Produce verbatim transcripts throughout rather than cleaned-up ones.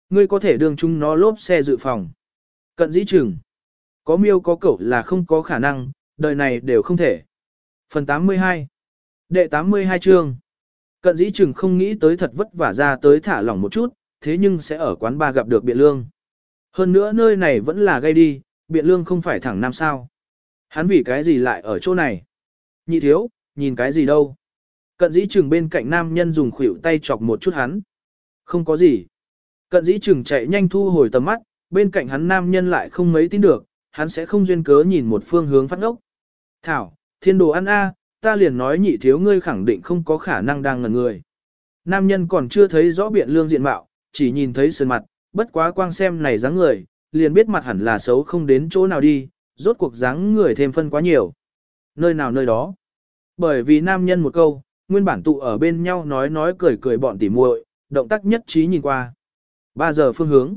ngươi có thể đường chúng nó lốp xe dự phòng. Cận dĩ chừng. Có miêu có cẩu là không có khả năng, đời này đều không thể. Phần tám mươi hai. Đệ tám mươi hai chương. Cận dĩ chừng không nghĩ tới thật vất vả ra tới thả lỏng một chút, thế nhưng sẽ ở quán bar gặp được Biện Lương. Hơn nữa nơi này vẫn là gây đi, Biện Lương không phải thẳng nam sao. Hắn vì cái gì lại ở chỗ này? Nhị thiếu, nhìn cái gì đâu? Cận dĩ chừng bên cạnh nam nhân dùng khuỷu tay chọc một chút hắn. Không có gì. Cận dĩ chừng chạy nhanh thu hồi tầm mắt, bên cạnh hắn nam nhân lại không mấy tin được, hắn sẽ không duyên cớ nhìn một phương hướng phát ngốc. Thảo, thiên đồ ăn a, ta liền nói nhị thiếu ngươi khẳng định không có khả năng đang ngẩn người. Nam nhân còn chưa thấy rõ Biện Lương diện mạo, chỉ nhìn thấy sườn mặt, bất quá quang xem này dáng người, liền biết mặt hẳn là xấu không đến chỗ nào đi, rốt cuộc dáng người thêm phân quá nhiều. Nơi nào nơi đó. Bởi vì nam nhân một câu, nguyên bản tụ ở bên nhau nói nói cười cười bọn tỉ muội, động tác nhất trí nhìn qua. Ba giờ phương hướng.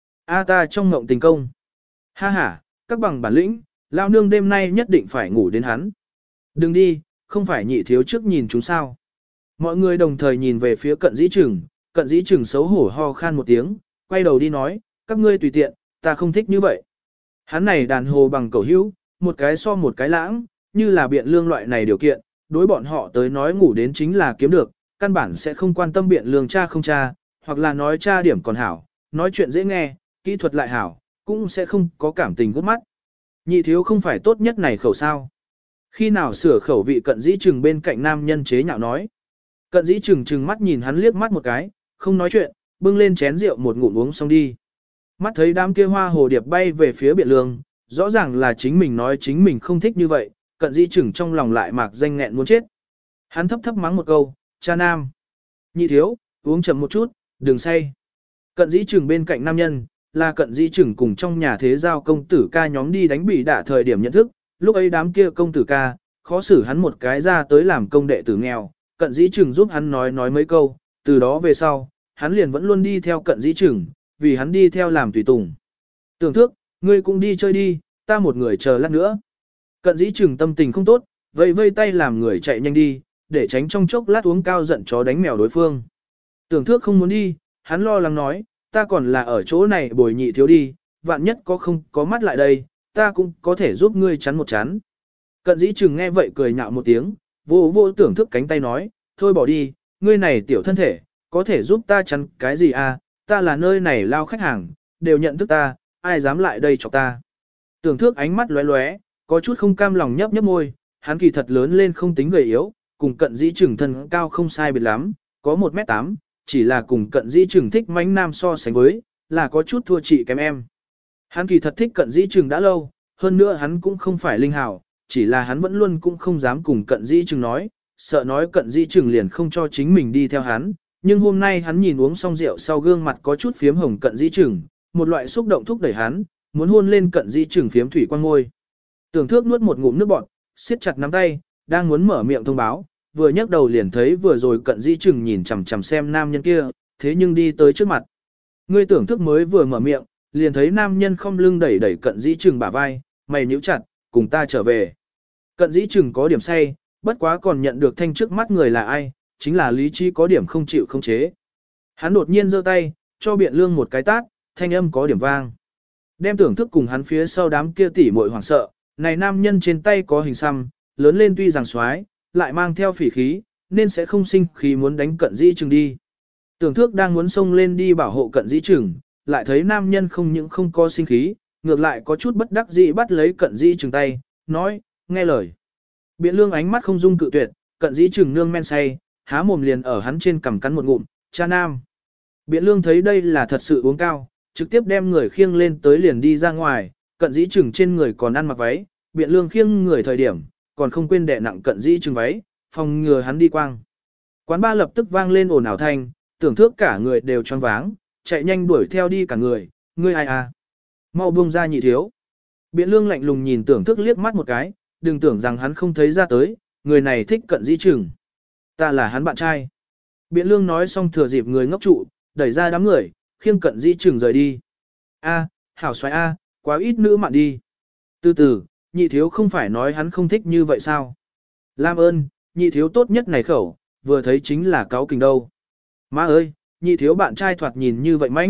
A ta trong ngộng tình công. Ha ha, các bằng bản lĩnh, lao nương đêm nay nhất định phải ngủ đến hắn. Đừng đi, không phải nhị thiếu trước nhìn chúng sao. Mọi người đồng thời nhìn về phía cận dĩ trừng, cận dĩ trừng xấu hổ ho khan một tiếng, quay đầu đi nói, các ngươi tùy tiện, ta không thích như vậy. Hắn này đàn hồ bằng cầu hữu, một cái so một cái lãng, như là Biện Lương loại này điều kiện, đối bọn họ tới nói ngủ đến chính là kiếm được, căn bản sẽ không quan tâm Biện Lương cha không cha, hoặc là nói cha điểm còn hảo, nói chuyện dễ nghe, kỹ thuật lại hảo, cũng sẽ không có cảm tình gút mắt. Nhị thiếu không phải tốt nhất này khẩu sao. Khi nào sửa khẩu vị cận dĩ trừng bên cạnh nam nhân chế nhạo nói. Cận dĩ trừng trừng mắt nhìn hắn liếc mắt một cái, không nói chuyện, bưng lên chén rượu một ngụm uống xong đi. Mắt thấy đám kia hoa hồ điệp bay về phía Biện Lương, rõ ràng là chính mình nói chính mình không thích như vậy, cận dĩ trừng trong lòng lại mạc danh nghẹn muốn chết. Hắn thấp thấp mắng một câu, cha nam. Nhị thiếu, uống chậm một chút, đừng say. Cận dĩ trừng bên cạnh nam nhân, là cận dĩ trừng cùng trong nhà thế giao công tử ca nhóm đi đánh bị đả thời điểm nhận thức, lúc ấy đám kia công tử ca, khó xử hắn một cái ra tới làm công đệ tử nghèo, cận dĩ trừng giúp hắn nói nói mấy câu, từ đó về sau, hắn liền vẫn luôn đi theo cận dĩ trừng, vì hắn đi theo làm tùy tùng. Tưởng thước, ngươi cũng đi chơi đi, ta một người chờ lát nữa. Cận dĩ trừng tâm tình không tốt, vây vây tay làm người chạy nhanh đi, để tránh trong chốc lát uống cao giận chó đánh mèo đối phương. Tưởng thước không muốn đi, hắn lo lắng nói, ta còn là ở chỗ này bồi nhị thiếu đi, vạn nhất có không có mắt lại đây, ta cũng có thể giúp ngươi chắn một chắn. Cận dĩ trừng nghe vậy cười nhạo một tiếng, vô vô tưởng thức cánh tay nói, thôi bỏ đi, ngươi này tiểu thân thể, có thể giúp ta chắn cái gì à, ta là nơi này lao khách hàng, đều nhận thức ta, ai dám lại đây chọc ta. Tưởng thước ánh mắt lóe lóe, có chút không cam lòng nhấp nhấp môi, hắn kỳ thật lớn lên không tính gầy yếu, cùng cận dĩ trừng thân cao không sai biệt lắm, có một mét tám, chỉ là cùng cận dĩ trừng thích mánh nam so sánh với, là có chút thua chị kém em. Hắn kỳ thật thích cận dĩ trừng đã lâu, hơn nữa hắn cũng không phải linh hảo, chỉ là hắn vẫn luôn cũng không dám cùng cận dĩ trừng nói, sợ nói cận dĩ trừng liền không cho chính mình đi theo hắn, nhưng hôm nay hắn nhìn uống xong rượu sau gương mặt có chút phiếm hồng cận dĩ trừng, một loại xúc động thúc đẩy hắn, muốn hôn lên cận dĩ trừng phiếm thủy quang ngôi. Tưởng thước nuốt một ngụm nước bọt, siết chặt nắm tay, đang muốn mở miệng thông báo, vừa nhấc đầu liền thấy vừa rồi cận dĩ trừng nhìn chằm chằm xem nam nhân kia, thế nhưng đi tới trước mặt. Ngươi tưởng thức mới vừa mở miệng, liền thấy nam nhân không lưng đẩy đẩy cận dĩ trừng bả vai, mày nhíu chặt, cùng ta trở về. Cận dĩ trừng có điểm say, bất quá còn nhận được thanh trước mắt người là ai, chính là lý trí có điểm không chịu không chế. Hắn đột nhiên giơ tay, cho Biện Lương một cái tát, thanh âm có điểm vang. Đem tưởng thức cùng hắn phía sau đám kia tỉ muội hoảng sợ, này nam nhân trên tay có hình xăm, lớn lên tuy rằng xoái, lại mang theo phỉ khí, nên sẽ không sinh khí muốn đánh cận dĩ trừng đi. Tưởng thước đang muốn xông lên đi bảo hộ cận dĩ trừng, lại thấy nam nhân không những không có sinh khí, ngược lại có chút bất đắc dĩ bắt lấy cận dĩ trừng tay, nói, nghe lời. Biện Lương ánh mắt không dung cự tuyệt, cận dĩ trừng nương men say, há mồm liền ở hắn trên cằm cắn một ngụm, cha nam. Biện Lương thấy đây là thật sự uống cao, trực tiếp đem người khiêng lên tới liền đi ra ngoài, cận dĩ trừng trên người còn ăn mặc váy, Biện Lương khiêng người thời điểm, còn không quên đè nặng cận dĩ trừng váy, phòng ngừa hắn đi quang. Quán ba lập tức vang lên ồn ào thanh, tưởng thước cả người đều choáng váng, chạy nhanh đuổi theo đi cả người, ngươi ai à? Mau buông ra nhị thiếu. Biện Lương lạnh lùng nhìn tưởng thước liếc mắt một cái, đừng tưởng rằng hắn không thấy ra tới, người này thích cận dĩ trừng. Ta là hắn bạn trai. Biện Lương nói xong thừa dịp người ngốc trụ, đẩy ra đám người, khiêng cận dĩ trừng rời đi. A, hảo xoái A, quá ít nữ mạn đi. Từ từ, nhị thiếu không phải nói hắn không thích như vậy sao? Lam ơn, nhị thiếu tốt nhất này khẩu, vừa thấy chính là cáo kình đâu. Má ơi, nhị thiếu bạn trai thoạt nhìn như vậy mánh,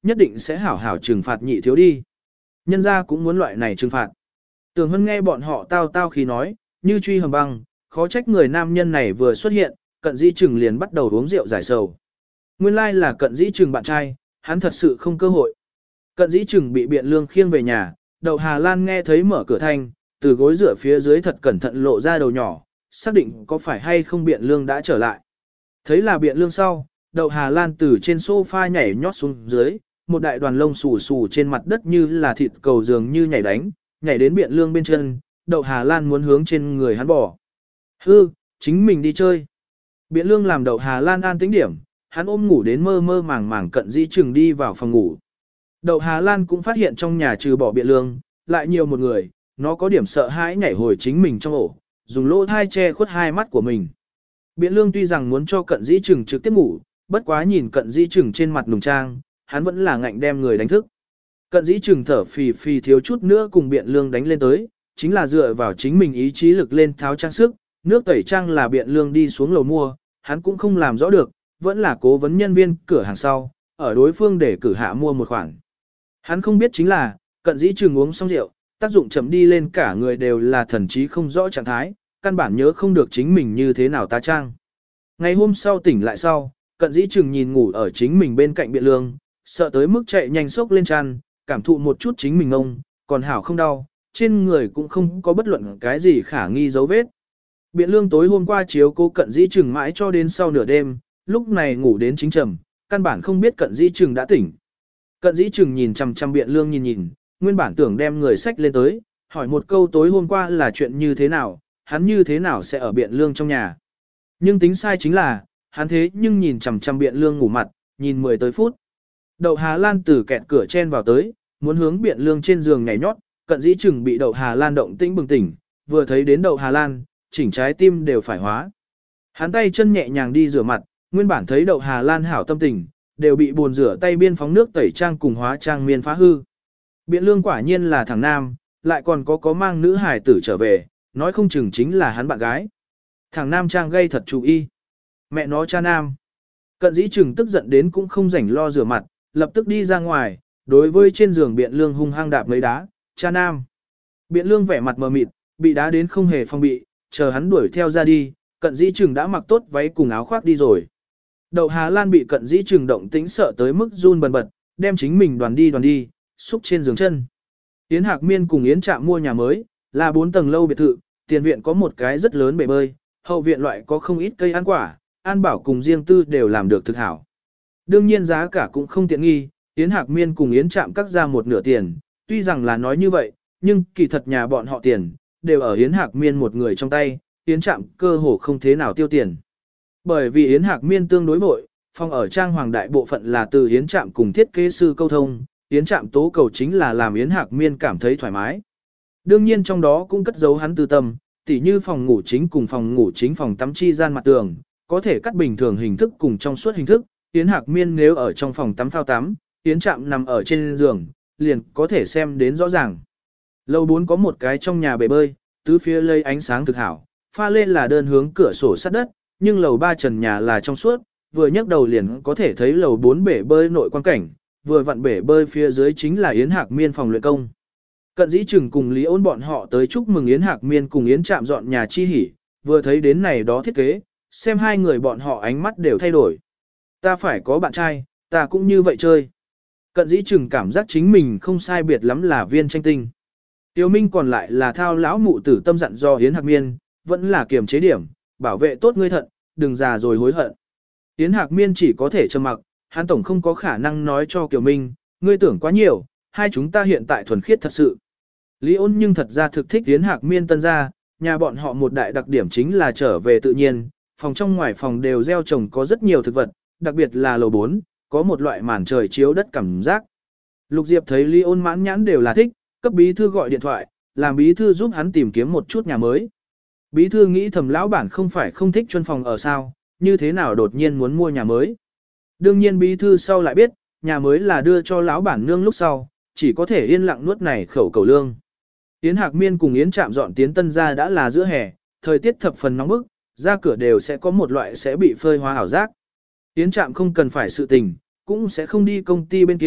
nhất định sẽ hảo hảo trừng phạt nhị thiếu đi. Nhân gia cũng muốn loại này trừng phạt. Tưởng Hân nghe bọn họ tao tao khi nói, như truy hầm băng, khó trách người nam nhân này vừa xuất hiện, Cận Dĩ Trừng liền bắt đầu uống rượu giải sầu. Nguyên lai là Cận Dĩ Trừng bạn trai, hắn thật sự không cơ hội. Cận Dĩ Trừng bị Biện Lương khiêng về nhà, Đậu Hà Lan nghe thấy mở cửa thanh, từ gối rửa phía dưới thật cẩn thận lộ ra đầu nhỏ, xác định có phải hay không Biện Lương đã trở lại. Thấy là Biện Lương sau, Đậu Hà Lan từ trên sofa nhảy nhót xuống dưới, một đại đoàn lông xù xù trên mặt đất như là thịt cầu dường như nhảy đánh, nhảy đến Biện Lương bên chân, Đậu Hà Lan muốn hướng trên người hắn bỏ. Hư, chính mình đi chơi. Biện Lương làm Đậu Hà Lan an tĩnh điểm, hắn ôm ngủ đến mơ mơ màng màng Cận Dĩ Trừng đi vào phòng ngủ. Đậu Hà Lan cũng phát hiện trong nhà trừ bỏ Biện Lương, lại nhiều một người, nó có điểm sợ hãi nhảy hồi chính mình trong ổ, dùng lỗ thai che khuất hai mắt của mình. Biện Lương tuy rằng muốn cho Cận Dĩ Trừng trực tiếp ngủ, bất quá nhìn Cận Dĩ Trừng trên mặt nùng trang, hắn vẫn là ngạnh đem người đánh thức. Cận Dĩ Trừng thở phì phì thiếu chút nữa cùng Biện Lương đánh lên tới, chính là dựa vào chính mình ý chí lực lên tháo trang sức, nước tẩy trang là Biện Lương đi xuống lầu mua, hắn cũng không làm rõ được, vẫn là cố vấn nhân viên cửa hàng sau, ở đối phương để cử hạ mua một khoản. Hắn không biết chính là, Cận Dĩ Trừng uống xong rượu, tác dụng chậm đi lên cả người đều là thần trí không rõ trạng thái, căn bản nhớ không được chính mình như thế nào tá trang. Ngày hôm sau tỉnh lại sau, Cận Dĩ Trừng nhìn ngủ ở chính mình bên cạnh Biện Lương, sợ tới mức chạy nhanh sốc lên chăn, cảm thụ một chút chính mình ông, còn hảo không đau, trên người cũng không có bất luận cái gì khả nghi dấu vết. Biện Lương tối hôm qua chiếu cô Cận Dĩ Trừng mãi cho đến sau nửa đêm, lúc này ngủ đến chính trầm, căn bản không biết Cận Dĩ Trừng đã tỉnh. Cận Dĩ Trừng nhìn chằm chằm Biện Lương nhìn nhìn, nguyên bản tưởng đem người sách lên tới, hỏi một câu tối hôm qua là chuyện như thế nào, hắn như thế nào sẽ ở Biện Lương trong nhà. Nhưng tính sai chính là, hắn thế nhưng nhìn chằm chằm Biện Lương ngủ mặt, nhìn mười tới phút. Đậu Hà Lan từ kẹt cửa chen vào tới, muốn hướng Biện Lương trên giường nhảy nhót, Cận Dĩ Trừng bị Đậu Hà Lan động tĩnh bừng tỉnh, vừa thấy đến Đậu Hà Lan, chỉnh trái tim đều phải hóa. Hắn tay chân nhẹ nhàng đi rửa mặt, nguyên bản thấy Đậu Hà Lan hảo tâm tình, đều bị bồn rửa tay biên phóng nước tẩy trang cùng hóa trang miên phá hư. Biện Lương quả nhiên là thằng nam, lại còn có có mang nữ hải tử trở về, nói không chừng chính là hắn bạn gái. Thằng nam trang gây thật chú ý. Mẹ nó cha nam. Cận Dĩ Trừng tức giận đến cũng không rảnh lo rửa mặt, lập tức đi ra ngoài, đối với trên giường Biện Lương hung hăng đạp mấy đá, cha nam. Biện Lương vẻ mặt mờ mịt, bị đá đến không hề phong bị, chờ hắn đuổi theo ra đi, Cận Dĩ Trừng đã mặc tốt váy cùng áo khoác đi rồi. Đậu Hà Lan bị Cận Dĩ Trừng động tĩnh sợ tới mức run bần bật, đem chính mình đoàn đi đoàn đi, xúc trên giường chân. Yến Hạc Miên cùng Yến Trạm mua nhà mới, là bốn tầng lâu biệt thự, tiền viện có một cái rất lớn bể bơi, hậu viện loại có không ít cây ăn quả, an bảo cùng riêng tư đều làm được thực hảo. Đương nhiên giá cả cũng không tiện nghi, Yến Hạc Miên cùng Yến Trạm cắt ra một nửa tiền, tuy rằng là nói như vậy, nhưng kỳ thật nhà bọn họ tiền, đều ở Yến Hạc Miên một người trong tay, Yến Trạm cơ hồ không thế nào tiêu tiền. Bởi vì Yến Hạc Miên tương đối vội, phòng ở trang hoàng đại bộ phận là từ Yến Trạm cùng thiết kế sư câu thông, Yến Trạm tố cầu chính là làm Yến Hạc Miên cảm thấy thoải mái. Đương nhiên trong đó cũng cất giấu hắn tư tâm, tỉ như phòng ngủ chính cùng phòng ngủ chính phòng tắm chi gian mặt tường, có thể cắt bình thường hình thức cùng trong suốt hình thức, Yến Hạc Miên nếu ở trong phòng tắm phao tắm, Yến Trạm nằm ở trên giường, liền có thể xem đến rõ ràng. Lầu bốn có một cái trong nhà bể bơi, tứ phía lây ánh sáng thực hảo, pha lên là đơn hướng cửa sổ sát đất, nhưng lầu ba trần nhà là trong suốt, vừa nhấc đầu liền có thể thấy lầu bốn bể bơi nội quan cảnh, vừa vặn bể bơi phía dưới chính là Yến Hạc Miên phòng luyện công. Cận Dĩ Trừng cùng Lý Ôn bọn họ tới chúc mừng Yến Hạc Miên cùng Yến Trạm dọn nhà chi hỉ, vừa thấy đến này đó thiết kế, xem hai người bọn họ ánh mắt đều thay đổi. Ta phải có bạn trai, ta cũng như vậy chơi. Cận Dĩ Trừng cảm giác chính mình không sai biệt lắm là viên tranh tinh. Tiêu Minh còn lại là thao lão mụ tử tâm dặn do Yến Hạc Miên, vẫn là kiềm chế điểm, bảo vệ tốt ngươi thận, đừng già rồi hối hận. Yến Hạc Miên chỉ có thể trầm mặc, hắn tổng không có khả năng nói cho Kiều Minh, ngươi tưởng quá nhiều, hai chúng ta hiện tại thuần khiết thật sự. Lý Ôn nhưng thật ra thực thích Yến Hạc Miên tân gia, nhà bọn họ một đại đặc điểm chính là trở về tự nhiên, phòng trong ngoài phòng đều gieo trồng có rất nhiều thực vật, đặc biệt là lầu bốn, có một loại màn trời chiếu đất cảm giác. Lục Diệp thấy Lý Ôn mãn nhãn đều là thích, cấp bí thư gọi điện thoại, làm bí thư giúp hắn tìm kiếm một chút nhà mới. Bí thư nghĩ thầm lão bản không phải không thích chuyên phòng ở sao, như thế nào đột nhiên muốn mua nhà mới. Đương nhiên bí thư sau lại biết, nhà mới là đưa cho lão bản nương lúc sau, chỉ có thể yên lặng nuốt này khẩu cầu lương. Yến Hạc Miên cùng Yến Trạm dọn tiến tân gia đã là giữa hè, thời tiết thập phần nóng bức, ra cửa đều sẽ có một loại sẽ bị phơi hóa ảo giác. Yến Trạm không cần phải sự tình, cũng sẽ không đi công ty bên kia,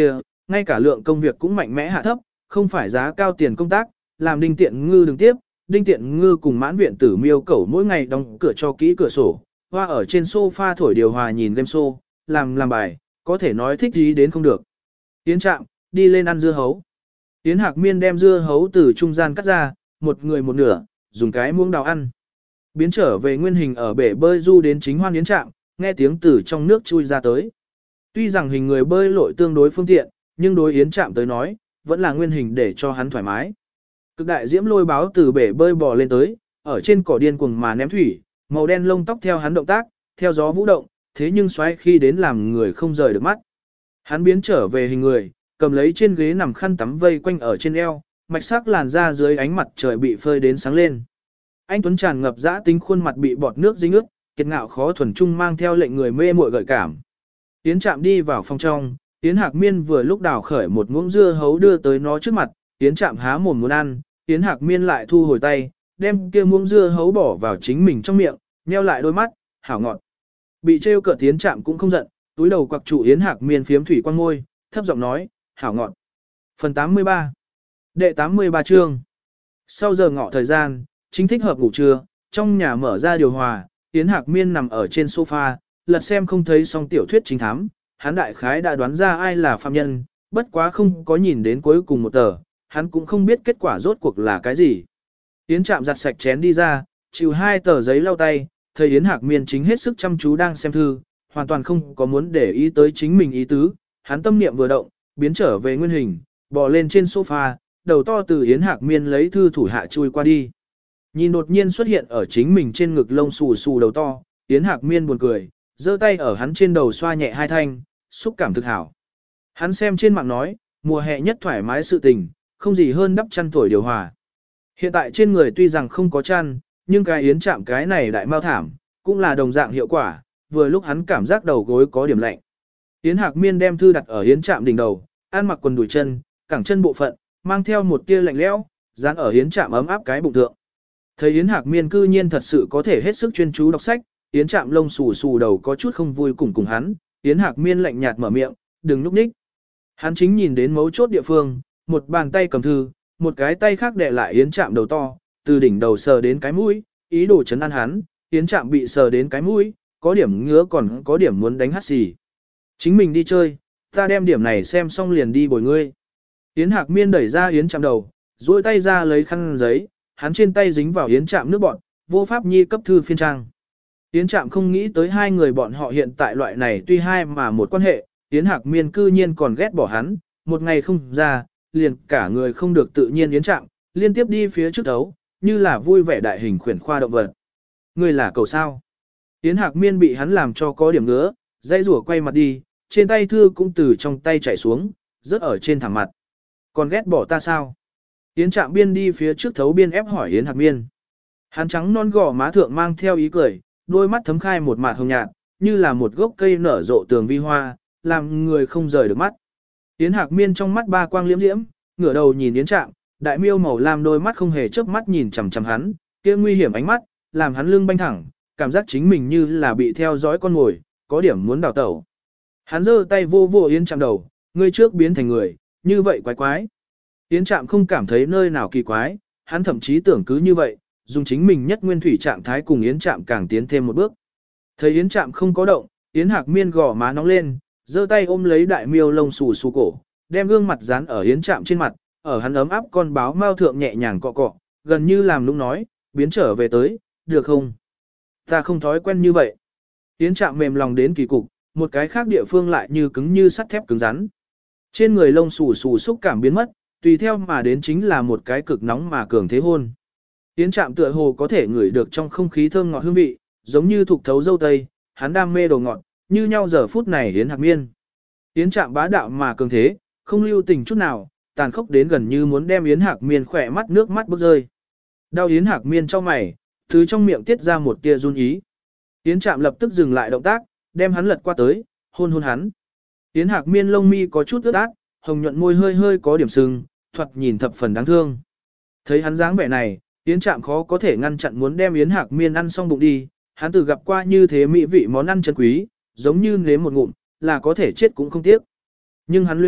ngay cả lượng công việc cũng mạnh mẽ hạ thấp, không phải giá cao tiền công tác, làm Đinh Tiện Ngư đừng tiếp, Đinh Tiện Ngư cùng mãn viện tử miêu cẩu mỗi ngày đóng cửa cho kỹ cửa sổ, hoa ở trên sofa thổi điều hòa nhìn game show, làm làm bài, có thể nói thích gì đến không được. Yến Trạm, đi lên ăn dưa hấu. Yến Hạc Miên đem dưa hấu từ trung gian cắt ra, một người một nửa, dùng cái muỗng đào ăn. Biến trở về nguyên hình ở bể bơi du đến chính hoan Yến Trạm, nghe tiếng từ trong nước chui ra tới. Tuy rằng hình người bơi lội tương đối phương tiện, nhưng đối Yến Trạm tới nói, vẫn là nguyên hình để cho hắn thoải mái. Cực đại diễm lôi báo từ bể bơi bò lên tới, ở trên cỏ điên cuồng mà ném thủy, màu đen lông tóc theo hắn động tác, theo gió vũ động, thế nhưng xoáy khi đến làm người không rời được mắt. Hắn biến trở về hình người, cầm lấy trên ghế nằm khăn tắm vây quanh ở trên eo, mạch sắc làn da dưới ánh mặt trời bị phơi đến sáng lên. Anh Tuấn tràn ngập dã tính khuôn mặt bị bọt nước dính ướt, kiệt ngạo khó thuần trung mang theo lệnh người mê muội gợi cảm. Yến Trạm đi vào phòng trong, Yến Hạc Miên vừa lúc đào khởi một muỗng dưa hấu đưa tới nó trước mặt, Yến Trạm há mồm muốn ăn, Yến Hạc Miên lại thu hồi tay, đem kia muỗng dưa hấu bỏ vào chính mình trong miệng, nheo lại đôi mắt, hảo ngọt. Bị trêu cợt Yến Trạm cũng không giận, túi đầu quặc trụ Yến Hạc Miên phiếm thủy quang môi, thấp giọng nói, hảo ngọt. Phần tám mươi ba. Đệ tám mươi ba chương. Sau giờ ngọ thời gian, chính thích hợp ngủ trưa, trong nhà mở ra điều hòa, Yến Hạc Miên nằm ở trên sofa, lật xem không thấy xong tiểu thuyết chính thám, hắn đại khái đã đoán ra ai là phạm nhân, bất quá không có nhìn đến cuối cùng một tờ, hắn cũng không biết kết quả rốt cuộc là cái gì. Yến Trạm giặt sạch chén đi ra, chịu hai tờ giấy lau tay, thấy Yến Hạc Miên chính hết sức chăm chú đang xem thư, hoàn toàn không có muốn để ý tới chính mình ý tứ, hắn tâm niệm vừa động, biến trở về nguyên hình, bò lên trên sofa, đầu to từ Yến Hạc Miên lấy thư thủ hạ chui qua đi. Nhìn đột nhiên xuất hiện ở chính mình trên ngực lông xù xù đầu to, Yến Hạc Miên buồn cười, giơ tay ở hắn trên đầu xoa nhẹ hai thanh, xúc cảm thực hảo. Hắn xem trên mạng nói, mùa hè nhất thoải mái sự tình, không gì hơn đắp chăn thổi điều hòa. Hiện tại trên người tuy rằng không có chăn, nhưng cái Yến Trạm cái này đại mau thảm, cũng là đồng dạng hiệu quả, vừa lúc hắn cảm giác đầu gối có điểm lạnh. Yến Hạc Miên đem thư đặt ở Yến Trạm đỉnh đầu, ăn mặc quần đùi chân, cẳng chân bộ phận, mang theo một tia lạnh lẽo, dán ở Yến Trạm ấm áp cái bụng thượng. Thấy Yến Hạc Miên cư nhiên thật sự có thể hết sức chuyên chú đọc sách, Yến Trạm lông xù xù đầu có chút không vui cùng cùng hắn, Yến Hạc Miên lạnh nhạt mở miệng, đừng núp ních. Hắn chính nhìn đến mấu chốt địa phương, một bàn tay cầm thư, một cái tay khác đè lại Yến Trạm đầu to, từ đỉnh đầu sờ đến cái mũi, ý đồ chấn an hắn, Yến Trạm bị sờ đến cái mũi, có điểm ngứa còn có điểm muốn đánh hắt xì. Chính mình đi chơi, ta đem điểm này xem xong liền đi bồi ngươi. Yến Hạc Miên đẩy ra Yến Trạm đầu, duỗi tay ra lấy khăn giấy, hắn trên tay dính vào Yến Trạm nước bọn, vô pháp nhi cấp thư phiên trang. Yến Trạm không nghĩ tới hai người bọn họ hiện tại loại này tuy hai mà một quan hệ, Yến Hạc Miên cư nhiên còn ghét bỏ hắn, một ngày không ra, liền cả người không được tự nhiên Yến Trạm, liên tiếp đi phía trước đấu, như là vui vẻ đại hình khuyển khoa động vật. Ngươi là cầu sao? Yến Hạc Miên bị hắn làm cho có điểm ngứa, dây rủa quay mặt đi, trên tay thư cũng từ trong tay chảy xuống, rớt ở trên thẳng mặt. Còn ghét bỏ ta sao? Yến Trạm biên đi phía trước thấu biên ép hỏi Yến Hạc Miên. Hắn trắng non gò má thượng mang theo ý cười, đôi mắt thấm khai một mạt hồng nhạt, như là một gốc cây nở rộ tường vi hoa, làm người không rời được mắt. Yến Hạc Miên trong mắt ba quang liễm diễm, ngửa đầu nhìn Yến Trạm, đại miêu màu lam đôi mắt không hề chớp mắt nhìn chằm chằm hắn, kia nguy hiểm ánh mắt, làm hắn lưng banh thẳng, cảm giác chính mình như là bị theo dõi con mồi, có điểm muốn đào tẩu. Hắn giơ tay vô vô Yến Trạm đầu, ngươi trước biến thành người, như vậy quái quái. Yến Trạm không cảm thấy nơi nào kỳ quái, hắn thậm chí tưởng cứ như vậy, dùng chính mình nhất nguyên thủy trạng thái cùng Yến Trạm càng tiến thêm một bước. Thấy Yến Trạm không có động, Yến Hạc Miên gò má nóng lên, giơ tay ôm lấy đại miêu lông xù xù cổ, đem gương mặt dán ở Yến Trạm trên mặt, ở hắn ấm áp con báo mao thượng nhẹ nhàng cọ cọ, gần như làm nũng nói, biến trở về tới, được không? Ta không thói quen như vậy. Yến Trạm mềm lòng đến kỳ cục, một cái khác địa phương lại như cứng như sắt thép cứng rắn. Trên người lông xù xù xúc cảm biến mất, tùy theo mà đến chính là một cái cực nóng mà cường thế hôn. Yến Trạm tựa hồ có thể ngửi được trong không khí thơm ngọt hương vị, giống như thuộc thấu dâu tây, hắn đam mê đồ ngọt, như nhau giờ phút này Yến Hạc Miên. Yến Trạm bá đạo mà cường thế, không lưu tình chút nào, tàn khốc đến gần như muốn đem Yến Hạc Miên khỏe mắt nước mắt bước rơi. Đau Yến Hạc Miên trong mày, thứ trong miệng tiết ra một tia run ý. Yến Trạm lập tức dừng lại động tác, đem hắn lật qua tới, hôn hôn hắn. Yến Hạc Miên lông mi có chút ướt át, hồng nhuận môi hơi hơi có điểm sưng, thoạt nhìn thập phần đáng thương. Thấy hắn dáng vẻ này, Yến Trạm khó có thể ngăn chặn muốn đem Yến Hạc Miên ăn xong bụng đi, hắn từ gặp qua như thế mỹ vị món ăn chân quý, giống như nếm một ngụm, là có thể chết cũng không tiếc. Nhưng hắn liên tiếp,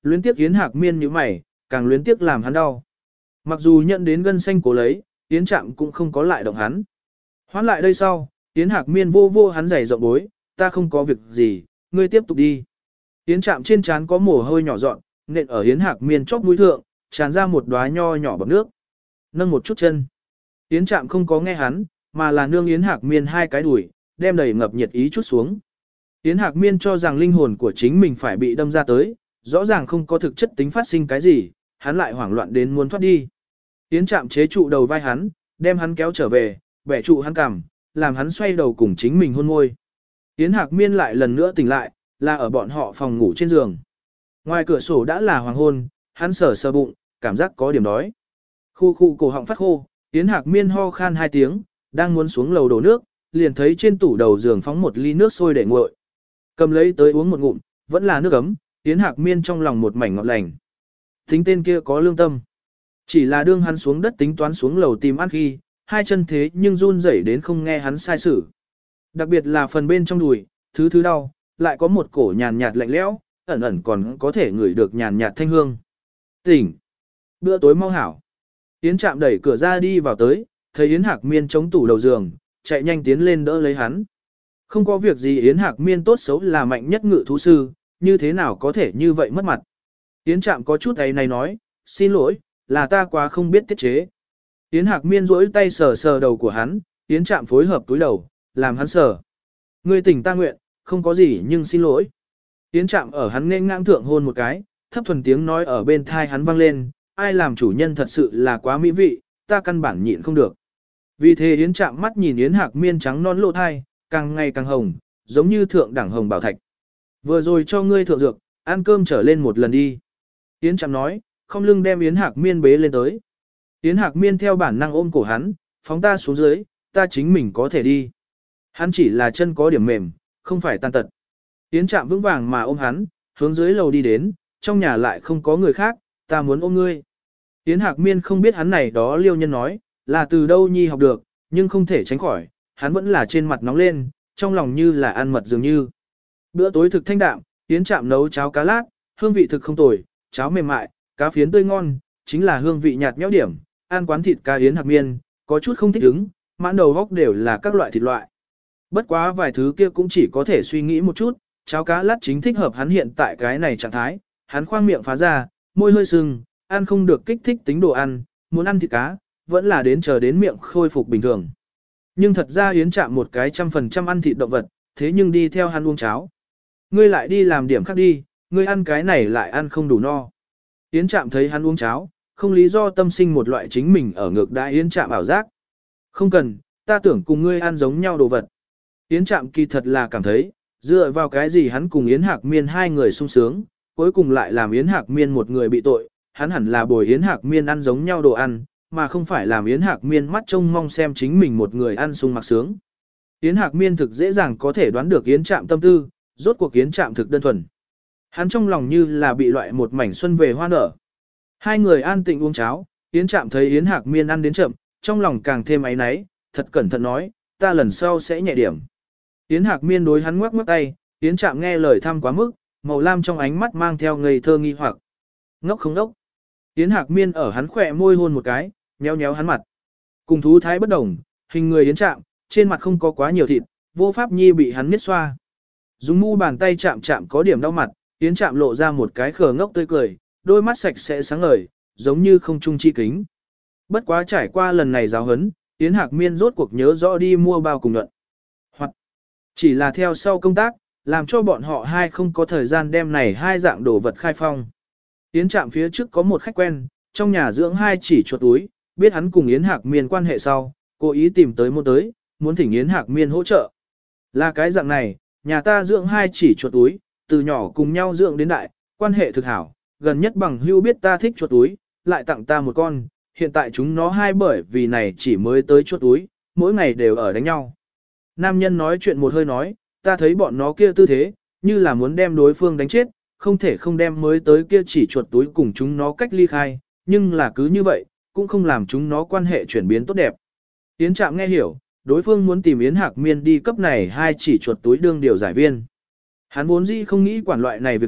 luyến tiếc Yến Hạc Miên như mày, càng luyến tiếc làm hắn đau. Mặc dù nhận đến gân xanh cố lấy, Yến Trạm cũng không có lại động hắn. Hoán lại đây sau, Yến Hạc Miên vô vô hắn giày rộng bối, ta không có việc gì, ngươi tiếp tục đi. Yến Trạm trên trán có mồ hôi nhỏ dọn, nện ở Yến Hạc Miên chóp mũi thượng, tràn ra một đóa nho nhỏ bọt nước. Nâng một chút chân. Yến Trạm không có nghe hắn, mà là nương Yến Hạc Miên hai cái đùi, đem đầy ngập nhiệt ý chút xuống. Yến Hạc Miên cho rằng linh hồn của chính mình phải bị đâm ra tới, rõ ràng không có thực chất tính phát sinh cái gì, hắn lại hoảng loạn đến muốn thoát đi. Yến Trạm chế trụ đầu vai hắn, đem hắn kéo trở về, bẻ trụ hắn cằm, làm hắn xoay đầu cùng chính mình hôn môi. Yến Hạc Miên lại lần nữa tỉnh lại, là ở bọn họ phòng ngủ trên giường. Ngoài cửa sổ đã là hoàng hôn, hắn sờ sờ bụng, cảm giác có điểm đói. Khu khu cổ họng phát khô, Yến Hạc Miên ho khan hai tiếng, đang muốn xuống lầu đổ nước, liền thấy trên tủ đầu giường phóng một ly nước sôi để nguội. Cầm lấy tới uống một ngụm, vẫn là nước ấm, Yến Hạc Miên trong lòng một mảnh ngọt lành. Tính tên kia có lương tâm. Chỉ là đương hắn xuống đất tính toán xuống lầu tìm ăn khi, hai chân thế nhưng run rẩy đến không nghe hắn sai sử. Đặc biệt là phần bên trong đùi, thứ thứ đau, lại có một cổ nhàn nhạt lạnh lẽo, ẩn ẩn còn có thể ngửi được nhàn nhạt thanh hương. Tỉnh. Bữa tối mau hảo. Yến Trạm đẩy cửa ra đi vào tới, thấy Yến Hạc Miên chống tủ đầu giường, chạy nhanh tiến lên đỡ lấy hắn. Không có việc gì, Yến Hạc Miên tốt xấu là mạnh nhất ngự thú sư, như thế nào có thể như vậy mất mặt. Yến Trạm có chút ấy này nói, xin lỗi, là ta quá không biết tiết chế. Yến Hạc Miên duỗi tay sờ sờ đầu của hắn, Yến Trạm phối hợp túi đầu, làm hắn sờ. Ngươi tỉnh ta nguyện, không có gì nhưng xin lỗi. Yến Trạm ở hắn nên ngang thượng hôn một cái, thấp thuần tiếng nói ở bên thai hắn vang lên, ai làm chủ nhân thật sự là quá mỹ vị, ta căn bản nhịn không được. Vì thế Yến Trạm mắt nhìn Yến Hạc Miên trắng non lộ thai, càng ngày càng hồng, giống như thượng đẳng hồng bảo thạch. Vừa rồi cho ngươi thượng dược, ăn cơm trở lên một lần đi. Yến Trạm nói, không lưng đem Yến Hạc Miên bế lên tới. Yến Hạc Miên theo bản năng ôm cổ hắn, phóng ta xuống dưới, ta chính mình có thể đi. Hắn chỉ là chân có điểm mềm, không phải tàn tật. Yến Trạm vững vàng mà ôm hắn, hướng dưới lầu đi đến, trong nhà lại không có người khác, ta muốn ôm ngươi. Yến Hạc Miên không biết hắn này đó liêu nhân nói, là từ đâu nhi học được, nhưng không thể tránh khỏi, hắn vẫn là trên mặt nóng lên, trong lòng như là ăn mật dường như. Bữa tối thực thanh đạm, Yến Trạm nấu cháo cá lát, hương vị thực không tồi, cháo mềm mại, cá phiến tươi ngon, chính là hương vị nhạt nhẽo điểm, ăn quán thịt cá Yến Hạc Miên, có chút không thích ứng, mãn đầu góc đều là các loại thịt loại. Bất quá vài thứ kia cũng chỉ có thể suy nghĩ một chút, cháo cá lát chính thích hợp hắn hiện tại cái này trạng thái, hắn khoang miệng phá ra, môi hơi sưng, ăn không được kích thích tính đồ ăn, muốn ăn thịt cá, vẫn là đến chờ đến miệng khôi phục bình thường. Nhưng thật ra Yến Trạm một cái trăm phần trăm ăn thịt động vật, thế nhưng đi theo hắn uống cháo. Ngươi lại đi làm điểm khác đi, ngươi ăn cái này lại ăn không đủ no. Yến Trạm thấy hắn uống cháo, không lý do tâm sinh một loại chính mình ở ngược đãi Yến Trạm ảo giác. Không cần, ta tưởng cùng ngươi ăn giống nhau đồ vật. Yến Trạm kỳ thật là cảm thấy, dựa vào cái gì hắn cùng Yến Hạc Miên hai người sung sướng, cuối cùng lại làm Yến Hạc Miên một người bị tội, hắn hẳn là bồi Yến Hạc Miên ăn giống nhau đồ ăn, mà không phải làm Yến Hạc Miên mắt trông mong xem chính mình một người ăn sung mặc sướng. Yến Hạc Miên thực dễ dàng có thể đoán được Yến Trạm tâm tư, rốt cuộc Yến Trạm thực đơn thuần. Hắn trong lòng như là bị loại một mảnh xuân về hoa nở. Hai người an tịnh uống cháo, Yến Trạm thấy Yến Hạc Miên ăn đến chậm, trong lòng càng thêm áy náy, thật cẩn thận nói, ta lần sau sẽ nhẹ điểm. Yến Hạc Miên đối hắn ngoắc ngoắc tay, Yến Trạm nghe lời thăm quá mức, màu lam trong ánh mắt mang theo ngây thơ nghi hoặc. Ngốc không ngốc. Yến Hạc Miên ở hắn khỏe môi hôn một cái, nhéo nhéo hắn mặt. Cùng thú thái bất đồng, hình người Yến Trạm, trên mặt không có quá nhiều thịt, vô pháp nhi bị hắn miết xoa. Dùng mu bàn tay chạm chạm có điểm đau mặt, Yến Trạm lộ ra một cái khờ ngốc tươi cười, đôi mắt sạch sẽ sáng ngời, giống như không trung chi kính. Bất quá trải qua lần này giáo huấn, Yến Hạc Miên rốt cuộc nhớ rõ đi mua bao cùng nhuận. Hoặc chỉ là theo sau công tác, làm cho bọn họ hai không có thời gian đem này hai dạng đồ vật khai phong. Yến Trạm phía trước có một khách quen, trong nhà dưỡng hai chỉ chuột túi, biết hắn cùng Yến Hạc Miên quan hệ sau, cố ý tìm tới mua tới, muốn thỉnh Yến Hạc Miên hỗ trợ. Là cái dạng này, nhà ta dưỡng hai chỉ chuột túi, từ nhỏ cùng nhau dưỡng đến đại, quan hệ thực hảo, gần nhất bằng hưu biết ta thích chuột túi, lại tặng ta một con, hiện tại chúng nó hai bởi vì này chỉ mới tới chuột túi, mỗi ngày đều ở đánh nhau. Nam nhân nói chuyện một hơi nói, ta thấy bọn nó kia tư thế, như là muốn đem đối phương đánh chết, không thể không đem mới tới kia chỉ chuột túi cùng chúng nó cách ly khai, nhưng là cứ như vậy, cũng không làm chúng nó quan hệ chuyển biến tốt đẹp. Yến Trạm nghe hiểu, đối phương muốn tìm Yến Hạc Miên đi cấp này hai chỉ chuột túi đương điều giải viên. Hắn vốn dĩ không nghĩ quản loại này việc vặt,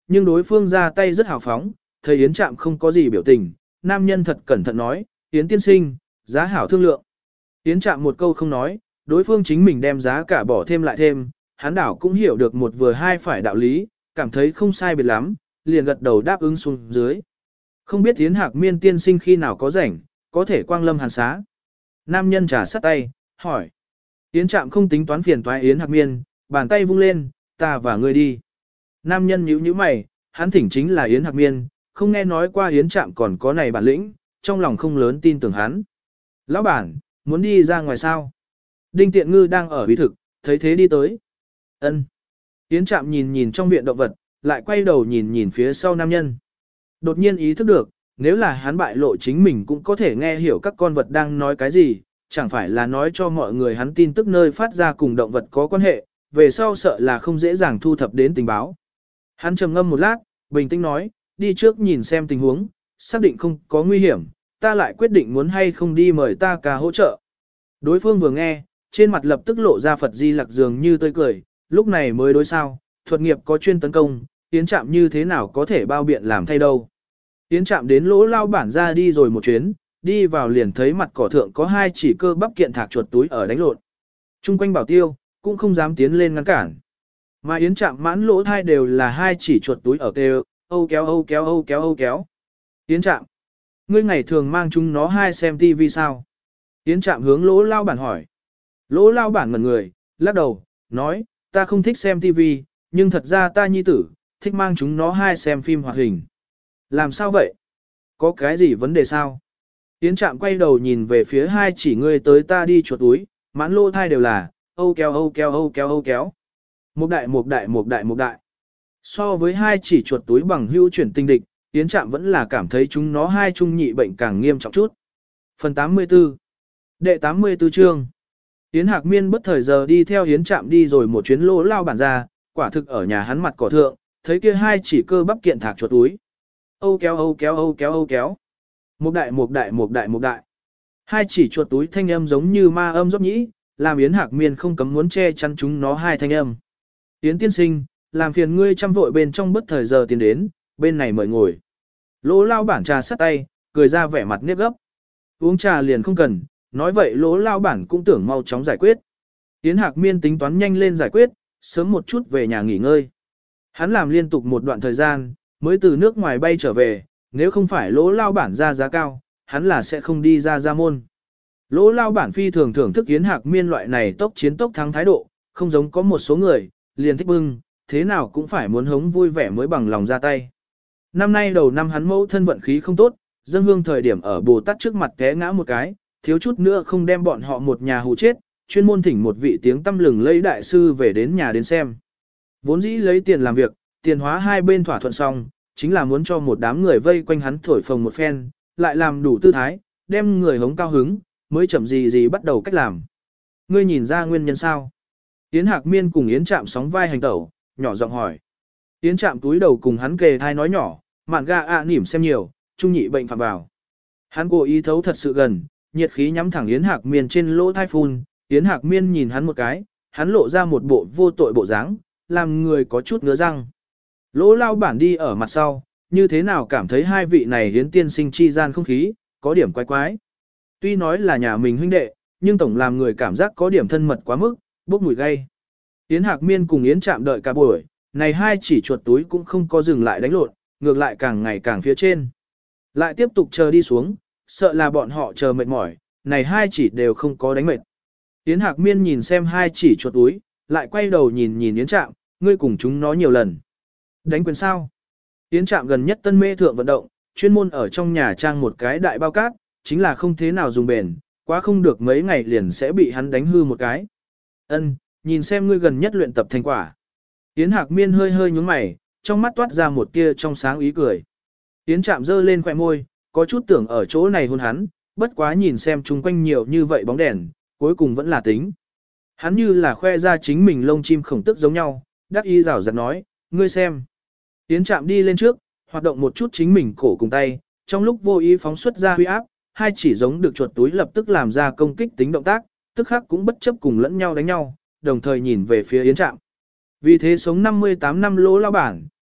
nhưng đối phương ra tay rất hào phóng, thấy Yến Trạm không có gì biểu tình, nam nhân thật cẩn thận nói, Yến tiên sinh, giá hảo thương lượng. Yến Trạm một câu không nói, đối phương chính mình đem giá cả bỏ thêm lại thêm, hắn đảo cũng hiểu được một vừa hai phải đạo lý, cảm thấy không sai biệt lắm, liền gật đầu đáp ứng xuống dưới. Không biết Yến Hạc Miên tiên sinh khi nào có rảnh, có thể quang lâm hàn xá. Nam nhân trả sắt tay, hỏi. Yến Trạm không tính toán phiền toái Yến Hạc Miên, bàn tay vung lên, ta và ngươi đi. Nam nhân nhíu nhíu mày, hắn thỉnh chính là Yến Hạc Miên, không nghe nói qua Yến Trạm còn có này bản lĩnh, trong lòng không lớn tin tưởng hắn. Lão bản, muốn đi ra ngoài sao? Đinh Tiện Ngư đang ở bí thực, thấy thế đi tới. Ân. Yến Trạm nhìn nhìn trong viện động vật, lại quay đầu nhìn nhìn phía sau nam nhân. Đột nhiên ý thức được, nếu là hắn bại lộ chính mình cũng có thể nghe hiểu các con vật đang nói cái gì, chẳng phải là nói cho mọi người hắn tin tức nơi phát ra cùng động vật có quan hệ, về sau sợ là không dễ dàng thu thập đến tình báo. Hắn trầm ngâm một lát, bình tĩnh nói, đi trước nhìn xem tình huống, xác định không có nguy hiểm, ta lại quyết định muốn hay không đi mời ta ca hỗ trợ. Đối phương vừa nghe, trên mặt lập tức lộ ra Phật Di Lặc dường như tươi cười, lúc này mới đối sao, thuật nghiệp có chuyên tấn công, Yến Trạm như thế nào có thể bao biện làm thay đâu. Yến Trạm đến lỗ lao bản ra đi rồi một chuyến, đi vào liền thấy mặt cỏ thượng có hai chỉ cơ bắp kiện thạc chuột túi ở đánh lộn. Trung quanh bảo tiêu, cũng không dám tiến lên ngăn cản. Mà Yến Trạm mãn lỗ thai đều là hai chỉ chuột túi ở kêu, âu kéo âu kéo âu kéo âu kéo. Yến Trạm, ngươi ngày thường mang chúng nó hai xem tivi sao? Yến Trạm hướng lỗ lao bản hỏi. Lỗ lao bản ngẩn người, lắc đầu, nói, ta không thích xem tivi, nhưng thật ra ta nhi tử, thích mang chúng nó hai xem phim hoạt hình. Làm sao vậy? Có cái gì vấn đề sao? Yến Trạm quay đầu nhìn về phía hai chỉ ngươi tới ta đi chuột túi, mãn lỗ thai đều là, âu kéo âu kéo âu kéo âu kéo. Một đại một đại một đại một đại. So với hai chỉ chuột túi bằng hưu chuyển tinh địch, Yến Trạm vẫn là cảm thấy chúng nó hai chung nhị bệnh càng nghiêm trọng chút. Phần tám mươi tư. Đệ tám mươi tư chương. Yến Hạc Miên bất thời giờ đi theo Yến Trạm đi rồi một chuyến lỗ lao bản ra, quả thực ở nhà hắn mặt cỏ thượng, thấy kia hai chỉ cơ bắp kiện thạc chuột túi. Âu kéo âu kéo âu kéo âu kéo. Một đại một đại một đại một đại. Hai chỉ chuột túi thanh âm giống như ma âm dốc nhĩ, làm Yến Hạc Miên không cấm muốn che chắn chúng nó hai thanh âm. Yến tiên sinh, làm phiền ngươi chăm vội bên trong bất thời giờ tiến đến, bên này mời ngồi. Lỗ lao bản trà sắt tay, cười ra vẻ mặt nếp gấp. Uống trà liền không cần, nói vậy lỗ lao bản cũng tưởng mau chóng giải quyết. Yến Hạc Miên tính toán nhanh lên giải quyết, sớm một chút về nhà nghỉ ngơi. Hắn làm liên tục một đoạn thời gian, mới từ nước ngoài bay trở về, nếu không phải lỗ lao bản ra giá cao, hắn là sẽ không đi ra ra môn. Lỗ lao bản phi thường thưởng thức Yến Hạc Miên loại này tốc chiến tốc thắng thái độ, không giống có một số người, liền thích bưng, thế nào cũng phải muốn hống vui vẻ mới bằng lòng ra tay. Năm nay đầu năm hắn mẫu thân vận khí không tốt, dâng hương thời điểm ở Bồ Tát trước mặt té ngã một cái, thiếu chút nữa không đem bọn họ một nhà hù chết, chuyên môn thỉnh một vị tiếng tâm lừng lẫy đại sư về đến nhà đến xem. Vốn dĩ lấy tiền làm việc, tiền hóa hai bên thỏa thuận xong, chính là muốn cho một đám người vây quanh hắn thổi phồng một phen, lại làm đủ tư thái, đem người hống cao hứng, mới chậm gì gì bắt đầu cách làm. Ngươi nhìn ra nguyên nhân sao? Yến Hạc Miên cùng Yến Trạm sóng vai hành tẩu, nhỏ giọng hỏi. Yến Trạm túi đầu cùng hắn kề thai nói nhỏ, mạn ga ạ nỉm xem nhiều, trung nhị bệnh phạm vào. Hắn cố ý thấu thật sự gần, nhiệt khí nhắm thẳng Yến Hạc Miên trên lỗ thai phun, Yến Hạc Miên nhìn hắn một cái, hắn lộ ra một bộ vô tội bộ dáng, làm người có chút ngứa răng. Lỗ lao bản đi ở mặt sau, như thế nào cảm thấy hai vị này Yến tiên sinh chi gian không khí, có điểm quái quái. Tuy nói là nhà mình huynh đệ, nhưng tổng làm người cảm giác có điểm thân mật quá mức, bốc mùi gay. Yến Hạc Miên cùng Yến Trạm đợi cả buổi, này hai chỉ chuột túi cũng không có dừng lại đánh lộn, ngược lại càng ngày càng phía trên. Lại tiếp tục chờ đi xuống, sợ là bọn họ chờ mệt mỏi, này hai chỉ đều không có đánh mệt. Yến Hạc Miên nhìn xem hai chỉ chuột túi, lại quay đầu nhìn nhìn Yến Trạm, ngươi cùng chúng nó nhiều lần. Đánh quyền sao? Yến Trạm gần nhất tân mê thượng vận động, chuyên môn ở trong nhà trang một cái đại bao cát, chính là không thế nào dùng bền, quá không được mấy ngày liền sẽ bị hắn đánh hư một cái. Ân, nhìn xem ngươi gần nhất luyện tập thành quả. Yến Hạc Miên hơi hơi nhướng mày, trong mắt toát ra một tia trong sáng ý cười. Yến Trạm giơ lên khóe môi, có chút tưởng ở chỗ này hôn hắn, bất quá nhìn xem chung quanh nhiều như vậy bóng đèn, cuối cùng vẫn là tính. Hắn như là khoe ra chính mình lông chim khổng tức giống nhau, đắc ý rảo rạt nói, ngươi xem. Yến Trạm đi lên trước, hoạt động một chút chính mình cổ cùng tay, trong lúc vô ý phóng xuất ra huy áp, hai chỉ giống được chuột túi lập tức làm ra công kích tính động tác, tức khắc cũng bất chấp cùng lẫn nhau đánh nhau, đồng thời nhìn về phía Yến Trạm. Vì thế sống năm mươi tám năm lỗ lao bản,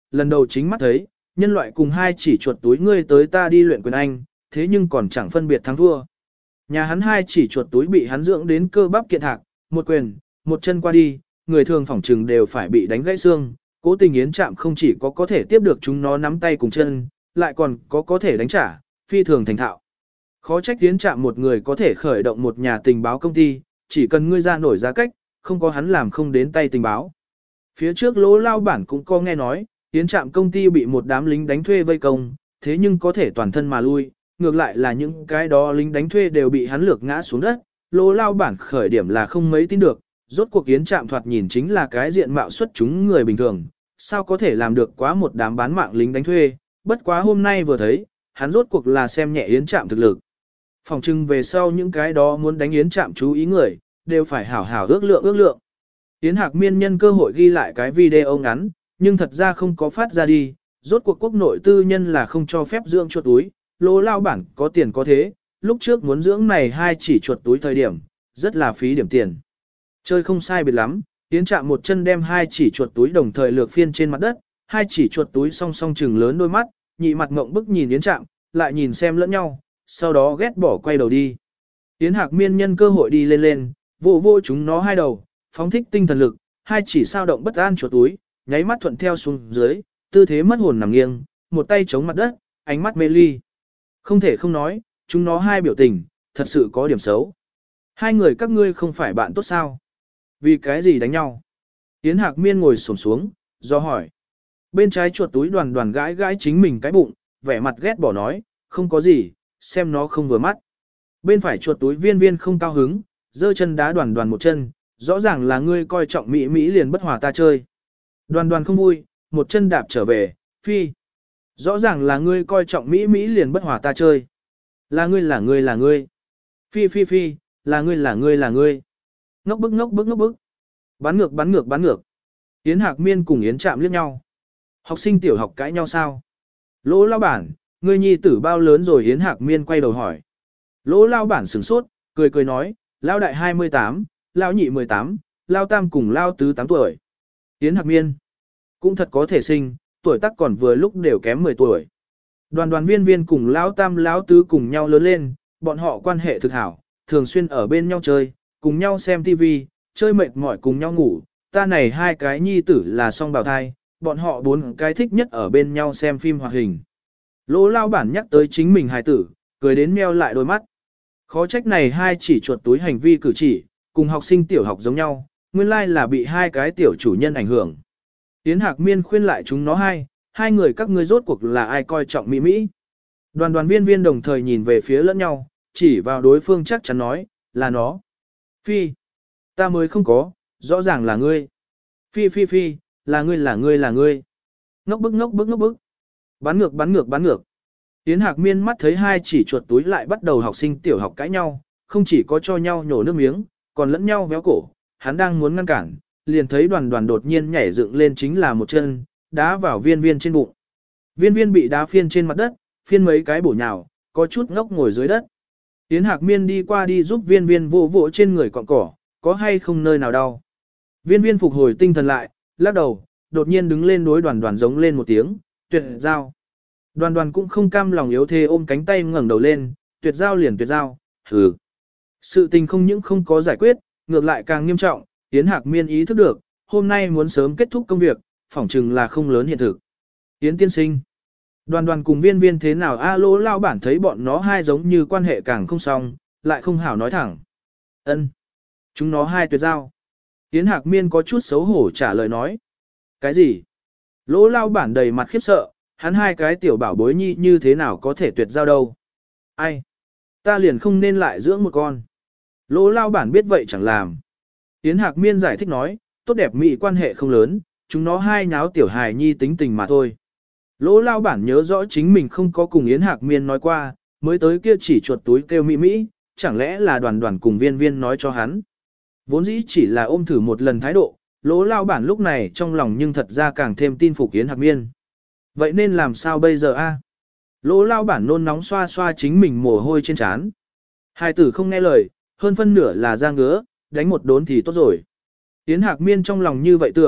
lần đầu chính mắt thấy, nhân loại cùng hai chỉ chuột túi ngươi tới ta đi luyện quyền anh, thế nhưng còn chẳng phân biệt thắng thua. Nhà hắn hai chỉ chuột túi bị hắn dưỡng đến cơ bắp kiện thạc, một quyền, một chân qua đi, người thường phỏng trừng đều phải bị đánh gãy xương. Cố Tình Yến Trạm không chỉ có có thể tiếp được chúng nó nắm tay cùng chân, lại còn có có thể đánh trả, phi thường thành thạo. Khó trách Yến Trạm một người có thể khởi động một nhà tình báo công ty, chỉ cần ngươi ra nổi giá cách, không có hắn làm không đến tay tình báo. Phía trước Lỗ lao bản cũng có nghe nói, Yến Trạm công ty bị một đám lính đánh thuê vây công, thế nhưng có thể toàn thân mà lui, ngược lại là những cái đó lính đánh thuê đều bị hắn lược ngã xuống đất. Lỗ lao bản khởi điểm là không mấy tin được, rốt cuộc Yến Trạm thoạt nhìn chính là cái diện mạo xuất chúng người bình thường, sao có thể làm được quá một đám bán mạng lính đánh thuê, bất quá hôm nay vừa thấy, hắn rốt cuộc là xem nhẹ Yến Trạm thực lực. Phòng trưng về sau những cái đó muốn đánh Yến Trạm chú ý người, đều phải hảo hảo ước lượng ước lượng. Yến Hạc Miên nhân cơ hội ghi lại cái video ngắn, nhưng thật ra không có phát ra đi, rốt cuộc quốc nội tư nhân là không cho phép dưỡng chuột túi, Lỗ lao bản có tiền có thế, lúc trước muốn dưỡng này hai chỉ chuột túi thời điểm, rất là phí điểm tiền. Chơi không sai biệt lắm, Yến Trạm một chân đem hai chỉ chuột túi đồng thời lược phiên trên mặt đất, hai chỉ chuột túi song song trừng lớn đôi mắt, nhị mặt ngộng bức nhìn Yến Trạm, lại nhìn xem lẫn nhau, sau đó ghét bỏ quay đầu đi. Yến Hạc Miên nhân cơ hội đi lên lên, vô vô chúng nó hai đầu, phóng thích tinh thần lực, hai chỉ sao động bất an chuột túi, nháy mắt thuận theo xuống dưới, tư thế mất hồn nằm nghiêng, một tay chống mặt đất, ánh mắt mê ly. Không thể không nói, chúng nó hai biểu tình, thật sự có điểm xấu. Hai người các ngươi không phải bạn tốt sao? Vì cái gì đánh nhau? Yến Hạc Miên ngồi xổm xuống, do hỏi. Bên trái chuột túi đoàn đoàn gãi gãi chính mình cái bụng, vẻ mặt ghét bỏ nói, không có gì, xem nó không vừa mắt. Bên phải chuột túi viên viên không cao hứng, giơ chân đá đoàn đoàn một chân, rõ ràng là ngươi coi trọng Mỹ Mỹ liền bất hòa ta chơi. Đoàn đoàn không vui, một chân đạp trở về, phi. Rõ ràng là ngươi coi trọng Mỹ Mỹ liền bất hòa ta chơi. Là ngươi là ngươi là ngươi. Phi phi phi, là ngươi là ngươi là ngươi. Ngốc bức ngốc bức ngốc bức. Bắn ngược bắn ngược bắn ngược. Yến Hạc Miên cùng Yến Trạm liếc nhau. Học sinh tiểu học cãi nhau sao? Lỗ lao bản, ngươi nhi tử bao lớn rồi? Yến Hạc Miên quay đầu hỏi. Lỗ lao bản sửng sốt, cười cười nói, lao đại hai mươi tám, lao nhị mười tám, lao tam cùng lao tứ tám tuổi. Yến Hạc Miên cũng thật có thể sinh, tuổi tác còn vừa lúc đều kém mười tuổi. Đoàn đoàn viên viên cùng lão tam lão tứ cùng nhau lớn lên, bọn họ quan hệ thực hảo, thường xuyên ở bên nhau chơi, cùng nhau xem tivi, chơi mệt mỏi cùng nhau ngủ. Ta này hai cái nhi tử là song bào thai, bọn họ bốn cái thích nhất ở bên nhau xem phim hoạt hình. Lỗ lao bản nhắc tới chính mình hài tử, cười đến meo lại đôi mắt. Khó trách này hai chỉ chuột túi hành vi cử chỉ, cùng học sinh tiểu học giống nhau, nguyên lai là bị hai cái tiểu chủ nhân ảnh hưởng. Yến Hạc Miên khuyên lại chúng nó hai, hai người các ngươi rốt cuộc là ai coi trọng Mỹ Mỹ. Đoàn đoàn viên viên đồng thời nhìn về phía lẫn nhau, chỉ vào đối phương chắc chắn nói, là nó. Phi, ta mới không có, rõ ràng là ngươi. Phi phi phi, là ngươi là ngươi là ngươi. Ngốc bức ngốc bức ngốc bức. Bắn ngược bắn ngược bắn ngược. Yến Hạc Miên mắt thấy hai chỉ chuột túi lại bắt đầu học sinh tiểu học cãi nhau, không chỉ có cho nhau nhổ nước miếng, còn lẫn nhau véo cổ, hắn đang muốn ngăn cản, liền thấy đoàn đoàn đột nhiên nhảy dựng lên chính là một chân, đá vào viên viên trên bụng. Viên viên bị đá phiên trên mặt đất, phiên mấy cái bổ nhào, có chút ngốc ngồi dưới đất. Yến Hạc Miên đi qua đi giúp viên viên vỗ vỗ trên người cọng cỏ, có hay không nơi nào đau. Viên viên phục hồi tinh thần lại, lắc đầu, đột nhiên đứng lên đối đoàn đoàn giống lên một tiếng, tuyệt giao. Đoàn đoàn cũng không cam lòng yếu thế ôm cánh tay ngẩng đầu lên, tuyệt giao liền tuyệt giao, hừ. Sự tình không những không có giải quyết, ngược lại càng nghiêm trọng, Yến Hạc Miên ý thức được, hôm nay muốn sớm kết thúc công việc, phỏng chừng là không lớn hiện thực. Yến tiên sinh. Đoàn đoàn cùng viên viên thế nào a lỗ lao bản thấy bọn nó hai giống như quan hệ càng không xong, lại không hảo nói thẳng. Ân, chúng nó hai tuyệt giao. Yến Hạc Miên có chút xấu hổ trả lời nói. Cái gì? Lỗ lao bản đầy mặt khiếp sợ, hắn hai cái tiểu bảo bối nhi như thế nào có thể tuyệt giao đâu. Ai? Ta liền không nên lại dưỡng một con. Lỗ lao bản biết vậy chẳng làm. Yến Hạc Miên giải thích nói, tốt đẹp mỹ quan hệ không lớn, chúng nó hai nháo tiểu hài nhi tính tình mà thôi. Lỗ lao bản nhớ rõ chính mình không có cùng Yến Hạc Miên nói qua, mới tới kia chỉ chuột túi kêu mỹ mỹ, chẳng lẽ là đoàn đoàn cùng viên viên nói cho hắn. Vốn dĩ chỉ là ôm thử một lần thái độ, lỗ lao bản lúc này trong lòng nhưng thật ra càng thêm tin phục Yến Hạc Miên. Vậy nên làm sao bây giờ a? Lỗ lao bản nôn nóng xoa xoa chính mình mồ hôi trên trán. Hai tử không nghe lời, hơn phân nửa là ra ngứa, đánh một đốn thì tốt rồi. Yến Hạc Miên trong lòng như vậy tưởng,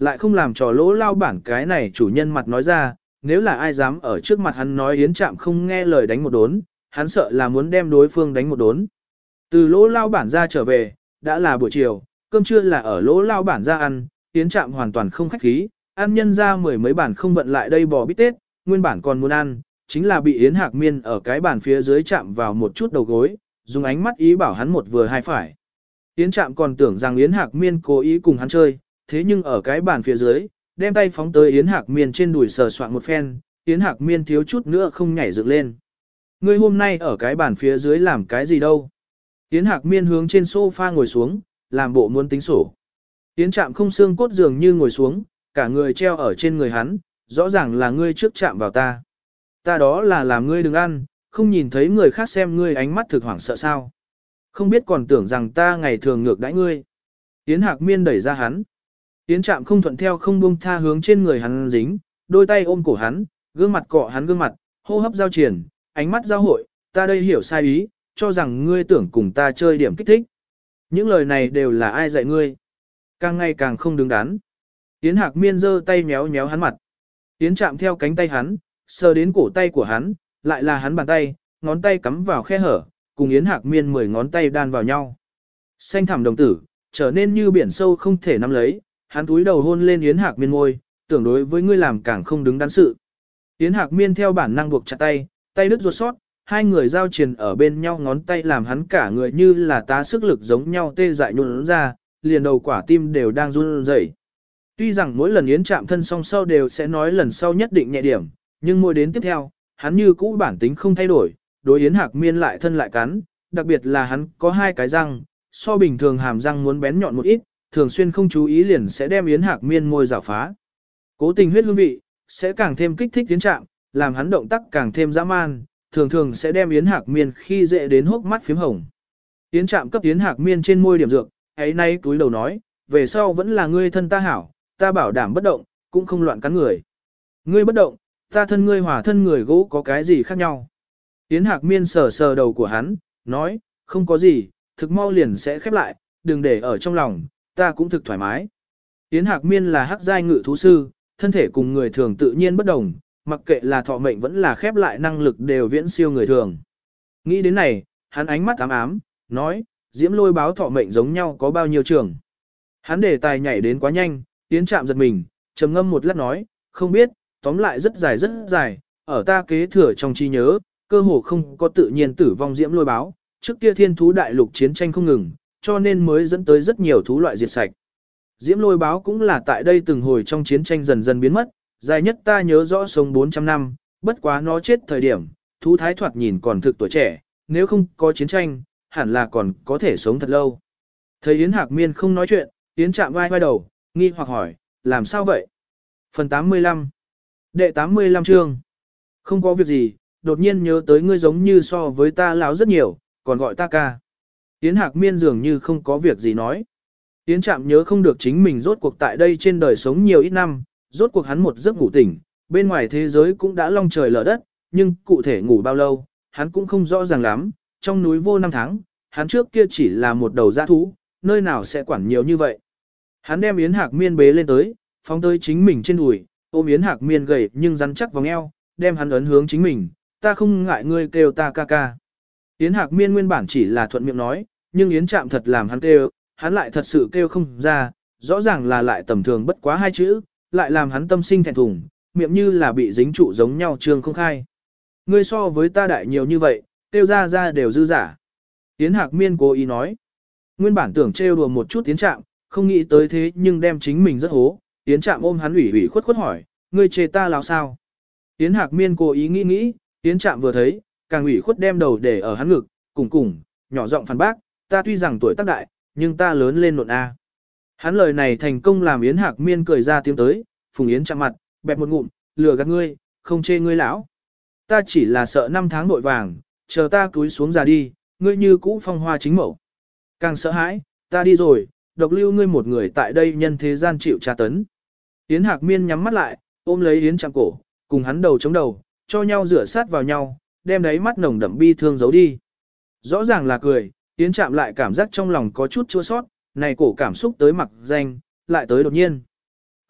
Lại không làm trò lỗ lao bản cái này chủ nhân mặt nói ra, nếu là ai dám ở trước mặt hắn nói Yến Trạm không nghe lời đánh một đốn, hắn sợ là muốn đem đối phương đánh một đốn. Từ lỗ lao bản ra trở về, đã là buổi chiều, cơm trưa là ở lỗ lao bản ra ăn, Yến Trạm hoàn toàn không khách khí, ăn nhân ra mười mấy bản không vận lại đây bò bít tết, nguyên bản còn muốn ăn, chính là bị Yến Hạc Miên ở cái bàn phía dưới chạm vào một chút đầu gối, dùng ánh mắt ý bảo hắn một vừa hai phải. Yến Trạm còn tưởng rằng Yến Hạc Miên cố ý cùng hắn chơi, thế nhưng ở cái bàn phía dưới, đem tay phóng tới Yến Hạc Miên trên đùi sờ soạn một phen, Yến Hạc Miên thiếu chút nữa không nhảy dựng lên. Ngươi hôm nay ở cái bàn phía dưới làm cái gì đâu? Yến Hạc Miên hướng trên sofa ngồi xuống, làm bộ muốn tính sổ. Yến Trạm không xương cốt dường như ngồi xuống, cả người treo ở trên người hắn, rõ ràng là ngươi trước chạm vào ta. Ta đó là làm ngươi đừng ăn, không nhìn thấy người khác xem ngươi ánh mắt thực hoảng sợ sao. Không biết còn tưởng rằng ta ngày thường ngược đãi ngươi. Yến Hạc Miên đẩy ra hắn. Yến Trạm không thuận theo không buông tha hướng trên người hắn dính, đôi tay ôm cổ hắn, gương mặt cọ hắn gương mặt, hô hấp giao triển, ánh mắt giao hội, ta đây hiểu sai ý, cho rằng ngươi tưởng cùng ta chơi điểm kích thích. Những lời này đều là ai dạy ngươi? Càng ngày càng không đứng đắn. Yến Hạc Miên giơ tay méo méo hắn mặt. Yến Trạm theo cánh tay hắn, sờ đến cổ tay của hắn, lại là hắn bàn tay, ngón tay cắm vào khe hở, cùng Yến Hạc Miên mười ngón tay đan vào nhau. Xanh thẳm đồng tử, trở nên như biển sâu không thể nắm lấy, hắn túi đầu hôn lên Yến Hạc Miên môi, tưởng đối với ngươi làm càng không đứng đắn sự. Yến Hạc Miên theo bản năng buộc chặt tay, tay đứt ruột sót, hai người giao triền ở bên nhau ngón tay làm hắn cả người như là tá sức lực giống nhau tê dại nhuôn ra, liền đầu quả tim đều đang run rẩy. Tuy rằng mỗi lần Yến Trạm thân song sau đều sẽ nói lần sau nhất định nhẹ điểm, nhưng mỗi đến tiếp theo, hắn như cũ bản tính không thay đổi, đối Yến Hạc Miên lại thân lại cắn, đặc biệt là hắn có hai cái răng, so bình thường hàm răng muốn bén nhọn một ít, thường xuyên không chú ý liền sẽ đem Yến Hạc Miên môi rào phá. Cố tình huyết hương vị, sẽ càng thêm kích thích Yến Trạm, làm hắn động tác càng thêm dã man, thường thường sẽ đem Yến Hạc Miên khi dễ đến hốc mắt phím hồng. Yến Trạm cấp Yến Hạc Miên trên môi điểm dược, ấy nay túi đầu nói, về sau vẫn là ngươi thân ta hảo, ta bảo đảm bất động, cũng không loạn cắn người. Ngươi bất động, ta thân ngươi hòa thân người gỗ có cái gì khác nhau. Yến Hạc Miên sờ sờ đầu của hắn, nói, không có gì, thực mau liền sẽ khép lại, đừng để ở trong lòng, ta cũng thực thoải mái. Yến Hạc Miên là hắc giai ngự thú sư, thân thể cùng người thường tự nhiên bất đồng, mặc kệ là thọ mệnh vẫn là khép lại năng lực đều viễn siêu người thường. Nghĩ đến này, hắn ánh mắt ám ám, nói, Diễm Lôi báo thọ mệnh giống nhau có bao nhiêu trường. Hắn để tài nhảy đến quá nhanh, Yến Trạm giật mình, trầm ngâm một lát nói, không biết, tóm lại rất dài rất dài, ở ta kế thừa trong trí nhớ, cơ hồ không có tự nhiên tử vong Diễm Lôi báo, trước kia thiên thú đại lục chiến tranh không ngừng, cho nên mới dẫn tới rất nhiều thú loại diệt sạch. Diễm Lôi báo cũng là tại đây từng hồi trong chiến tranh dần dần biến mất, dài nhất ta nhớ rõ sống bốn trăm năm, bất quá nó chết thời điểm, thú thái thoạt nhìn còn thực tuổi trẻ, nếu không có chiến tranh, hẳn là còn có thể sống thật lâu. Thấy Yến Hạc Miên không nói chuyện, Yến Trạm vai vai đầu, nghi hoặc hỏi, làm sao vậy? Phần tám mươi lăm Đệ tám mươi lăm chương Không có việc gì, đột nhiên nhớ tới ngươi giống như so với ta lão rất nhiều, còn gọi ta ca. Yến Hạc Miên dường như không có việc gì nói. Yến Trạm nhớ không được chính mình rốt cuộc tại đây trên đời sống nhiều ít năm, rốt cuộc hắn một giấc ngủ tỉnh, bên ngoài thế giới cũng đã long trời lở đất, nhưng cụ thể ngủ bao lâu, hắn cũng không rõ ràng lắm, trong núi vô năm tháng, hắn trước kia chỉ là một đầu dã thú, nơi nào sẽ quản nhiều như vậy. Hắn đem Yến Hạc Miên bế lên tới, phóng tới chính mình trên đùi, ôm Yến Hạc Miên gầy nhưng rắn chắc vòng eo, đem hắn ấn hướng chính mình, ta không ngại ngươi kêu ta ca ca. Yến Hạc Miên nguyên bản chỉ là thuận miệng nói, nhưng Yến Trạm thật làm hắn kêu, hắn lại thật sự kêu không ra, rõ ràng là lại tầm thường bất quá hai chữ, lại làm hắn tâm sinh thẹn thùng, miệng như là bị dính trụ giống nhau trương không khai. Ngươi so với ta đại nhiều như vậy, kêu ra ra đều dư giả. Yến Hạc Miên cố ý nói, nguyên bản tưởng trêu đùa một chút Yến Trạm, không nghĩ tới thế nhưng đem chính mình rất hố. Yến Trạm ôm hắn ủy ủy khuất khuất hỏi, ngươi chê ta láo sao? Yến Hạc Miên cố ý nghĩ nghĩ, Yến Trạm vừa thấy, càng ủy khuất đem đầu để ở hắn ngực, cùng cùng, nhỏ giọng phản bác, ta tuy rằng tuổi tác đại, nhưng ta lớn lên nộn A. Hắn lời này thành công làm Yến Hạc Miên cười ra tiếng tới, Phùng Yến chạm mặt, bẹp một ngụm, lừa gạt ngươi, không chê ngươi lão. Ta chỉ là sợ năm tháng nội vàng, chờ ta cúi xuống già đi, ngươi như cũ phong hoa chính mẫu. Càng sợ hãi, ta đi rồi, độc lưu ngươi một người tại đây nhân thế gian chịu tra tấn. Yến Hạc Miên nhắm mắt lại, ôm lấy Yến Trạm cổ, cùng hắn đầu chống đầu, cho nhau rửa sát vào nhau, đem đáy mắt nồng đậm bi thương giấu đi. Rõ ràng là cười, Yến Trạm lại cảm giác trong lòng có chút chua sót, này cổ cảm xúc tới mặc danh, lại tới đột nhiên.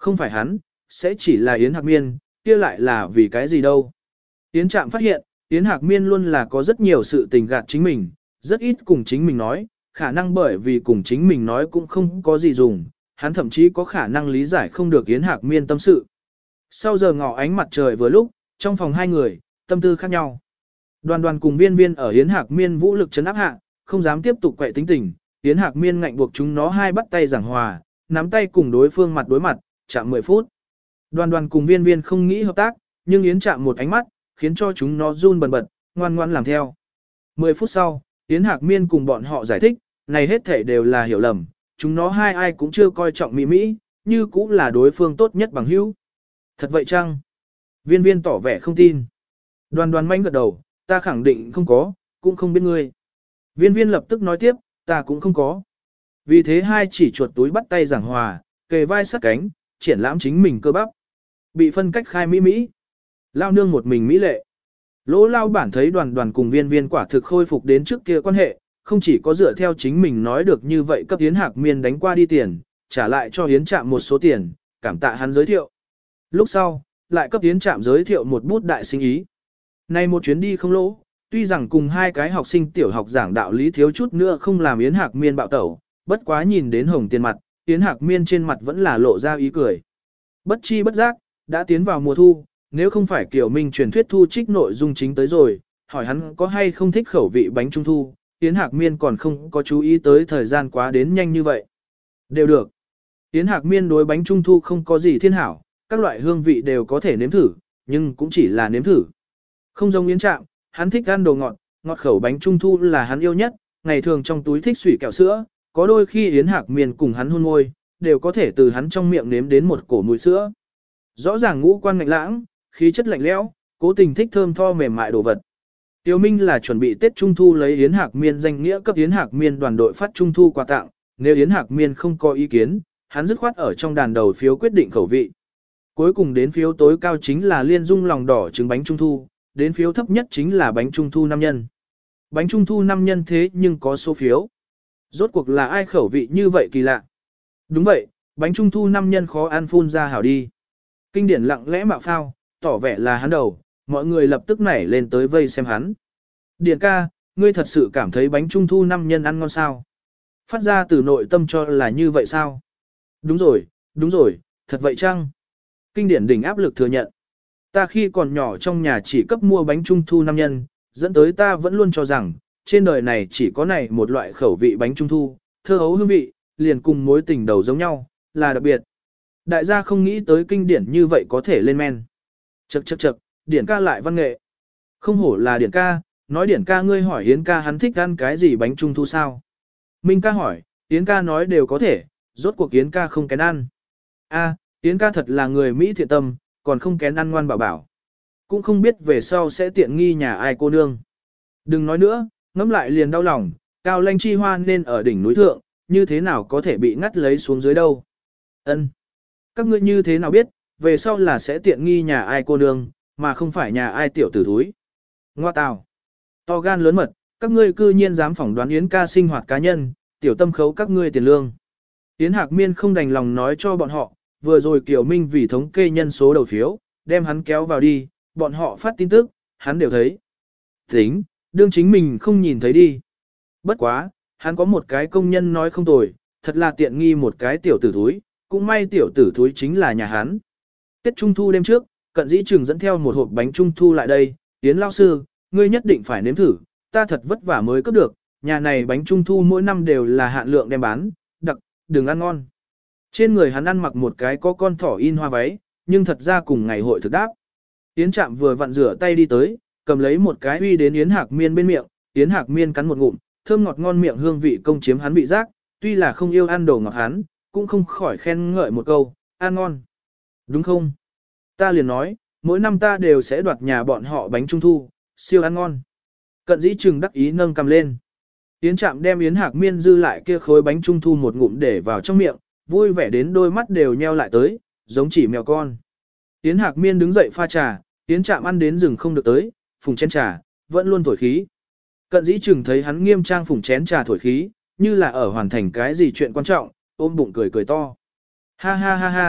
Không phải hắn, sẽ chỉ là Yến Hạc Miên, kia lại là vì cái gì đâu. Yến Trạm phát hiện, Yến Hạc Miên luôn là có rất nhiều sự tình gạt chính mình, rất ít cùng chính mình nói, khả năng bởi vì cùng chính mình nói cũng không có gì dùng, hắn thậm chí có khả năng lý giải không được Yến Hạc Miên tâm sự. Sau giờ ngọ ánh mặt trời vừa lúc, trong phòng hai người, tâm tư khác nhau. Đoàn đoàn cùng viên viên ở Yến Hạc Miên vũ lực chấn áp hạ, không dám tiếp tục quậy tính tình, Yến Hạc Miên ngạnh buộc chúng nó hai bắt tay giảng hòa, nắm tay cùng đối phương mặt đối mặt, chạm mười phút. Đoàn đoàn cùng viên viên không nghĩ hợp tác, nhưng Yến chạm một ánh mắt, khiến cho chúng nó run bần bật, ngoan ngoan làm theo. mười phút sau, Yến Hạc Miên cùng bọn họ giải thích, này hết thể đều là hiểu lầm, chúng nó hai ai cũng chưa coi trọng Mỹ Mỹ, như cũng là đối phương tốt nhất bằng hữu. Thật vậy chăng? Viên viên tỏ vẻ không tin. Đoàn đoàn manh gật đầu, ta khẳng định không có, cũng không biết ngươi. Viên viên lập tức nói tiếp, ta cũng không có. Vì thế hai chỉ chuột túi bắt tay giảng hòa, kề vai sát cánh, triển lãm chính mình cơ bắp. Bị phân cách khai Mỹ Mỹ. Lao nương một mình Mỹ lệ. Lỗ lao bản thấy đoàn đoàn cùng viên viên quả thực khôi phục đến trước kia quan hệ, không chỉ có dựa theo chính mình nói được như vậy cấp Yến Hạc Miên đánh qua đi tiền, trả lại cho Yến Trạm một số tiền, cảm tạ hắn giới thiệu. Lúc sau, lại cấp Yến Trạm giới thiệu một bút đại sinh ý. Này một chuyến đi không lỗ, tuy rằng cùng hai cái học sinh tiểu học giảng đạo lý thiếu chút nữa không làm Yến Hạc Miên bạo tẩu, bất quá nhìn đến hồng tiền mặt, Yến Hạc Miên trên mặt vẫn là lộ ra ý cười. Bất chi bất giác, đã tiến vào mùa thu, nếu không phải Kiều Minh truyền thuyết thu trích nội dung chính tới rồi, hỏi hắn có hay không thích khẩu vị bánh trung thu, Yến Hạc Miên còn không có chú ý tới thời gian quá đến nhanh như vậy. Đều được. Yến Hạc Miên đối bánh trung thu không có gì thiên hảo, các loại hương vị đều có thể nếm thử, nhưng cũng chỉ là nếm thử. Không giống Yến Trạm, hắn thích ăn đồ ngọt, ngọt khẩu bánh trung thu là hắn yêu nhất, ngày thường trong túi thích sủi kẹo sữa, có đôi khi Yến Hạc Miên cùng hắn hôn môi, đều có thể từ hắn trong miệng nếm đến một cổ mùi sữa. Rõ ràng ngũ quan ngạnh lãng, khí chất lạnh lẽo, cố tình thích thơm tho mềm mại đồ vật. Tiêu Minh là chuẩn bị Tết Trung Thu lấy Yến Hạc Miên danh nghĩa cấp Yến Hạc Miên đoàn đội phát Trung Thu quà tặng, nếu Yến Hạc Miên không có ý kiến, hắn dứt khoát ở trong đàn đầu phiếu quyết định khẩu vị. Cuối cùng đến phiếu tối cao chính là liên dung lòng đỏ trứng bánh Trung Thu, đến phiếu thấp nhất chính là bánh Trung Thu năm nhân. Bánh Trung Thu năm nhân thế nhưng có số phiếu. Rốt cuộc là ai khẩu vị như vậy kỳ lạ? Đúng vậy, bánh Trung Thu năm nhân khó ăn phun ra hảo đi. Kinh điển lặng lẽ mạo phao, tỏ vẻ là hắn đầu, mọi người lập tức nảy lên tới vây xem hắn. Điền ca, ngươi thật sự cảm thấy bánh Trung Thu năm nhân ăn ngon sao? Phát ra từ nội tâm cho là như vậy sao? Đúng rồi, đúng rồi, thật vậy chăng? Kinh điển đỉnh áp lực thừa nhận. Ta khi còn nhỏ trong nhà chỉ cấp mua bánh Trung Thu năm nhân, dẫn tới ta vẫn luôn cho rằng, trên đời này chỉ có này một loại khẩu vị bánh Trung Thu, thơ hấu hương vị, liền cùng mối tình đầu giống nhau, là đặc biệt. Đại gia không nghĩ tới kinh điển như vậy có thể lên men. Chậc chậc chậc, điển ca lại văn nghệ. Không hổ là điển ca, nói điển ca ngươi hỏi Yến ca hắn thích ăn cái gì bánh Trung Thu sao? Minh ca hỏi, Yến ca nói đều có thể, rốt cuộc Yến ca không kén ăn. A, Yến ca thật là người Mỹ thiện tâm, còn không kén ăn ngoan bảo bảo. Cũng không biết về sau sẽ tiện nghi nhà ai cô nương. Đừng nói nữa, ngẫm lại liền đau lòng, cao lanh chi hoa nên ở đỉnh núi thượng, như thế nào có thể bị ngắt lấy xuống dưới đâu. Ân, các ngươi như thế nào biết, về sau là sẽ tiện nghi nhà ai cô nương, mà không phải nhà ai tiểu tử thúi. Ngoa tào, to gan lớn mật, các ngươi cư nhiên dám phỏng đoán Yến ca sinh hoạt cá nhân, tiểu tâm khấu các ngươi tiền lương. Yến Hạc Miên không đành lòng nói cho bọn họ, vừa rồi Kiều Minh vì thống kê nhân số đầu phiếu, đem hắn kéo vào đi, bọn họ phát tin tức, hắn đều thấy. Tính, đương chính mình không nhìn thấy đi. Bất quá, hắn có một cái công nhân nói không tồi, thật là tiện nghi một cái tiểu tử thúi, cũng may tiểu tử thúi chính là nhà hắn. Tết Trung Thu đêm trước, Cận Dĩ Trừng dẫn theo một hộp bánh Trung Thu lại đây, Yến lao sư, ngươi nhất định phải nếm thử, ta thật vất vả mới cấp được, nhà này bánh Trung Thu mỗi năm đều là hạn lượng đem bán, đặc, đừng ăn ngon. Trên người hắn ăn mặc một cái có con thỏ in hoa váy, nhưng thật ra cùng ngày hội thực đáp. Yến Trạm vừa vặn rửa tay đi tới, cầm lấy một cái uy đến Yến Hạc Miên bên miệng, Yến Hạc Miên cắn một ngụm, thơm ngọt ngon miệng hương vị công chiếm hắn vị giác, tuy là không yêu ăn đồ ngọt hắn, cũng không khỏi khen ngợi một câu, ăn ngon. Đúng không? Ta liền nói, mỗi năm ta đều sẽ đoạt nhà bọn họ bánh Trung Thu, siêu ăn ngon. Cận Dĩ Trừng đắc ý nâng cầm lên. Yến Trạm đem Yến Hạc Miên dư lại kia khối bánh Trung Thu một ngụm để vào trong miệng, vui vẻ đến đôi mắt đều nheo lại tới, giống chỉ mèo con. Yến Hạc Miên đứng dậy pha trà, Yến Trạm ăn đến rừng không được tới, phùng chén trà, vẫn luôn thổi khí. Cận Dĩ Trừng thấy hắn nghiêm trang phùng chén trà thổi khí, như là ở hoàn thành cái gì chuyện quan trọng, ôm bụng cười cười to. Ha ha ha ha,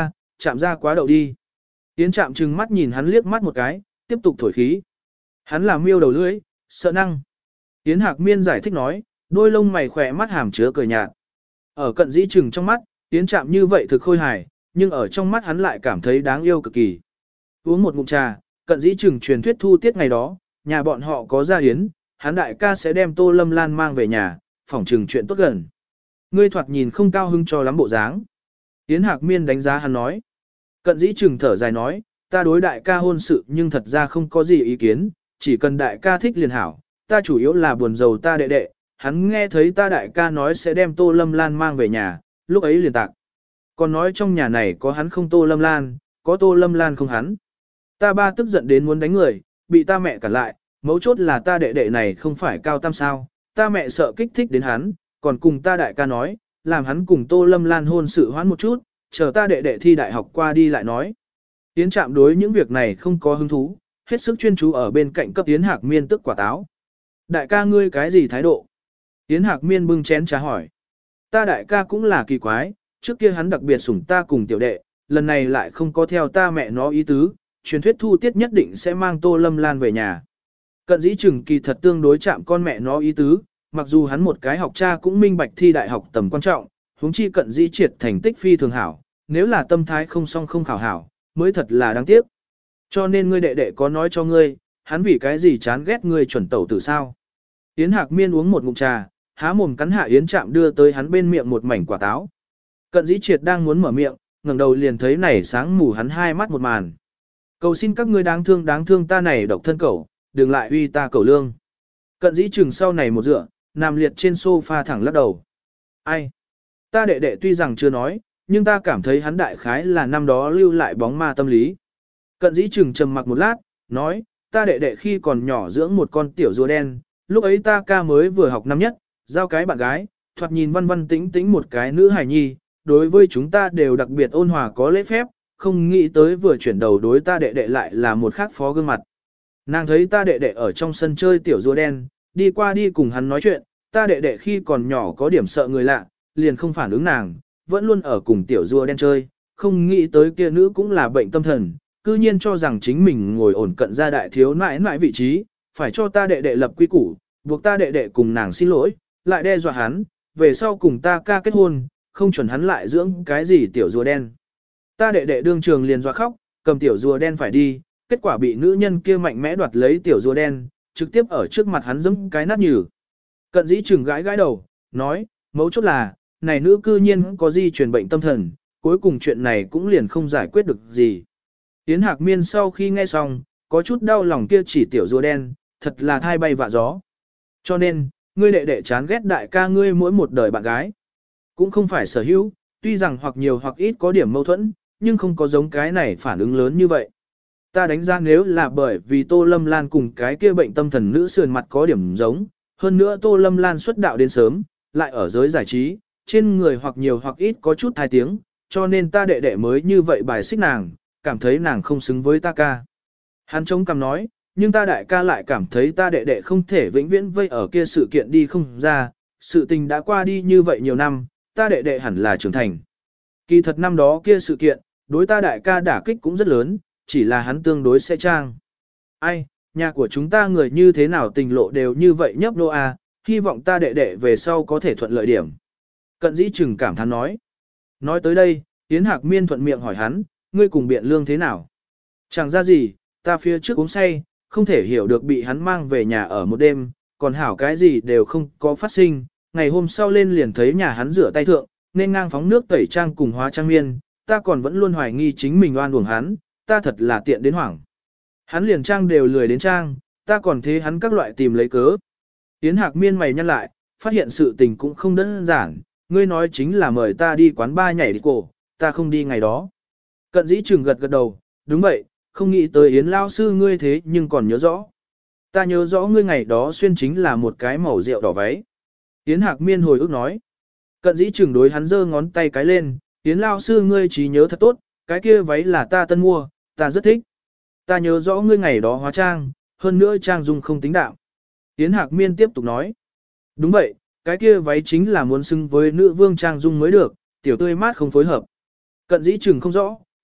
chạm ra quá đậu đi. Yến Trạm trừng mắt nhìn hắn liếc mắt một cái, tiếp tục thổi khí. Hắn là miêu đầu lưỡi, sợ năng. Yến Hạc Miên giải thích nói, đôi lông mày khỏe mắt hàm chứa cười nhạt. Ở cận dĩ trừng trong mắt, Yến Trạm như vậy thực khôi hài, nhưng ở trong mắt hắn lại cảm thấy đáng yêu cực kỳ. Uống một ngụm trà, cận dĩ trừng truyền thuyết thu tiết ngày đó, nhà bọn họ có gia yến, hắn đại ca sẽ đem Tô Lâm Lan mang về nhà, phỏng trừng chuyện tốt gần. Ngươi thoạt nhìn không cao hứng cho lắm bộ dáng. Yến Hạc Miên đánh giá hắn nói. Cận dĩ trừng thở dài nói, ta đối đại ca hôn sự nhưng thật ra không có gì ý kiến, chỉ cần đại ca thích liền hảo, ta chủ yếu là buồn giàu ta đệ đệ, hắn nghe thấy ta đại ca nói sẽ đem Tô Lâm Lan mang về nhà, lúc ấy liền tạc. Còn nói trong nhà này có hắn không Tô Lâm Lan, có Tô Lâm Lan không hắn. Ta ba tức giận đến muốn đánh người, bị ta mẹ cản lại, mấu chốt là ta đệ đệ này không phải cao tam sao, ta mẹ sợ kích thích đến hắn, còn cùng ta đại ca nói, làm hắn cùng Tô Lâm Lan hôn sự hoãn một chút, chờ ta đệ đệ thi đại học qua đi lại nói. Yến Trạm đối những việc này không có hứng thú, hết sức chuyên chú ở bên cạnh cấp Yến Hạc Miên tức quả táo. Đại ca ngươi cái gì thái độ? Yến Hạc Miên bưng chén trà hỏi. Ta đại ca cũng là kỳ quái, trước kia hắn đặc biệt sủng ta cùng tiểu đệ, lần này lại không có theo ta mẹ nó ý tứ, truyền thuyết thu tiết nhất định sẽ mang Tô Lâm Lan về nhà. Cận dĩ trừng kỳ thật tương đối chạm con mẹ nó ý tứ, mặc dù hắn một cái học cha cũng minh bạch thi đại học tầm quan trọng, huống chi cận dĩ triệt thành tích phi thường hảo, nếu là tâm thái không song không khảo hảo, mới thật là đáng tiếc. Cho nên ngươi đệ đệ có nói cho ngươi, hắn vì cái gì chán ghét ngươi chuẩn tẩu tử sao? Yến Hạc Miên uống một ngụm trà, há mồm cắn hạ Yến Trạm đưa tới hắn bên miệng một mảnh quả táo. Cận dĩ triệt đang muốn mở miệng, ngẩng đầu liền thấy nảy sáng mù hắn hai mắt một màn. Cầu xin các ngươi đáng thương đáng thương ta này độc thân cẩu, đừng lại uy ta cẩu lương. Cận dĩ trừng sau này một dựa, nằm liệt trên sofa thẳng lắc đầu. Ai? Ta đệ đệ tuy rằng chưa nói, nhưng ta cảm thấy hắn đại khái là năm đó lưu lại bóng ma tâm lý. Cận dĩ trừng trầm mặc một lát, nói, ta đệ đệ khi còn nhỏ dưỡng một con tiểu rùa đen, lúc ấy ta ca mới vừa học năm nhất, giao cái bạn gái, thoạt nhìn văn văn tĩnh tĩnh một cái nữ hài nhi, đối với chúng ta đều đặc biệt ôn hòa có lễ phép, không nghĩ tới vừa chuyển đầu đối ta đệ đệ lại là một khác phó gương mặt. Nàng thấy ta đệ đệ ở trong sân chơi tiểu rùa đen, đi qua đi cùng hắn nói chuyện, ta đệ đệ khi còn nhỏ có điểm sợ người lạ, liền không phản ứng nàng, vẫn luôn ở cùng tiểu rùa đen chơi, không nghĩ tới kia nữ cũng là bệnh tâm thần, cư nhiên cho rằng chính mình ngồi ổn cận gia đại thiếu nãi nãi vị trí, phải cho ta đệ đệ lập quy củ, buộc ta đệ đệ cùng nàng xin lỗi, lại đe dọa hắn, về sau cùng ta ca kết hôn, không chuẩn hắn lại dưỡng cái gì tiểu rùa đen. Ta đệ đệ đương trường liền dọa khóc, cầm tiểu rùa đen phải đi, kết quả bị nữ nhân kia mạnh mẽ đoạt lấy tiểu rùa đen, trực tiếp ở trước mặt hắn giẫm cái nát nhừ. Cận dĩ trừng gãi gãi đầu, nói, mấu chốt là, này nữ cư nhiên có di truyền bệnh tâm thần, cuối cùng chuyện này cũng liền không giải quyết được gì. Yến Hạc Miên sau khi nghe xong, có chút đau lòng kia chỉ tiểu rùa đen, thật là thai bay vạ gió. Cho nên, ngươi đệ đệ chán ghét đại ca ngươi mỗi một đời bạn gái. Cũng không phải sở hữu, tuy rằng hoặc nhiều hoặc ít có điểm mâu thuẫn, nhưng không có giống cái này phản ứng lớn như vậy. Ta đánh giá nếu là bởi vì Tô Lâm Lan cùng cái kia bệnh tâm thần nữ sườn mặt có điểm giống, hơn nữa Tô Lâm Lan xuất đạo đến sớm, lại ở giới giải trí, trên người hoặc nhiều hoặc ít có chút thai tiếng, cho nên ta đệ đệ mới như vậy bài xích nàng, cảm thấy nàng không xứng với ta ca. Hắn chống cằm nói, nhưng ta đại ca lại cảm thấy ta đệ đệ không thể vĩnh viễn vây ở kia sự kiện đi không ra, sự tình đã qua đi như vậy nhiều năm, ta đệ đệ hẳn là trưởng thành. Kỳ thật năm đó kia sự kiện, đối ta đại ca đả kích cũng rất lớn, chỉ là hắn tương đối sẽ trang. Ai, nhà của chúng ta người như thế nào tình lộ đều như vậy nhấp nô à, hy vọng ta đệ đệ về sau có thể thuận lợi điểm. Cận dĩ trừng cảm thán nói. Nói tới đây, Yến Hạc Miên thuận miệng hỏi hắn, ngươi cùng biện lương thế nào? Chẳng ra gì, ta phía trước uống say, không thể hiểu được bị hắn mang về nhà ở một đêm, còn hảo cái gì đều không có phát sinh. Ngày hôm sau lên liền thấy nhà hắn rửa tay thượng, nên ngang phóng nước tẩy trang cùng hóa trang miên, ta còn vẫn luôn hoài nghi chính mình oan uổng hắn, ta thật là tiện đến hoảng. Hắn liền trang đều lười đến trang, ta còn thế hắn các loại tìm lấy cớ. Yến Hạc Miên mày nhăn lại, phát hiện sự tình cũng không đơn giản, ngươi nói chính là mời ta đi quán ba nhảy đi cổ, ta không đi ngày đó. Cận dĩ trừng gật gật đầu, đúng vậy, không nghĩ tới Yến lao sư ngươi thế nhưng còn nhớ rõ. Ta nhớ rõ ngươi ngày đó xuyên chính là một cái màu rượu đỏ váy. Yến Hạc Miên hồi ức nói. Cận dĩ trừng đối hắn giơ ngón tay cái lên, Yến lao sư ngươi trí nhớ thật tốt, cái kia váy là ta tân mua, ta rất thích. Ta nhớ rõ ngươi ngày đó hóa trang, hơn nữa trang dung không tính đạo. Yến Hạc Miên tiếp tục nói. Đúng vậy, cái kia váy chính là muốn xứng với nữ vương trang dung mới được, tiểu tươi mát không phối hợp. Cận dĩ trừng không rõ,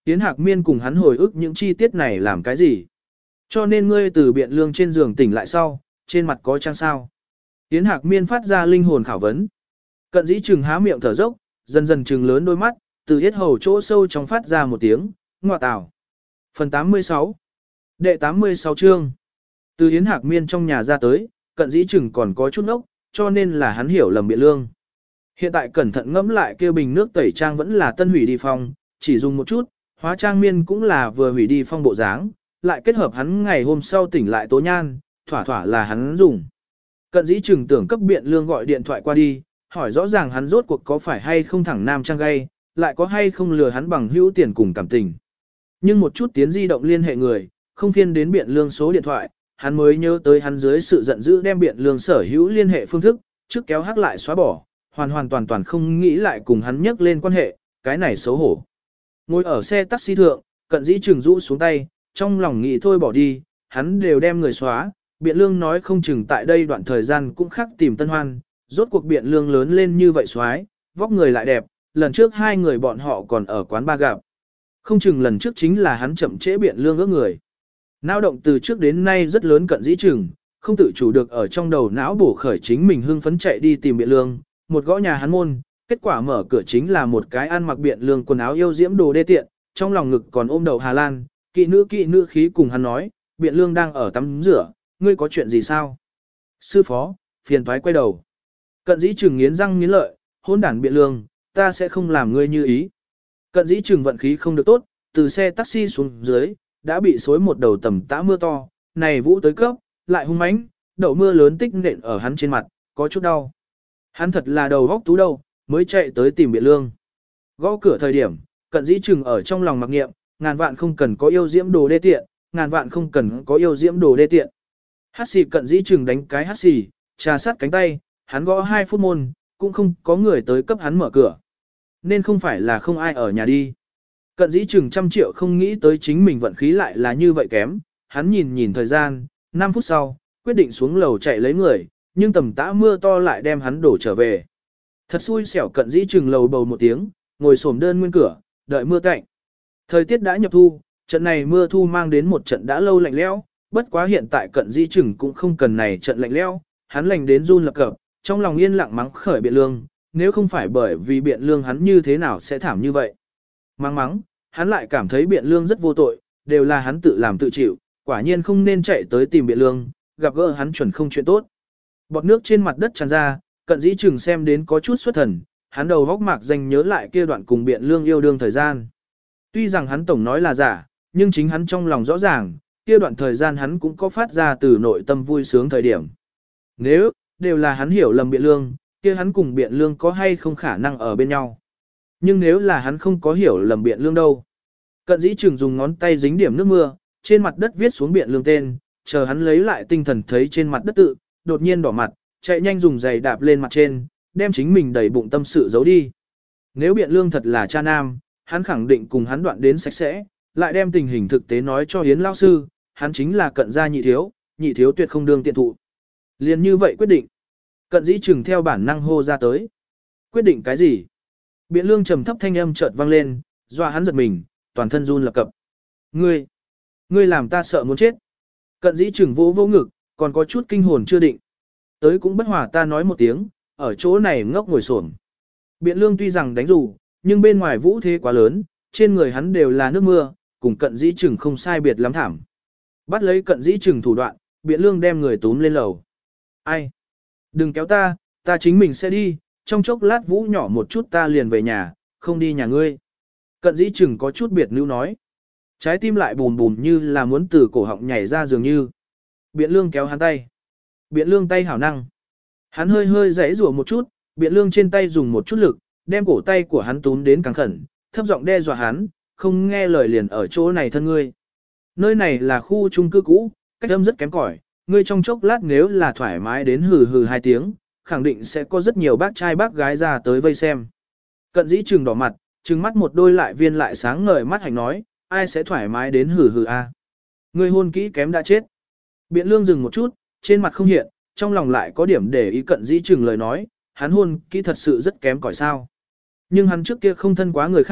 Yến Hạc Miên cùng hắn hồi ức những chi tiết này làm cái gì? Cho nên ngươi từ biện lương trên giường tỉnh lại sau, trên mặt có trang sao? Yến Hạc Miên phát ra linh hồn khảo vấn. Cận dĩ trừng há miệng thở dốc, dần dần trừng lớn đôi mắt, từ yết hầu chỗ sâu trong phát ra một tiếng, ngọa tào. Phần tám mươi sáu. Đệ tám mươi sáu chương. Từ Yến Hạc Miên trong nhà ra tới, cận dĩ trừng còn có chút ốc, cho nên là hắn hiểu lầm biện lương. Hiện tại cẩn thận ngẫm lại kêu bình nước tẩy trang vẫn là tân hủy đi phong, chỉ dùng một chút, hóa trang miên cũng là vừa hủy đi phong bộ dáng, lại kết hợp hắn ngày hôm sau tỉnh lại tố nhan, thỏa thỏa là hắn dùng. Cận dĩ trừng tưởng cấp biện lương gọi điện thoại qua đi, hỏi rõ ràng hắn rốt cuộc có phải hay không thẳng nam trang gay, lại có hay không lừa hắn bằng hữu tiền cùng cảm tình. Nhưng một chút tiến di động liên hệ người, không phiên đến biện lương số điện thoại, hắn mới nhớ tới hắn dưới sự giận dữ đem biện lương sở hữu liên hệ phương thức, trước kéo hắc lại xóa bỏ, hoàn hoàn toàn toàn không nghĩ lại cùng hắn nhắc lên quan hệ, cái này xấu hổ. Ngồi ở xe taxi thượng, cận dĩ trừng rũ xuống tay, trong lòng nghĩ thôi bỏ đi, hắn đều đem người xóa, biện lương nói không chừng tại đây đoạn thời gian cũng khắc tìm tân hoan, rốt cuộc biện lương lớn lên như vậy xoái, vóc người lại đẹp, lần trước hai người bọn họ còn ở quán ba gặp. Không chừng lần trước chính là hắn chậm trễ biện lương ước người. Não động từ trước đến nay rất lớn cận dĩ trừng, không tự chủ được ở trong đầu não bổ khởi chính mình hưng phấn chạy đi tìm biện lương, một gõ nhà hắn môn, kết quả mở cửa chính là một cái ăn mặc biện lương quần áo yêu diễm đồ đê tiện, trong lòng ngực còn ôm đầu Hà Lan, kỵ nữ kỵ nữ khí cùng hắn nói, biện lương đang ở tắm rửa, ngươi có chuyện gì sao? Sư phó, phiền toái quay đầu. Cận dĩ trừng nghiến răng nghiến lợi, hôn đản biện lương, ta sẽ không làm ngươi như ý. Cận dĩ trừng vận khí không được tốt, từ xe taxi xuống dưới, đã bị xối một đầu tầm tã mưa to, này vũ tới cấp, lại hung mãnh, đậu mưa lớn tích nện ở hắn trên mặt, có chút đau. Hắn thật là đầu góc tú đâu, mới chạy tới tìm biện lương. Gõ cửa thời điểm, cận dĩ trừng ở trong lòng mặc nghiệm, ngàn vạn không cần có yêu diễm đồ đê tiện, ngàn vạn không cần có yêu diễm đồ đê tiện. Hát xì cận dĩ trừng đánh cái hát xì, trà sát cánh tay, hắn gõ hai phút môn, cũng không có người tới cấp hắn mở cửa. Nên không phải là không ai ở nhà đi. Cận dĩ trừng trăm triệu không nghĩ tới chính mình vận khí lại là như vậy kém, hắn nhìn nhìn thời gian, năm phút sau, quyết định xuống lầu chạy lấy người, nhưng tầm tã mưa to lại đem hắn đổ trở về. Thật xui xẻo cận dĩ trừng lầu bầu một tiếng, ngồi xổm đơn nguyên cửa, đợi mưa cạnh. Thời tiết đã nhập thu, trận này mưa thu mang đến một trận đã lâu lạnh lẽo, bất quá hiện tại cận dĩ trừng cũng không cần này trận lạnh lẽo, hắn lạnh đến run lập cập, trong lòng yên lặng mắng khởi biện lương, nếu không phải bởi vì biện lương hắn như thế nào sẽ thảm như vậy. Mắng mắng, hắn lại cảm thấy biện lương rất vô tội, đều là hắn tự làm tự chịu, quả nhiên không nên chạy tới tìm biện lương, gặp gỡ hắn chuẩn không chuyện tốt. Bọt nước trên mặt đất tràn ra, cận dĩ trừng xem đến có chút xuất thần, hắn đầu góc mạc danh nhớ lại kia đoạn cùng biện lương yêu đương thời gian. Tuy rằng hắn tổng nói là giả, nhưng chính hắn trong lòng rõ ràng, kia đoạn thời gian hắn cũng có phát ra từ nội tâm vui sướng thời điểm. Nếu, đều là hắn hiểu lầm biện lương, kia hắn cùng biện lương có hay không khả năng ở bên nhau. Nhưng nếu là hắn không có hiểu lầm biện lương đâu. Cận dĩ trừng dùng ngón tay dính điểm nước mưa, trên mặt đất viết xuống biện lương tên, chờ hắn lấy lại tinh thần thấy trên mặt đất tự, đột nhiên đỏ mặt, chạy nhanh dùng giày đạp lên mặt trên, đem chính mình đầy bụng tâm sự giấu đi. Nếu biện lương thật là cha nam, hắn khẳng định cùng hắn đoạn đến sạch sẽ, lại đem tình hình thực tế nói cho Hiến lão sư, hắn chính là cận gia nhị thiếu, nhị thiếu tuyệt không đương tiện thụ. Liền như vậy quyết định. Cận dĩ trừng theo bản năng hô ra tới. Quyết định cái gì? Biện lương trầm thấp thanh âm chợt vang lên, dọa hắn giật mình, toàn thân run lập cập. Ngươi, ngươi làm ta sợ muốn chết. Cận dĩ trừng vỗ vô ngực, còn có chút kinh hồn chưa định. Tới cũng bất hòa ta nói một tiếng, ở chỗ này ngốc ngồi xổm. Biện lương tuy rằng đánh dù, nhưng bên ngoài vũ thế quá lớn, trên người hắn đều là nước mưa, cùng cận dĩ trừng không sai biệt lắm thảm. Bắt lấy cận dĩ trừng thủ đoạn, biện lương đem người túm lên lầu. Ai? Đừng kéo ta, ta chính mình sẽ đi, trong chốc lát vũ nhỏ một chút ta liền về nhà, không đi nhà ngươi. Cận dĩ trừng có chút biệt nữ nói. Trái tim lại bùm bùm như là muốn từ cổ họng nhảy ra dường như. Biện lương kéo hắn tay. Biện lương tay hảo năng. Hắn hơi hơi giãy rủa một chút, biện lương trên tay dùng một chút lực, đem cổ tay của hắn túm đến càng khẩn, thấp giọng đe dọa hắn, không nghe lời liền ở chỗ này thân ngươi. Nơi này là khu chung cư cũ, cách âm rất kém cỏi, ngươi trong chốc lát nếu là thoải mái đến hừ hừ hai tiếng, khẳng định sẽ có rất nhiều bác trai bác gái ra tới vây xem. Cận dĩ trừng đỏ mặt, trừng mắt một đôi lại viên lại sáng ngời mắt hạnh nói, ai sẽ thoải mái đến hừ hừ a? Ngươi hôn kỹ kém đã chết. Biện lương dừng một chút, trên mặt không hiện, trong lòng lại có điểm để ý cận dĩ trừng lời nói, hắn hôn kỹ thật sự rất kém cỏi sao. Nhưng hắn trước kia không thân quá người khác,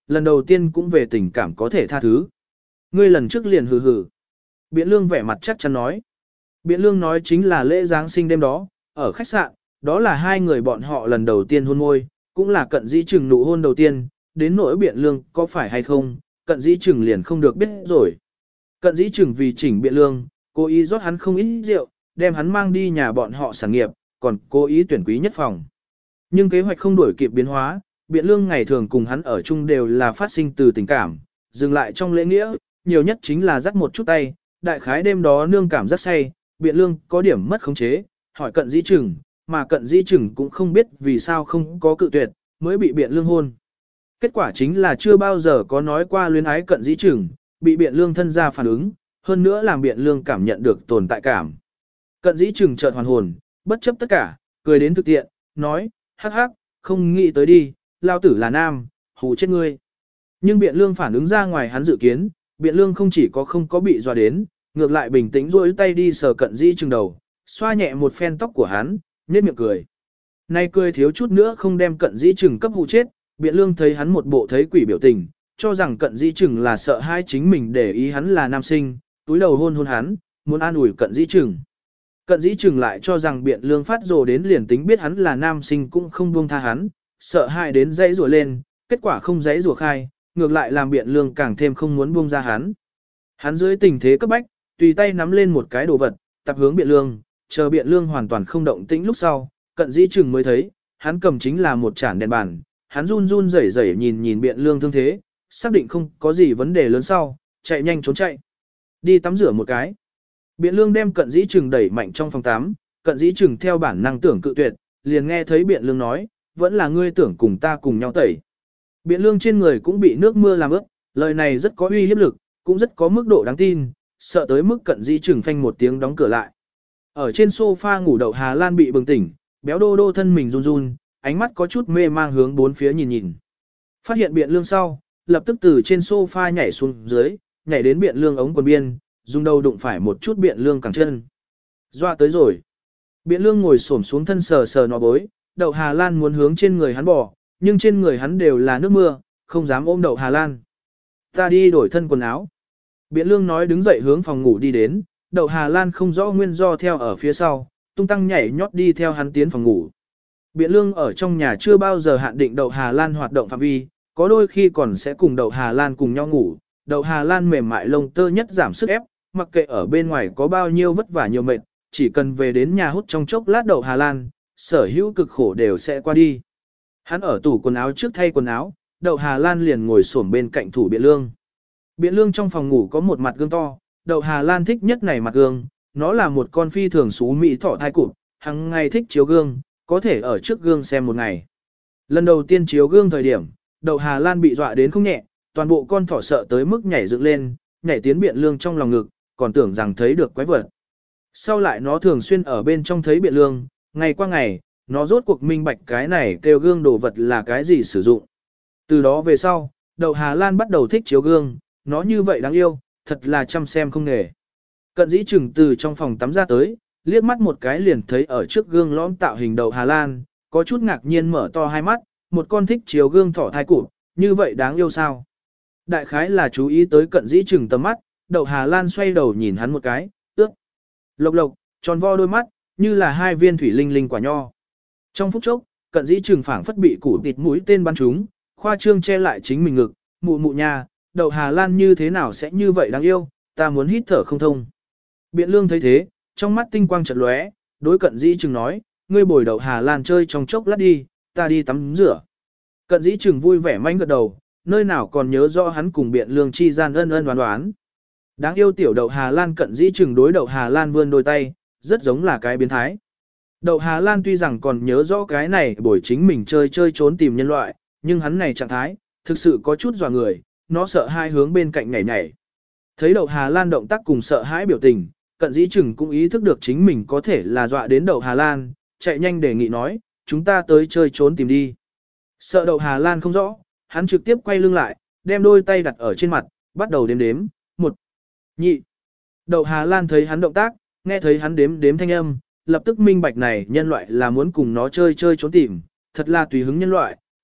lần đầu tiên cũng về tình cảm có thể tha thứ. Ngươi lần trước liền hừ hừ. Biện Lương vẻ mặt chắc chắn nói. Biện Lương nói chính là lễ Giáng sinh đêm đó, ở khách sạn, đó là hai người bọn họ lần đầu tiên hôn môi, cũng là Cận Dĩ Trừng nụ hôn đầu tiên, đến nỗi Biện Lương có phải hay không, Cận Dĩ Trừng liền không được biết rồi. Cận Dĩ Trừng vì chỉnh Biện Lương, cố ý rót hắn không ít rượu, đem hắn mang đi nhà bọn họ sản nghiệp, còn cố ý tuyển quý nhất phòng. Nhưng kế hoạch không đuổi kịp biến hóa, Biện Lương ngày thường cùng hắn ở chung đều là phát sinh từ tình cảm, dừng lại trong lễ nghĩa, nhiều nhất chính là dắt một chút tay, đại khái đêm đó nương cảm rất say, Biện Lương có điểm mất khống chế, hỏi Cận Dĩ Trừng, mà Cận Dĩ Trừng cũng không biết vì sao không có cự tuyệt, mới bị Biện Lương hôn. Kết quả chính là chưa bao giờ có nói qua luyến ái Cận Dĩ Trừng, bị Biện Lương thân ra phản ứng, hơn nữa làm Biện Lương cảm nhận được tồn tại cảm. Cận Dĩ Trừng chợt hoàn hồn, bất chấp tất cả, cười đến thực tiện, nói, hắc hắc, không nghĩ tới đi, lao tử là nam, hù chết ngươi. Nhưng Biện Lương phản ứng ra ngoài hắn dự kiến, Biện Lương không chỉ có không có bị dọa đến, ngược lại bình tĩnh duỗi tay đi sờ Cận Dĩ Trừng đầu, xoa nhẹ một phen tóc của hắn, nhếch miệng cười. Nay cười thiếu chút nữa không đem Cận Dĩ Trừng cấp hù chết, Biện Lương thấy hắn một bộ thấy quỷ biểu tình, cho rằng Cận Dĩ Trừng là sợ hai chính mình để ý hắn là nam sinh, túi đầu hôn hôn hắn, muốn an ủi Cận Dĩ Trừng. Cận Dĩ Trừng lại cho rằng Biện Lương phát rồ đến liền tính biết hắn là nam sinh cũng không buông tha hắn, sợ hãi đến dãy rủa lên, kết quả không dãy rủa khai, ngược lại làm Biện Lương càng thêm không muốn buông ra hắn. Hắn dưới tình thế cấp bách, tùy tay nắm lên một cái đồ vật, tập hướng Biện Lương, chờ Biện Lương hoàn toàn không động tĩnh lúc sau, Cận Dĩ Trừng mới thấy, hắn cầm chính là một chản đèn bàn, hắn run run rẩy rẩy nhìn nhìn Biện Lương thương thế, xác định không có gì vấn đề lớn sau, chạy nhanh trốn chạy. Đi tắm rửa một cái. Biện Lương đem Cận Dĩ Trừng đẩy mạnh trong phòng tắm, Cận Dĩ Trừng theo bản năng tưởng cự tuyệt, liền nghe thấy Biện Lương nói, vẫn là ngươi tưởng cùng ta cùng nhau tẩy. Biện Lương trên người cũng bị nước mưa làm ướt, lời này rất có uy hiếp lực, cũng rất có mức độ đáng tin, sợ tới mức Cận Dĩ Trừng phanh một tiếng đóng cửa lại. Ở trên sofa ngủ Đậu Hà Lan bị bừng tỉnh, béo đô đô thân mình run run, ánh mắt có chút mê mang hướng bốn phía nhìn nhìn. Phát hiện Biện Lương sau, lập tức từ trên sofa nhảy xuống dưới, nhảy đến Biện Lương ống quần biên, dùng đầu đụng phải một chút Biện Lương cẳng chân. Dọa tới rồi. Biện Lương ngồi xổm xuống thân sờ sờ nó bối, Đậu Hà Lan muốn hướng trên người hắn bò, nhưng trên người hắn đều là nước mưa, không dám ôm Đậu Hà Lan. Ta đi đổi thân quần áo. Biện Lương nói đứng dậy hướng phòng ngủ đi đến, Đậu Hà Lan không rõ nguyên do theo ở phía sau, tung tăng nhảy nhót đi theo hắn tiến phòng ngủ. Biện Lương ở trong nhà chưa bao giờ hạn định Đậu Hà Lan hoạt động phạm vi, có đôi khi còn sẽ cùng Đậu Hà Lan cùng nhau ngủ. Đậu Hà Lan mềm mại lông tơ nhất giảm sức ép, mặc kệ ở bên ngoài có bao nhiêu vất vả nhiều mệt, chỉ cần về đến nhà hút trong chốc lát Đậu Hà Lan, sở hữu cực khổ đều sẽ qua đi. Hắn ở tủ quần áo trước thay quần áo, Đậu Hà Lan liền ngồi xổm bên cạnh thủ Biện Lương. Biện Lương trong phòng ngủ có một mặt gương to, Đậu Hà Lan thích nhất này mặt gương, nó là một con phi thường xú mỹ thỏ thai cụp, hằng ngày thích chiếu gương, có thể ở trước gương xem một ngày. Lần đầu tiên chiếu gương thời điểm, Đậu Hà Lan bị dọa đến không nhẹ, toàn bộ con thỏ sợ tới mức nhảy dựng lên, nhảy tiến Biện Lương trong lòng ngực, còn tưởng rằng thấy được quái vật. Sau lại nó thường xuyên ở bên trong thấy Biện Lương, ngày qua ngày, nó rốt cuộc minh bạch cái này kêu gương đồ vật là cái gì sử dụng. Từ đó về sau, Đậu Hà Lan bắt đầu thích chiếu gương, nó như vậy đáng yêu, thật là chăm xem không nghề. Cận Dĩ Trừng từ trong phòng tắm ra tới, liếc mắt một cái liền thấy ở trước gương lõm tạo hình Đậu Hà Lan, có chút ngạc nhiên mở to hai mắt, một con thích chiếu gương thỏ thai cụp, như vậy đáng yêu sao? Đại khái là chú ý tới Cận Dĩ Trừng tầm mắt, Đậu Hà Lan xoay đầu nhìn hắn một cái, ước. Lộc lộc, tròn vo đôi mắt, như là hai viên thủy linh linh quả nho. Trong phút chốc, Cận Dĩ Trừng phảng phất bị củ tịt mũi tên bắn trúng, khoa trương che lại chính mình ngực, mụ mụ nha, Đậu Hà Lan như thế nào sẽ như vậy đáng yêu, ta muốn hít thở không thông. Biện Lương thấy thế, trong mắt tinh quang chợt lóe, đối Cận Dĩ Trừng nói, ngươi bồi Đậu Hà Lan chơi trong chốc lát đi, ta đi tắm rửa. Cận Dĩ Trừng vui vẻ manh gật đầu, nơi nào còn nhớ rõ hắn cùng Biện Lương chi gian ân ân đoán đoán. Đáng yêu tiểu Đậu Hà Lan Cận Dĩ Trừng đối Đậu Hà Lan vươn đôi tay, rất giống là cái biến thái. Đậu Hà Lan tuy rằng còn nhớ rõ cái này buổi chính mình chơi chơi trốn tìm nhân loại, nhưng hắn này trạng thái, thực sự có chút dọa người, nó sợ hai hướng bên cạnh nhảy nhảy. Thấy Đậu Hà Lan động tác cùng sợ hãi biểu tình, Cận Dĩ Trừng cũng ý thức được chính mình có thể là dọa đến Đậu Hà Lan, chạy nhanh đề nghị nói, chúng ta tới chơi trốn tìm đi. Sợ Đậu Hà Lan không rõ, hắn trực tiếp quay lưng lại, đem đôi tay đặt ở trên mặt, bắt đầu đếm đếm, một, nhị. Đậu Hà Lan thấy hắn động tác, nghe thấy hắn đếm đếm thanh âm, lập tức minh bạch này nhân loại là muốn cùng nó chơi chơi trốn tìm, thật là tùy hứng nhân loại,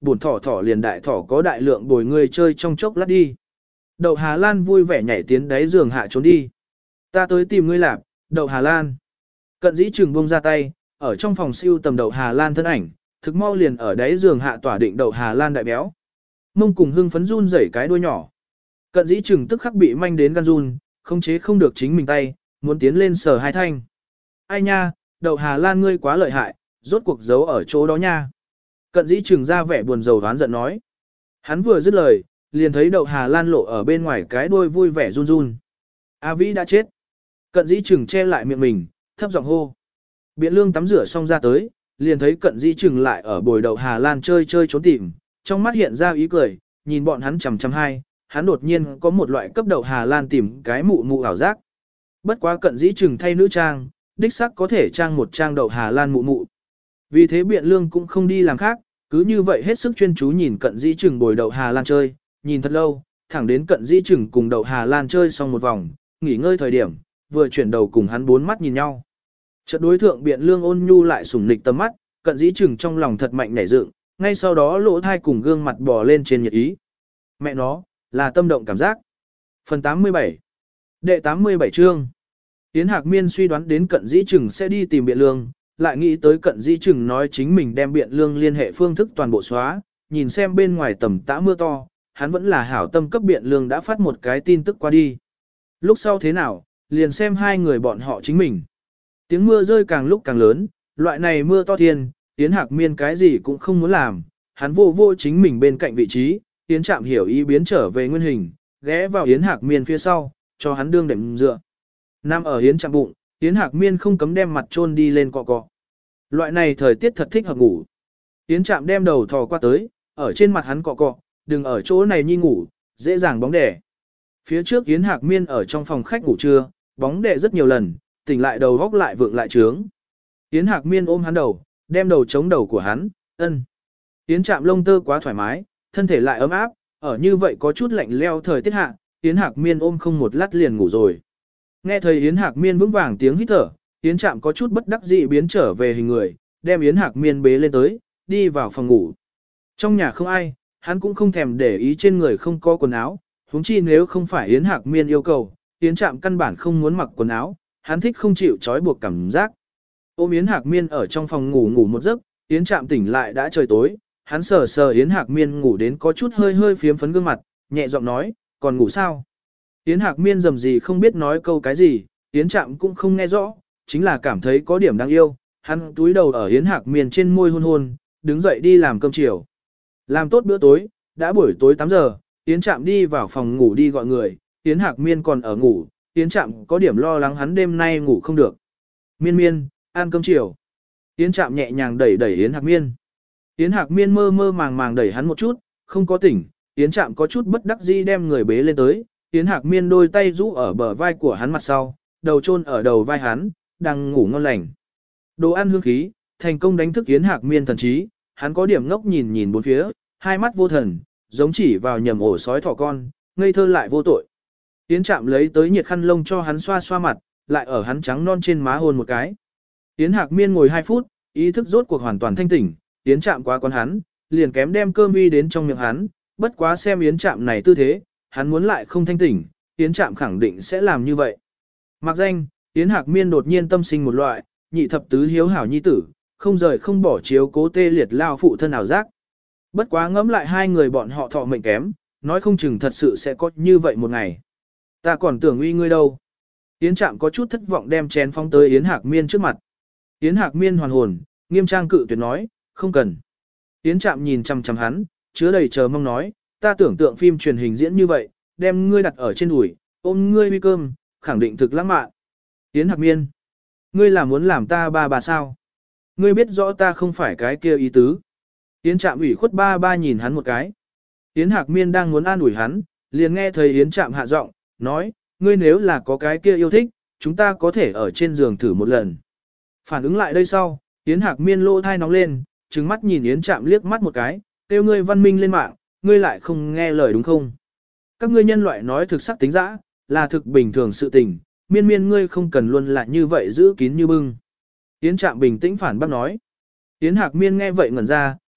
buồn thỏ thỏ liền đại thỏ có đại lượng bồi ngươi chơi trong chốc lát đi. Đậu Hà Lan vui vẻ nhảy tiến đáy giường hạ trốn đi. Ta tới tìm ngươi lạp, Đậu Hà Lan. Cận dĩ trừng buông ra tay, ở trong phòng siêu tầm Đậu Hà Lan thân ảnh, thực mau liền ở đáy giường hạ tỏa định Đậu Hà Lan đại béo. Mông cùng hưng phấn run rẩy cái đuôi nhỏ. Cận dĩ trừng tức khắc bị manh đến gan run, không chế không được chính mình tay, muốn tiến lên sờ hai thanh. Ai nha, Đậu Hà Lan ngươi quá lợi hại, rốt cuộc giấu ở chỗ đó nha. Cận dĩ trừng ra vẻ buồn rầu đoán giận nói. Hắn vừa dứt lời, liền thấy Đậu Hà Lan lộ ở bên ngoài cái đuôi vui vẻ run run. A Vĩ đã chết. Cận dĩ trừng che lại miệng mình, thấp giọng hô. Biện lương tắm rửa xong ra tới, liền thấy cận dĩ trừng lại ở bồi Đậu Hà Lan chơi chơi trốn tìm, trong mắt hiện ra ý cười, nhìn bọn hắn chằm chằm hai, hắn đột nhiên có một loại cấp Đậu Hà Lan tìm cái mụ mụ ảo giác. Bất quá cận dĩ trừng thay nữ trang, đích sắc có thể trang một trang Đậu Hà Lan mụ mụ. Vì thế biện lương cũng không đi làm khác, cứ như vậy hết sức chuyên chú nhìn cận dĩ trừng bồi Đậu Hà Lan chơi, nhìn thật lâu, thẳng đến cận dĩ trừng cùng Đậu Hà Lan chơi xong một vòng, nghỉ ngơi thời điểm, vừa chuyển đầu cùng hắn bốn mắt nhìn nhau. Chợt đối thượng biện lương ôn nhu lại sủng nịch tầm mắt, cận dĩ trừng trong lòng thật mạnh nảy dựng, ngay sau đó lỗ thai cùng gương mặt bò lên trên nhiệt ý. Mẹ nó, là tâm động cảm giác. Phần tám mươi bảy. Đệ tám mươi bảy chương. Yến Hạc Miên suy đoán đến cận dĩ trừng sẽ đi tìm biện lương, lại nghĩ tới cận dĩ trừng nói chính mình đem biện lương liên hệ phương thức toàn bộ xóa, nhìn xem bên ngoài tầm tã mưa to, hắn vẫn là hảo tâm cấp biện lương đã phát một cái tin tức qua đi. Lúc sau thế nào, liền xem hai người bọn họ chính mình. Tiếng mưa rơi càng lúc càng lớn, loại này mưa to thiên, Yến Hạc Miên cái gì cũng không muốn làm, hắn vô vô chính mình bên cạnh vị trí, Yến Trạm hiểu ý biến trở về nguyên hình, ghé vào Yến Hạc Miên phía sau, cho hắn đương đệm dựa. Nằm ở Yến Trạm bụng, Yến Hạc Miên không cấm đem mặt chôn đi lên cọ cọ. Loại này thời tiết thật thích hợp ngủ. Yến Trạm đem đầu thò qua tới, ở trên mặt hắn cọ cọ, đừng ở chỗ này nhi ngủ, dễ dàng bóng đẻ. Phía trước Yến Hạc Miên ở trong phòng khách ngủ trưa, bóng đẻ rất nhiều lần, tỉnh lại đầu góc lại vượng lại trướng. Yến Hạc Miên ôm hắn đầu, đem đầu chống đầu của hắn, ân. Yến Trạm lông tơ quá thoải mái, thân thể lại ấm áp, ở như vậy có chút lạnh leo thời tiết hạ, Yến Hạc Miên ôm không một lát liền ngủ rồi. Nghe thấy Yến Hạc Miên vững vàng tiếng hít thở, Yến Trạm có chút bất đắc dĩ biến trở về hình người, đem Yến Hạc Miên bế lên tới, đi vào phòng ngủ. Trong nhà không ai, hắn cũng không thèm để ý trên người không có quần áo, huống chi nếu không phải Yến Hạc Miên yêu cầu, Yến Trạm căn bản không muốn mặc quần áo, hắn thích không chịu trói buộc cảm giác. Ôm Yến Hạc Miên ở trong phòng ngủ ngủ một giấc, Yến Trạm tỉnh lại đã trời tối, hắn sờ sờ Yến Hạc Miên ngủ đến có chút hơi hơi phiếm phấn gương mặt, nhẹ giọng nói, còn ngủ sao? Yến Hạc Miên rầm gì không biết nói câu cái gì, Yến Trạm cũng không nghe rõ, chính là cảm thấy có điểm đáng yêu, hắn túi đầu ở Yến Hạc Miên trên môi hôn hôn, đứng dậy đi làm cơm chiều. Làm tốt bữa tối, đã buổi tối tám giờ, Yến Trạm đi vào phòng ngủ đi gọi người, Yến Hạc Miên còn ở ngủ, Yến Trạm có điểm lo lắng hắn đêm nay ngủ không được. Miên Miên, ăn cơm chiều. Yến Trạm nhẹ nhàng đẩy đẩy Yến Hạc Miên. Yến Hạc Miên mơ mơ màng màng đẩy hắn một chút, không có tỉnh, Yến Trạm có chút bất đắc dĩ đem người bế lên tới, Yến Hạc Miên đôi tay rũ ở bờ vai của hắn mặt sau, đầu chôn ở đầu vai hắn, đang ngủ ngon lành. Đồ ăn hương khí, thành công đánh thức Yến Hạc Miên thần trí, hắn có điểm ngốc nhìn nhìn bốn phía, hai mắt vô thần, giống chỉ vào nhầm ổ sói thỏ con, ngây thơ lại vô tội. Yến Trạm lấy tới nhiệt khăn lông cho hắn xoa xoa mặt, lại ở hắn trắng non trên má hôn một cái. Yến Hạc Miên ngồi hai phút, ý thức rốt cuộc hoàn toàn thanh tỉnh, Yến Trạm quá con hắn, liền kém đem cơm uy đến trong miệng hắn, bất quá xem Yến Trạm này tư thế, hắn muốn lại không thanh tỉnh, Yến Trạm khẳng định sẽ làm như vậy. Mặc danh, Yến Hạc Miên đột nhiên tâm sinh một loại, nhị thập tứ hiếu hảo nhi tử, không rời không bỏ chiếu cố tê liệt lao phụ thân ảo giác. Bất quá ngẫm lại hai người bọn họ thọ mệnh kém, nói không chừng thật sự sẽ có như vậy một ngày. Ta còn tưởng uy ngươi đâu. Yến Trạm có chút thất vọng đem chén phong tới Yến Hạc Miên trước mặt. Yến Hạc Miên hoàn hồn, nghiêm trang cự tuyệt nói, không cần. Yến Trạm nhìn chằm chằm hắn, chứa đầy chờ mong nói, ta tưởng tượng phim truyền hình diễn như vậy, đem ngươi đặt ở trên đùi, ôm ngươi uy cơm, khẳng định thực lãng mạn. Yến Hạc Miên, ngươi là muốn làm ta ba bà sao? Ngươi biết rõ ta không phải cái kia ý tứ. Yến Trạm ủy khuất ba ba nhìn hắn một cái. Yến Hạc Miên đang muốn an ủi hắn, liền nghe thấy Yến Trạm hạ giọng, nói, ngươi nếu là có cái kia yêu thích, chúng ta có thể ở trên giường thử một lần. Phản ứng lại đây sau, Yến Hạc Miên lỗ thai nóng lên, trừng mắt nhìn Yến Trạm liếc mắt một cái, kêu ngươi văn minh lên mạng, ngươi lại không nghe lời đúng không? Các ngươi nhân loại nói thực sắc tính dã, là thực bình thường sự tình, Miên Miên ngươi không cần luôn là như vậy giữ kín như bưng. Yến Trạm bình tĩnh phản bác nói. Yến Hạc Miên nghe vậy ngẩn ra,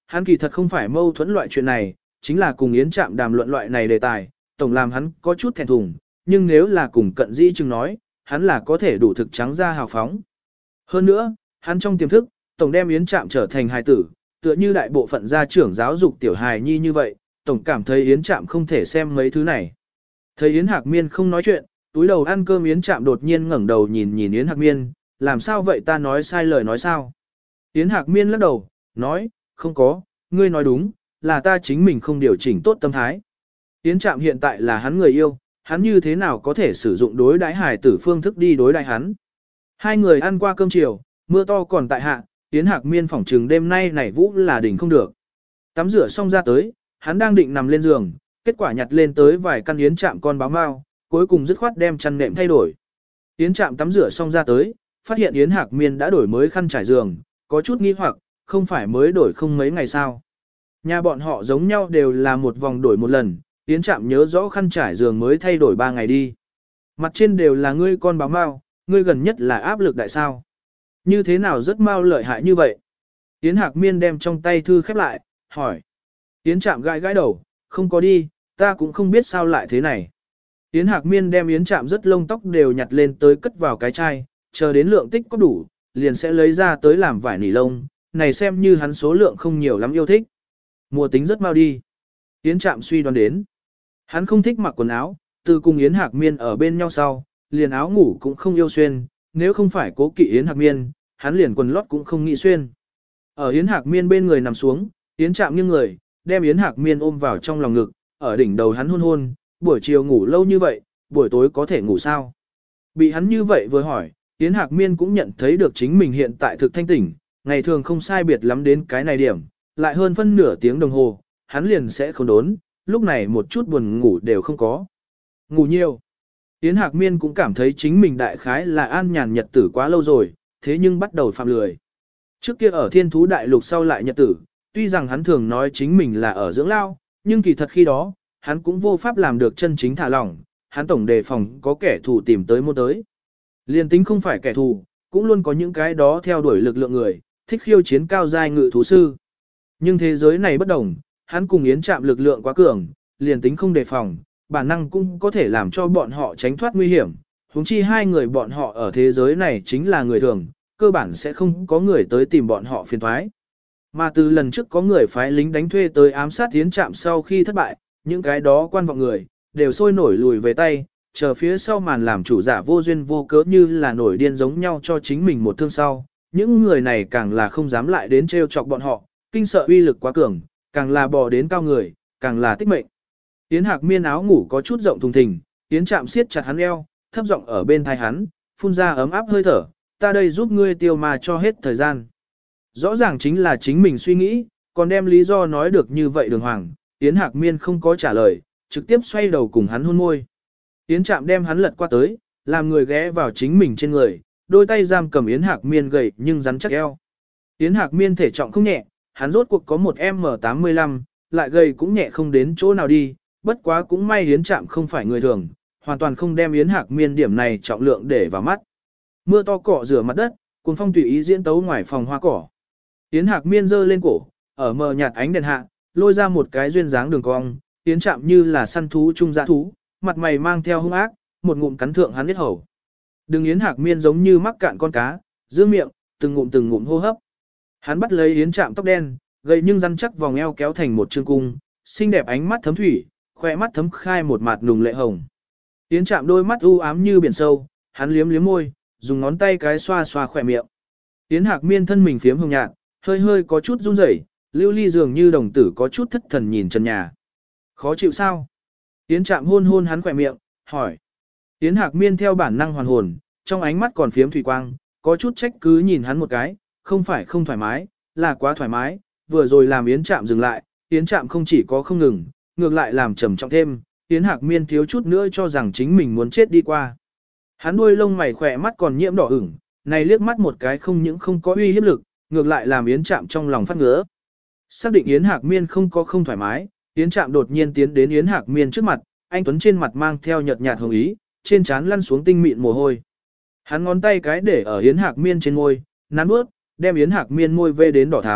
hắn kỳ thật không phải mâu thuẫn loại chuyện này, chính là cùng Yến Trạm đàm luận loại này đề tài, tổng làm hắn có chút thẹn thùng, nhưng nếu là cùng cận dĩ chừng nói, hắn là có thể đủ thực trắng ra hào phóng. Hơn nữa, hắn trong tiềm thức, tổng đem Yến Trạm trở thành hài tử, tựa như đại bộ phận gia trưởng giáo dục tiểu hài nhi như vậy, tổng cảm thấy Yến Trạm không thể xem mấy thứ này. Thấy Yến Hạc Miên không nói chuyện, túi đầu ăn cơm Yến Trạm đột nhiên ngẩng đầu nhìn nhìn Yến Hạc Miên, làm sao vậy, ta nói sai lời nói sao? Yến Hạc Miên lắc đầu, nói, không có, ngươi nói đúng, là ta chính mình không điều chỉnh tốt tâm thái. Yến Trạm hiện tại là hắn người yêu, hắn như thế nào có thể sử dụng đối đãi hài tử phương thức đi đối đãi hắn. Hai người ăn qua cơm chiều, mưa to còn tại hạ, Yến Hạc Miên phỏng trừng đêm nay nảy vũ là đỉnh không được. Tắm rửa xong ra tới, hắn đang định nằm lên giường, kết quả nhặt lên tới vài căn Yến Trạm con báo mao, cuối cùng dứt khoát đem chăn nệm thay đổi. Yến Trạm tắm rửa xong ra tới, phát hiện Yến Hạc Miên đã đổi mới khăn trải giường, có chút nghi hoặc, không phải mới đổi không mấy ngày sao. Nhà bọn họ giống nhau đều là một vòng đổi một lần, Yến Trạm nhớ rõ khăn trải giường mới thay đổi ba ngày đi. Mặt trên đều là ngươi con báo mao, ngươi gần nhất là áp lực đại sao. Như thế nào rất mau lợi hại như vậy? Yến Hạc Miên đem trong tay thư khép lại, hỏi. Yến Trạm gãi gãi đầu, không có đi, ta cũng không biết sao lại thế này. Yến Hạc Miên đem Yến Trạm rất lông tóc đều nhặt lên tới cất vào cái chai, chờ đến lượng tích có đủ, liền sẽ lấy ra tới làm vải nỉ lông, này xem như hắn số lượng không nhiều lắm yêu thích. Mùa tính rất mau đi. Yến Trạm suy đoán đến. Hắn không thích mặc quần áo, từ cùng Yến Hạc Miên ở bên nhau sau, liền áo ngủ cũng không yêu xuyên, nếu không phải cố kỵ Yến Hạc Miên, hắn liền quần lót cũng không nghĩ xuyên. Ở Yến Hạc Miên bên người nằm xuống, Yến Trạm nghiêng người, đem Yến Hạc Miên ôm vào trong lòng ngực, ở đỉnh đầu hắn hôn hôn, buổi chiều ngủ lâu như vậy, buổi tối có thể ngủ sao? Bị hắn như vậy vừa hỏi, Yến Hạc Miên cũng nhận thấy được chính mình hiện tại thực thanh tỉnh, ngày thường không sai biệt lắm đến cái này điểm, lại hơn phân nửa tiếng đồng hồ, hắn liền sẽ không đốn, lúc này một chút buồn ngủ đều không có. Ngủ nhiều. Yến Hạc Miên cũng cảm thấy chính mình đại khái là an nhàn nhật tử quá lâu rồi, thế nhưng bắt đầu phạm lười. Trước kia ở thiên thú đại lục sau lại nhật tử, tuy rằng hắn thường nói chính mình là ở dưỡng lao, nhưng kỳ thật khi đó, hắn cũng vô pháp làm được chân chính thả lỏng, hắn tổng đề phòng có kẻ thù tìm tới mua tới. Liên tính không phải kẻ thù, cũng luôn có những cái đó theo đuổi lực lượng người, thích khiêu chiến cao giai ngự thú sư. Nhưng thế giới này bất đồng, hắn cùng Yến Trạm lực lượng quá cường, liền tính không đề phòng, bản năng cũng có thể làm cho bọn họ tránh thoát nguy hiểm. Huống chi hai người bọn họ ở thế giới này chính là người thường, cơ bản sẽ không có người tới tìm bọn họ phiền toái. Mà từ lần trước có người phái lính đánh thuê tới ám sát Yến Trạm sau khi thất bại, những cái đó quan vọng người, đều sôi nổi lùi về tay, chờ phía sau màn làm chủ giả vô duyên vô cớ như là nổi điên giống nhau cho chính mình một thương sau. Những người này càng là không dám lại đến trêu chọc bọn họ, kinh sợ uy lực quá cường, càng là bò đến cao người, càng là tích mệnh. Yến Hạc Miên áo ngủ có chút rộng thùng thình, Yến Trạm siết chặt hắn eo, thấp giọng ở bên tai hắn, phun ra ấm áp hơi thở, ta đây giúp ngươi tiêu mà cho hết thời gian. Rõ ràng chính là chính mình suy nghĩ, còn đem lý do nói được như vậy đường hoàng, Yến Hạc Miên không có trả lời, trực tiếp xoay đầu cùng hắn hôn môi. Yến Trạm đem hắn lật qua tới, làm người ghé vào chính mình trên người, đôi tay giam cầm Yến Hạc Miên gầy nhưng rắn chắc eo. Yến Hạc Miên thể trọng không nhẹ, hắn rốt cuộc có một em em tám mươi lăm, lại gầy cũng nhẹ không đến chỗ nào đi, bất quá cũng may Yến Trạm không phải người thường, hoàn toàn không đem Yến Hạc Miên điểm này trọng lượng để vào mắt. Mưa to cọ rửa mặt đất, cuồng phong tùy ý diễn tấu ngoài phòng hoa cỏ. Yến Hạc Miên giơ lên cổ, ở mờ nhạt ánh đèn hạ, lôi ra một cái duyên dáng đường cong, Yến Trạm như là săn thú trung dã thú, mặt mày mang theo hung ác, một ngụm cắn thượng hắn huyết hầu. Đừng Yến Hạc Miên giống như mắc cạn con cá, dương miệng, từng ngụm từng ngụm hô hấp. Hắn bắt lấy Yến Trạm tóc đen, gầy nhưng rắn chắc vòng eo kéo thành một chương cung, xinh đẹp ánh mắt thấm thủy, khoe mắt thấm khai một mặt nùng lệ hồng. Yến Trạm đôi mắt u ám như biển sâu, hắn liếm liếm môi, dùng ngón tay cái xoa xoa khỏe miệng. Yến Hạc Miên thân mình phiếm hồng nhạt, hơi hơi có chút run rẩy, lưu ly dường như đồng tử có chút thất thần nhìn trần nhà. Khó chịu sao? Yến Trạm hôn hôn hắn khỏe miệng, hỏi. Yến Hạc Miên theo bản năng hoàn hồn, trong ánh mắt còn phiếm thủy quang, có chút trách cứ nhìn hắn một cái, không phải không thoải mái, là quá thoải mái, vừa rồi làm Yến Trạm dừng lại, Yến Trạm không chỉ có không ngừng, ngược lại làm trầm trọng thêm, Yến Hạc Miên thiếu chút nữa cho rằng chính mình muốn chết đi qua. Hắn đuôi lông mày khỏe mắt còn nhiễm đỏ ửng, này liếc mắt một cái không những không có uy hiếp lực, ngược lại làm Yến Trạm trong lòng phát ngứa. Xác định Yến Hạc Miên không có không thoải mái, Yến Trạm đột nhiên tiến đến Yến Hạc Miên trước mặt, anh tuấn trên mặt mang theo nhợt nhạt hồng ý, trên trán lăn xuống tinh mịn mồ hôi. Hắn ngón tay cái để ở Yến Hạc Miên trên môi, nắn bước, đem Yến Hạc Miên môi vê đến đỏ thắm,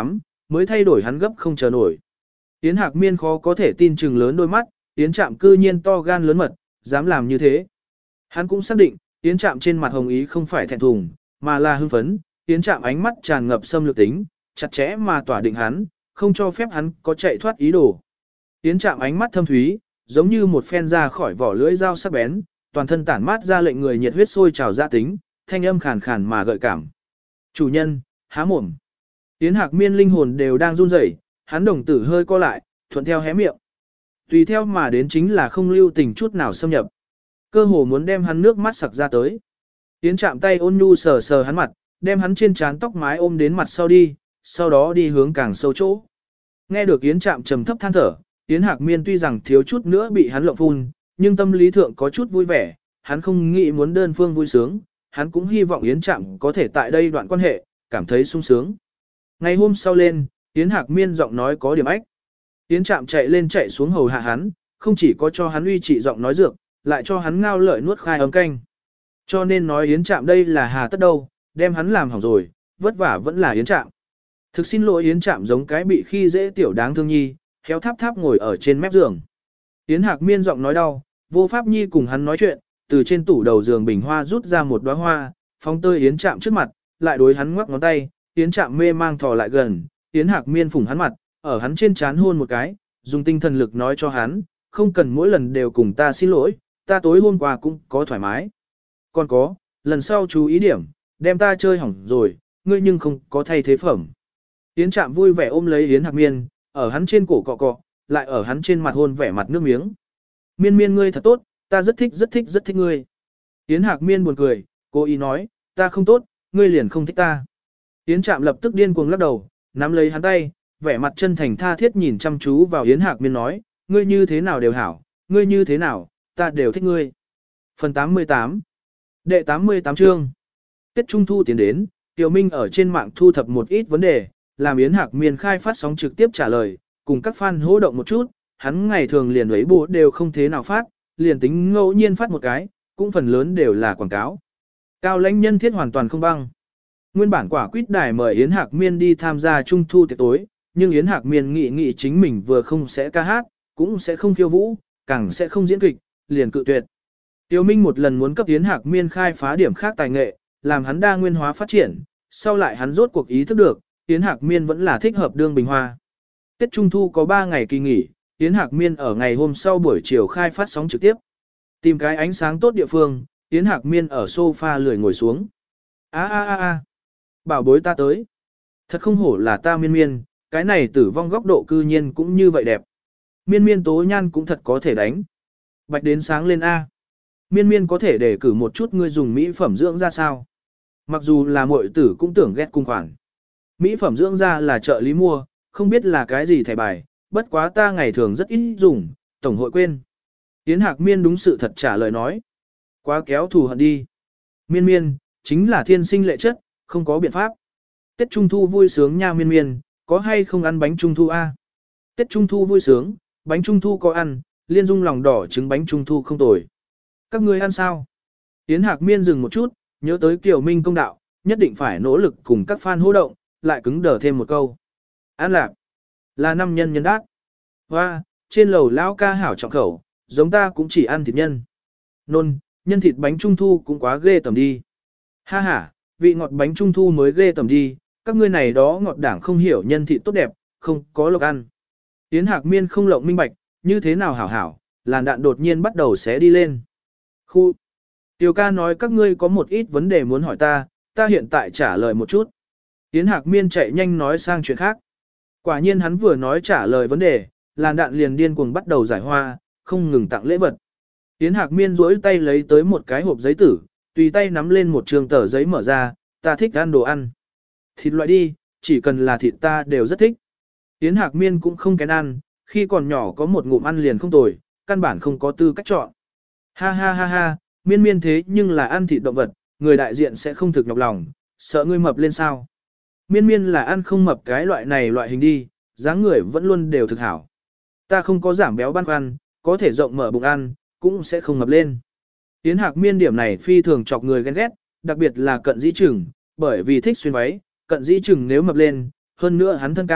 mới thay đổi hắn gấp không chờ nổi. Yến Hạc Miên khó có thể tin chừng lớn đôi mắt, Yến Trạm cư nhiên to gan lớn mật, dám làm như thế. Hắn cũng xác định, Yến Trạm trên mặt hồng ý không phải thẹn thùng, mà là hưng phấn, Yến Trạm ánh mắt tràn ngập xâm lược tính, chặt chẽ mà tỏa định hắn, không cho phép hắn có chạy thoát ý đồ. Yến Trạm ánh mắt thâm thúy, giống như một phen ra khỏi vỏ lưỡi dao sắc bén, toàn thân tản mát ra lệnh người nhiệt huyết sôi trào ra tính, thanh âm khàn khàn mà gợi cảm. Chủ nhân, há mồm. Yến Hạc Miên linh hồn đều đang run rẩy, hắn đồng tử hơi co lại, thuận theo hé miệng. Tùy theo mà đến chính là không lưu tình chút nào xâm nhập. Cơ hồ muốn đem hắn nước mắt sặc ra tới. Yến Trạm tay ôn nhu sờ sờ hắn mặt, đem hắn trên trán tóc mái ôm đến mặt sau đi, sau đó đi hướng càng sâu chỗ. Nghe được Yến Trạm trầm thấp than thở, Yến Hạc Miên tuy rằng thiếu chút nữa bị hắn lộng phun, nhưng tâm lý thượng có chút vui vẻ, hắn không nghĩ muốn đơn phương vui sướng, hắn cũng hy vọng Yến Trạm có thể tại đây đoạn quan hệ, cảm thấy sung sướng. Ngày hôm sau lên, Yến Hạc Miên giọng nói có điểm ách. Yến Trạm chạy lên chạy xuống hầu hạ hắn, không chỉ có cho hắn uy trị giọng nói dược, lại cho hắn ngao lợi nuốt khai ấm canh. Cho nên nói Yến Trạm đây là hà tất đâu, đem hắn làm hỏng rồi, vất vả vẫn là Yến Trạm. Thực xin lỗi Yến Trạm giống cái bị khi dễ tiểu đáng thương nhi, khéo tháp tháp ngồi ở trên mép giường. Yến Hạc Miên giọng nói đau, vô pháp nhi cùng hắn nói chuyện, từ trên tủ đầu giường bình hoa rút ra một đóa hoa, phóng tơi Yến Trạm trước mặt, lại đối hắn ngoắc ngón tay, Yến Trạm mê mang thò lại gần, Yến Hạc Miên phủng hắn mặt, ở hắn trên trán hôn một cái, dùng tinh thần lực nói cho hắn, không cần mỗi lần đều cùng ta xin lỗi, ta tối hôm qua cũng có thoải mái. Còn có, lần sau chú ý điểm, đem ta chơi hỏng rồi, ngươi nhưng không có thay thế phẩm. Yến Trạm vui vẻ ôm lấy Yến Hạc Miên, ở hắn trên cổ cọ cọ, lại ở hắn trên mặt hôn vẻ mặt nước miếng. Miên Miên ngươi thật tốt, ta rất thích rất thích rất thích ngươi. Yến Hạc Miên buồn cười, cố ý nói, ta không tốt, ngươi liền không thích ta. Yến Trạm lập tức điên cuồng lắc đầu, nắm lấy hắn tay, vẻ mặt chân thành tha thiết nhìn chăm chú vào Yến Hạc Miên nói, ngươi như thế nào đều hảo, ngươi như thế nào, ta đều thích ngươi. Phần tám mươi tám Đệ tám mươi tám chương Tết Trung Thu tiến đến, Tiểu Minh ở trên mạng thu thập một ít vấn đề, làm Yến Hạc Miên khai phát sóng trực tiếp trả lời, cùng các fan hô động một chút, hắn ngày thường liền ấy bộ đều không thế nào phát, liền tính ngẫu nhiên phát một cái, cũng phần lớn đều là quảng cáo. Cao lãnh nhân thiết hoàn toàn không băng. Nguyên bản quả quýt đài mời Yến Hạc Miên đi tham gia Trung Thu tiệc tối, nhưng Yến Hạc Miên nghĩ nghĩ chính mình vừa không sẽ ca hát, cũng sẽ không khiêu vũ, càng sẽ không diễn kịch, liền cự tuyệt. Tiêu Minh một lần muốn cấp Yến Hạc Miên khai phá điểm khác tài nghệ, làm hắn đa nguyên hóa phát triển, sau lại hắn rốt cuộc ý thức được, Yến Hạc Miên vẫn là thích hợp đương bình hoa. Tết Trung Thu có ba ngày kỳ nghỉ, Yến Hạc Miên ở ngày hôm sau buổi chiều khai phát sóng trực tiếp. Tìm cái ánh sáng tốt địa phương, Yến Hạc Miên ở sofa lười ngồi xuống. A a a a, bảo bối ta tới. Thật không hổ là ta Miên Miên, cái này tử vong góc độ cư nhiên cũng như vậy đẹp. Miên Miên tố nhan cũng thật có thể đánh. Bạch đến sáng lên A. Miên Miên có thể để cử một chút ngươi dùng mỹ phẩm dưỡng da sao. Mặc dù là muội tử cũng tưởng ghét cung khoản. Mỹ phẩm dưỡng da là trợ lý mua, không biết là cái gì thẻ bài, bất quá ta ngày thường rất ít dùng, tổng hội quên. Yến Hạc Miên đúng sự thật trả lời nói. Quá kéo thù hận đi. Miên Miên, chính là thiên sinh lệ chất, không có biện pháp. Tết Trung Thu vui sướng nha Miên Miên, có hay không ăn bánh Trung Thu a? Tết Trung Thu vui sướng, bánh Trung Thu có ăn, liên dung lòng đỏ trứng bánh Trung Thu không tồi. Các ngươi ăn sao? Yến Hạc Miên dừng một chút, nhớ tới Kiều Minh công đạo, nhất định phải nỗ lực cùng các fan hô động, lại cứng đờ thêm một câu. Ăn lạp, là năm nhân nhân đát. Hoa, trên lầu lão ca hảo trọng khẩu, giống ta cũng chỉ ăn thịt nhân. Nôn, nhân thịt bánh Trung Thu cũng quá ghê tầm đi. Ha ha, vị ngọt bánh Trung Thu mới ghê tầm đi, các ngươi này đó ngọt đảng không hiểu nhân thịt tốt đẹp, không có lộc ăn. Yến Hạc Miên không lộng minh bạch, như thế nào hảo hảo, làn đạn đột nhiên bắt đầu xé đi lên. Khu, Tiểu ca nói các ngươi có một ít vấn đề muốn hỏi ta, ta hiện tại trả lời một chút. Yến Hạc Miên chạy nhanh nói sang chuyện khác. Quả nhiên hắn vừa nói trả lời vấn đề, làn đạn liền điên cuồng bắt đầu giải hoa, không ngừng tặng lễ vật. Yến Hạc Miên duỗi tay lấy tới một cái hộp giấy tử, tùy tay nắm lên một trường tờ giấy mở ra, ta thích ăn đồ ăn. Thịt loại đi, chỉ cần là thịt ta đều rất thích. Yến Hạc Miên cũng không kén ăn, khi còn nhỏ có một ngụm ăn liền không tồi, căn bản không có tư cách chọn. Ha ha ha ha, Miên Miên thế nhưng là ăn thịt động vật, người đại diện sẽ không thực nhọc lòng, sợ ngươi mập lên sao. Miên Miên là ăn không mập cái loại này loại hình đi, dáng người vẫn luôn đều thực hảo. Ta không có giảm béo băn khoăn, có thể rộng mở bụng ăn, cũng sẽ không mập lên. Yến Hạc Miên điểm này phi thường chọc người ghen ghét, đặc biệt là cận dĩ trừng, bởi vì thích xuyên váy, cận dĩ trừng nếu mập lên, hơn nữa hắn thân cao,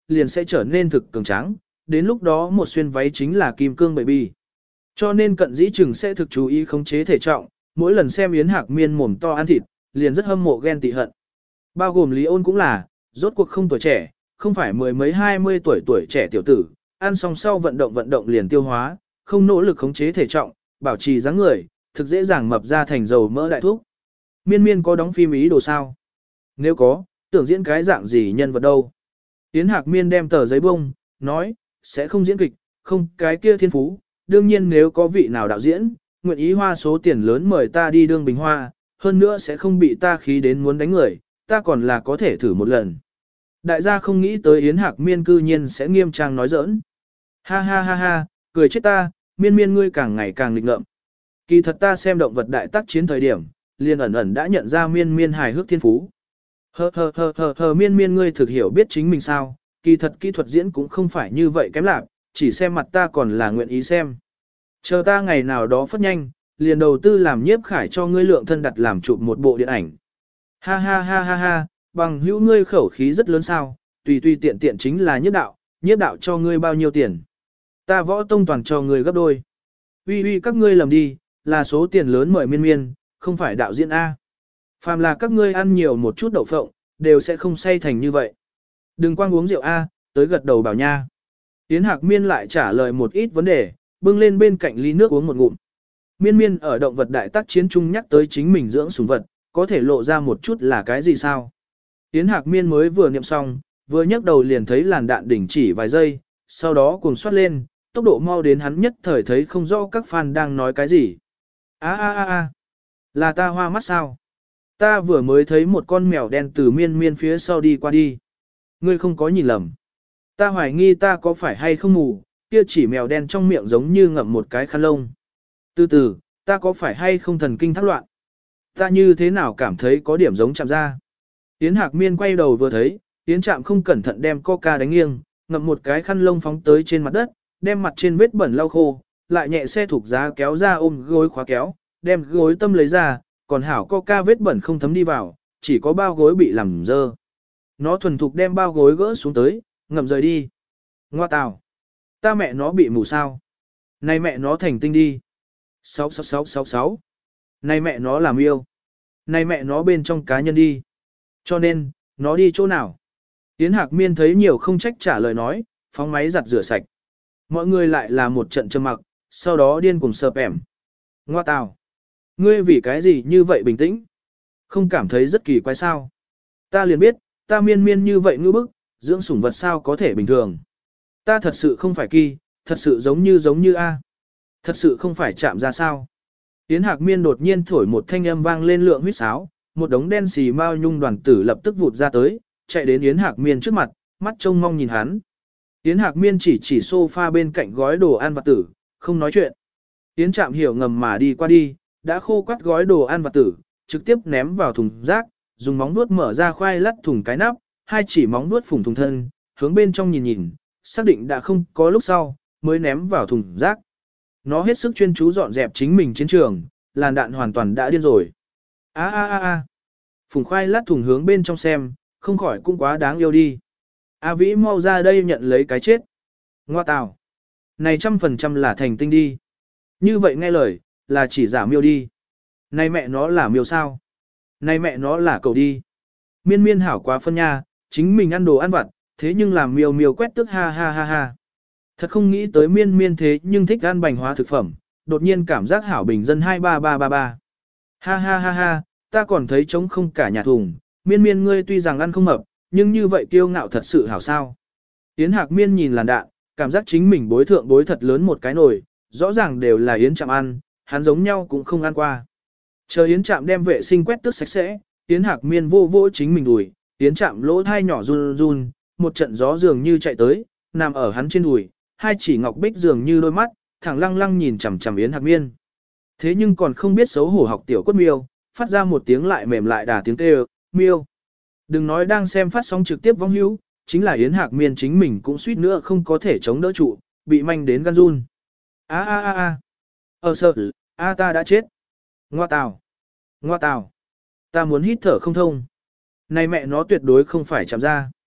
liền sẽ trở nên thực cường tráng, đến lúc đó một xuyên váy chính là kim cương baby. Cho nên cận dĩ chừng sẽ thực chú ý khống chế thể trọng, mỗi lần xem Yến Hạc Miên mồm to ăn thịt, liền rất hâm mộ ghen tị hận. Bao gồm Lý Ôn cũng là, rốt cuộc không tuổi trẻ, không phải mười mấy hai mươi tuổi tuổi trẻ tiểu tử, ăn xong sau vận động vận động liền tiêu hóa, không nỗ lực khống chế thể trọng, bảo trì dáng người, thực dễ dàng mập ra thành dầu mỡ đại thuốc. Miên miên có đóng phim ý đồ sao? Nếu có, tưởng diễn cái dạng gì nhân vật đâu? Yến Hạc Miên đem tờ giấy bông, nói, sẽ không diễn kịch, không cái kia thiên phú, đương nhiên nếu có vị nào đạo diễn, nguyện ý hoa số tiền lớn mời ta đi đương bình hoa, hơn nữa sẽ không bị ta khí đến muốn đánh người, ta còn là có thể thử một lần. Đại gia không nghĩ tới Yến Hạc Miên cư nhiên sẽ nghiêm trang nói giỡn. Ha ha ha ha, cười chết ta, miên miên ngươi càng ngày càng nghịch ngợm. Kỳ thật ta xem động vật đại tác chiến thời điểm, liền ẩn ẩn đã nhận ra miên miên hài hước thiên phú. Hờ hờ hờ hờ hờ miên miên ngươi thực hiểu biết chính mình sao, kỳ thật kỹ thuật diễn cũng không phải như vậy kém lạc, chỉ xem mặt ta còn là nguyện ý xem. Chờ ta ngày nào đó phất nhanh, liền đầu tư làm nhiếp khải cho ngươi lượng thân đặt làm chụp một bộ điện ảnh. Ha ha ha ha ha, bằng hữu ngươi khẩu khí rất lớn sao, tùy tùy tiện tiện chính là nhiếp đạo, nhiếp đạo cho ngươi bao nhiêu tiền. Ta võ tông toàn cho ngươi gấp đôi. Uy uy các ngươi lầm đi, là số tiền lớn mời miên miên, không phải đạo diễn A. Phàm là các ngươi ăn nhiều một chút đậu phộng, đều sẽ không say thành như vậy. Đừng quang uống rượu A, tới gật đầu bảo nha. Yến Hạc Miên lại trả lời một ít vấn đề, bưng lên bên cạnh ly nước uống một ngụm. Miên miên ở động vật đại tác chiến chung nhắc tới chính mình dưỡng sủng vật, có thể lộ ra một chút là cái gì sao? Yến Hạc Miên mới vừa niệm xong, vừa nhấc đầu liền thấy làn đạn đỉnh chỉ vài giây, sau đó cuồng xoát lên, tốc độ mau đến hắn nhất thời thấy không rõ các fan đang nói cái gì. A a a a, là ta hoa mắt sao? Ta vừa mới thấy một con mèo đen từ miên miên phía sau đi qua đi. Ngươi không có nhìn lầm. Ta hoài nghi ta có phải hay không mù, kia chỉ mèo đen trong miệng giống như ngậm một cái khăn lông. Từ từ, ta có phải hay không thần kinh thác loạn? Ta như thế nào cảm thấy có điểm giống chạm ra? Yến Hạc Miên quay đầu vừa thấy, Yến Trạm không cẩn thận đem coca đánh nghiêng, ngậm một cái khăn lông phóng tới trên mặt đất, đem mặt trên vết bẩn lau khô, lại nhẹ xe thục giá kéo ra ôm gối khóa kéo, đem gối tâm lấy ra, còn hảo coca vết bẩn không thấm đi vào, chỉ có bao gối bị làm dơ. Nó thuần thục đem bao gối gỡ xuống tới, ngậm rời đi. Ngoa tào, ta mẹ nó bị mù sao? Này mẹ nó thành tinh đi. sáu sáu sáu sáu sáu. Này mẹ nó làm yêu. Này mẹ nó bên trong cá nhân đi. Cho nên, nó đi chỗ nào? Yến Hạc Miên thấy nhiều không trách trả lời nói, phóng máy giặt rửa sạch. Mọi người lại là một trận trầm mặc, sau đó điên cùng sợp ẻm. Ngoa tào, ngươi vì cái gì như vậy bình tĩnh? Không cảm thấy rất kỳ quái sao? Ta liền biết, ta miên miên như vậy ngư bức, dưỡng sủng vật sao có thể bình thường. Ta thật sự không phải kỳ, thật sự giống như giống như A. Thật sự không phải chạm ra sao. Yến Hạc Miên đột nhiên thổi một thanh âm vang lên lượng huyết sáo, một đống đen xì mao nhung đoàn tử lập tức vụt ra tới, chạy đến Yến Hạc Miên trước mặt, mắt trông mong nhìn hắn. Yến Hạc Miên chỉ chỉ sofa bên cạnh gói đồ ăn vặt tử, không nói chuyện. Yến Trạm hiểu ngầm mà đi qua đi, đã khô quắt gói đồ ăn vặt tử, trực tiếp ném vào thùng rác, dùng móng vuốt mở ra khoai lắt thùng cái nắp, hai chỉ móng vuốt phủng thùng thân, hướng bên trong nhìn nhìn, xác định đã không có lúc sau, mới ném vào thùng rác. Nó hết sức chuyên chú dọn dẹp chính mình chiến trường, làn đạn hoàn toàn đã điên rồi. A a a a. Phùng khoai lát thùng hướng bên trong xem, không khỏi cũng quá đáng yêu đi. A Vĩ mau ra đây nhận lấy cái chết. Ngoa tào. Này trăm phần trăm là thành tinh đi. Như vậy nghe lời, là chỉ giả miêu đi. Này mẹ nó là miêu sao? Này mẹ nó là cầu đi. Miên miên hảo quá phân nha, chính mình ăn đồ ăn vặt, thế nhưng làm miêu miêu quét tức ha ha ha ha. Thật không nghĩ tới miên miên thế nhưng thích ăn bành hóa thực phẩm, đột nhiên cảm giác hảo bình dân hai ba ba ba ba. Ha ha ha ha, ta còn thấy trống không cả nhà thùng, miên miên ngươi tuy rằng ăn không mập, nhưng như vậy kiêu ngạo thật sự hảo sao. Yến Hạc Miên nhìn làn đạn, cảm giác chính mình bối thượng bối thật lớn một cái nồi, rõ ràng đều là Yến Trạm ăn, hắn giống nhau cũng không ăn qua. Chờ Yến Trạm đem vệ sinh quét tước sạch sẽ, Yến Hạc Miên vô vô chính mình đùi, Yến Trạm lỗ thai nhỏ run run, một trận gió dường như chạy tới, nằm ở hắn trên đùi, hai chỉ ngọc bích dường như đôi mắt, thẳng lăng lăng nhìn chằm chằm Yến Hạc Miên. Thế nhưng còn không biết xấu hổ học tiểu quất miêu, phát ra một tiếng lại mềm lại đà tiếng kêu, miêu. Đừng nói đang xem phát sóng trực tiếp vong hữu, chính là Yến Hạc Miên chính mình cũng suýt nữa không có thể chống đỡ trụ, bị manh đến gan run. A a a a. Ờ sợ, a ta đã chết. Ngoa tào. Ngoa tào. Ta muốn hít thở không thông. Này mẹ nó tuyệt đối không phải chạm ra.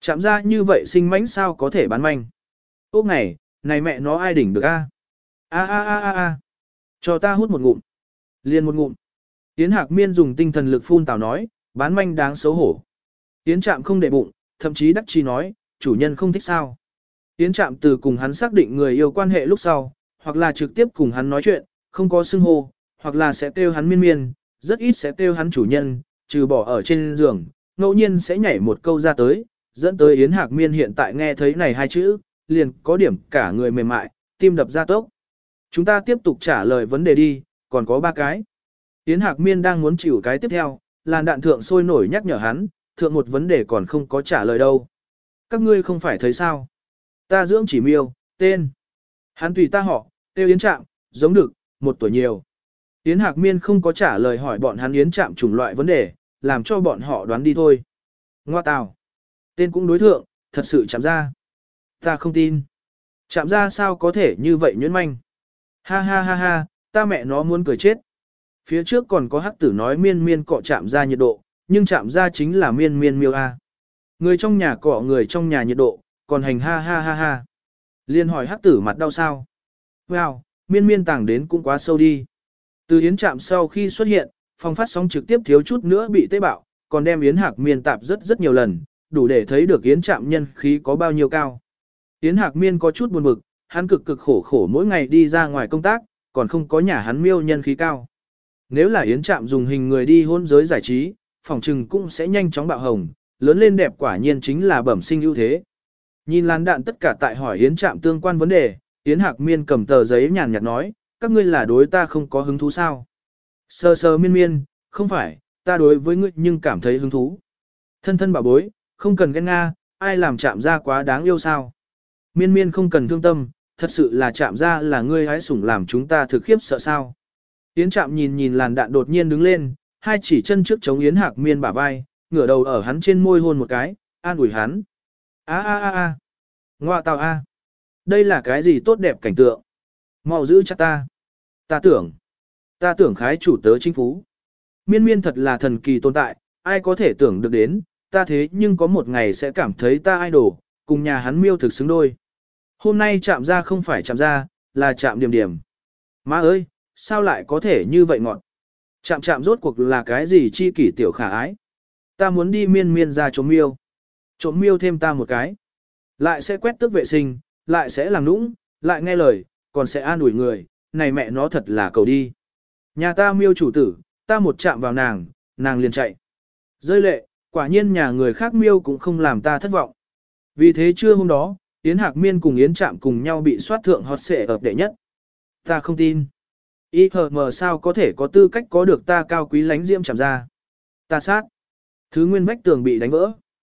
Chạm ra như vậy sinh mánh sao có thể bán manh. Ốc này, này mẹ nó ai đỉnh được a? A a a a a. Cho ta hút một ngụm. Liền một ngụm. Yến Hạc Miên dùng tinh thần lực phun tào nói, bán manh đáng xấu hổ. Yến Trạm không để bụng, thậm chí đắc chí nói, chủ nhân không thích sao. Yến Trạm từ cùng hắn xác định người yêu quan hệ lúc sau, hoặc là trực tiếp cùng hắn nói chuyện, không có xưng hô, hoặc là sẽ kêu hắn miên miên, rất ít sẽ kêu hắn chủ nhân, trừ bỏ ở trên giường, ngẫu nhiên sẽ nhảy một câu ra tới, dẫn tới Yến Hạc Miên hiện tại nghe thấy này hai chữ, liền có điểm cả người mềm mại, tim đập ra tốc. Chúng ta tiếp tục trả lời vấn đề đi, còn có ba cái. Yến Hạc Miên đang muốn chịu cái tiếp theo, làn đạn thượng sôi nổi nhắc nhở hắn, thượng một vấn đề còn không có trả lời đâu. Các ngươi không phải thấy sao? Ta dưỡng chỉ miêu, tên. Hắn tùy ta họ, tiêu Yến Trạm, giống được, một tuổi nhiều. Yến Hạc Miên không có trả lời hỏi bọn hắn Yến Trạm chủng loại vấn đề, làm cho bọn họ đoán đi thôi. Ngoa tào. Tên cũng đối thượng, thật sự chạm ra. Ta không tin. Chạm ra sao có thể như vậy nhuyễn manh. Ha ha ha ha, ta mẹ nó muốn cười chết. Phía trước còn có hắc tử nói miên miên cọ chạm ra nhiệt độ, nhưng chạm ra chính là miên miên miêu a. Người trong nhà cọ người trong nhà nhiệt độ, còn hành ha ha ha ha. Liên hỏi hắc tử mặt đau sao. Wow, miên miên tàng đến cũng quá sâu đi. Từ Yến Trạm sau khi xuất hiện, phòng phát sóng trực tiếp thiếu chút nữa bị tế bạo, còn đem Yến Hạc Miên tạp rất rất nhiều lần, đủ để thấy được Yến Trạm nhân khí có bao nhiêu cao. Yến Hạc Miên có chút buồn bực, hắn cực cực khổ khổ mỗi ngày đi ra ngoài công tác, còn không có nhà hắn miêu nhân khí cao. Nếu là Yến Trạm dùng hình người đi hôn giới giải trí, phòng trừng cũng sẽ nhanh chóng bạo hồng, lớn lên đẹp quả nhiên chính là bẩm sinh ưu thế. Nhìn làn đạn tất cả tại hỏi Yến Trạm tương quan vấn đề, Yến Hạc Miên cầm tờ giấy nhàn nhạt nói, các ngươi là đối ta không có hứng thú sao? Sơ sơ miên miên, không phải, ta đối với ngươi nhưng cảm thấy hứng thú. Thân thân bảo bối, không cần ghen nga, ai làm Trạm ra quá đáng yêu sao? Miên miên không cần thương tâm, thật sự là Trạm ra là ngươi hái sủng làm chúng ta thực khiếp sợ sao? Yến Trạm nhìn nhìn làn đạn đột nhiên đứng lên, hai chỉ chân trước chống Yến Hạc Miên bả vai, ngửa đầu ở hắn trên môi hôn một cái, an ủi hắn. A a a a, ngoa tào a, đây là cái gì tốt đẹp cảnh tượng? Mau giữ chặt ta. Ta tưởng, ta tưởng khái chủ tớ chính phú. Miên miên thật là thần kỳ tồn tại, ai có thể tưởng được đến, ta thế nhưng có một ngày sẽ cảm thấy ta idol, cùng nhà hắn miêu thực xứng đôi. Hôm nay chạm ra không phải chạm ra, là chạm điểm điểm. Má ơi, sao lại có thể như vậy ngọn? Chạm chạm rốt cuộc là cái gì chi kỷ tiểu khả ái? Ta muốn đi miên miên ra trộm miêu. Trộm miêu thêm ta một cái. Lại sẽ quét tước vệ sinh, lại sẽ làm nũng, lại nghe lời, còn sẽ an ủi người, này mẹ nó thật là cầu đi. Nhà ta miêu chủ tử, ta một chạm vào nàng, nàng liền chạy. Rơi lệ, quả nhiên nhà người khác miêu cũng không làm ta thất vọng. Vì thế trưa hôm đó, Yến Hạc Miên cùng Yến Trạm cùng nhau bị soát thượng hot xệ ập đệ nhất. Ta không tin. I hờ mờ sao có thể có tư cách có được ta cao quý lánh diễm chạm ra. Ta sát. Thứ nguyên vách tường bị đánh vỡ.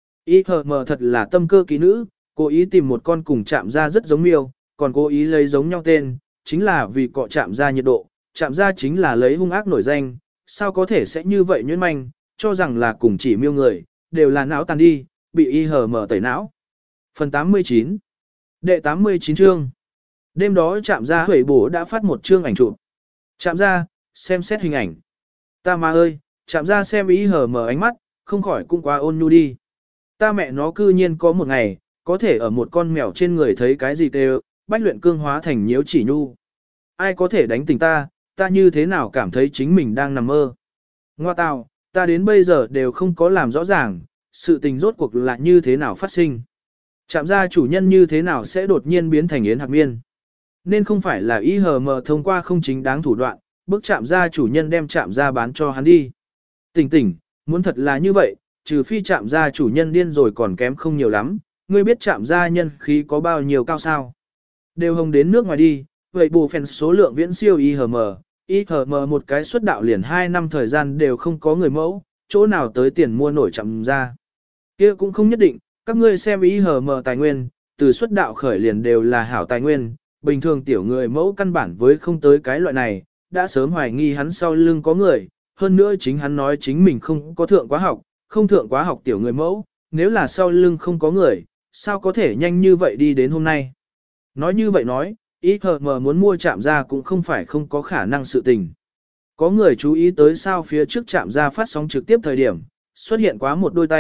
I hờ mờ thật là tâm cơ kỹ nữ, cố ý tìm một con cùng chạm ra rất giống miêu, còn cố ý lấy giống nhau tên, chính là vì cọ chạm ra nhiệt độ, chạm ra chính là lấy hung ác nổi danh, sao có thể sẽ như vậy nhuyễn manh, cho rằng là cùng chỉ miêu người, đều là não tàn đi, bị y hờ mở tẩy não. Phần tám mươi chín. Đệ tám mươi chín chương. Đêm đó chạm ra huệ bổ đã phát một chương ảnh chụp. Chạm ra, xem xét hình ảnh. Ta mà ơi, chạm ra xem y hờ mở ánh mắt, không khỏi cũng quá ôn nhu đi. Ta mẹ nó cư nhiên có một ngày, có thể ở một con mèo trên người thấy cái gì kêu, bách luyện cương hóa thành nhiễu chỉ nhu. Ai có thể đánh tình ta, ta như thế nào cảm thấy chính mình đang nằm mơ. Ngoa tào, ta đến bây giờ đều không có làm rõ ràng, sự tình rốt cuộc là như thế nào phát sinh. Chạm ra chủ nhân như thế nào sẽ đột nhiên biến thành Yến Hạc Miên. Nên không phải là y hờ mờ thông qua không chính đáng thủ đoạn, bức chạm ra chủ nhân đem chạm ra bán cho hắn đi. Tỉnh tỉnh, muốn thật là như vậy, trừ phi chạm ra chủ nhân điên rồi còn kém không nhiều lắm, ngươi biết chạm ra nhân khí có bao nhiêu cao sao. Đều hồng đến nước ngoài đi, vậy bù fans số lượng viễn siêu i hờ em, i hờ em một cái xuất đạo liền hai năm thời gian đều không có người mẫu, chỗ nào tới tiền mua nổi chạm ra. Kia cũng không nhất định, các ngươi xem i hờ em tài nguyên, từ xuất đạo khởi liền đều là hảo tài nguyên, bình thường tiểu người mẫu căn bản với không tới cái loại này, đã sớm hoài nghi hắn sau lưng có người, hơn nữa chính hắn nói chính mình không có thượng quá học, không thượng quá học tiểu người mẫu, nếu là sau lưng không có người, sao có thể nhanh như vậy đi đến hôm nay. Nói như vậy nói, i hờ em muốn mua chạm ra cũng không phải không có khả năng sự tình. Có người chú ý tới sao phía trước chạm ra phát sóng trực tiếp thời điểm, xuất hiện quá một đôi tay,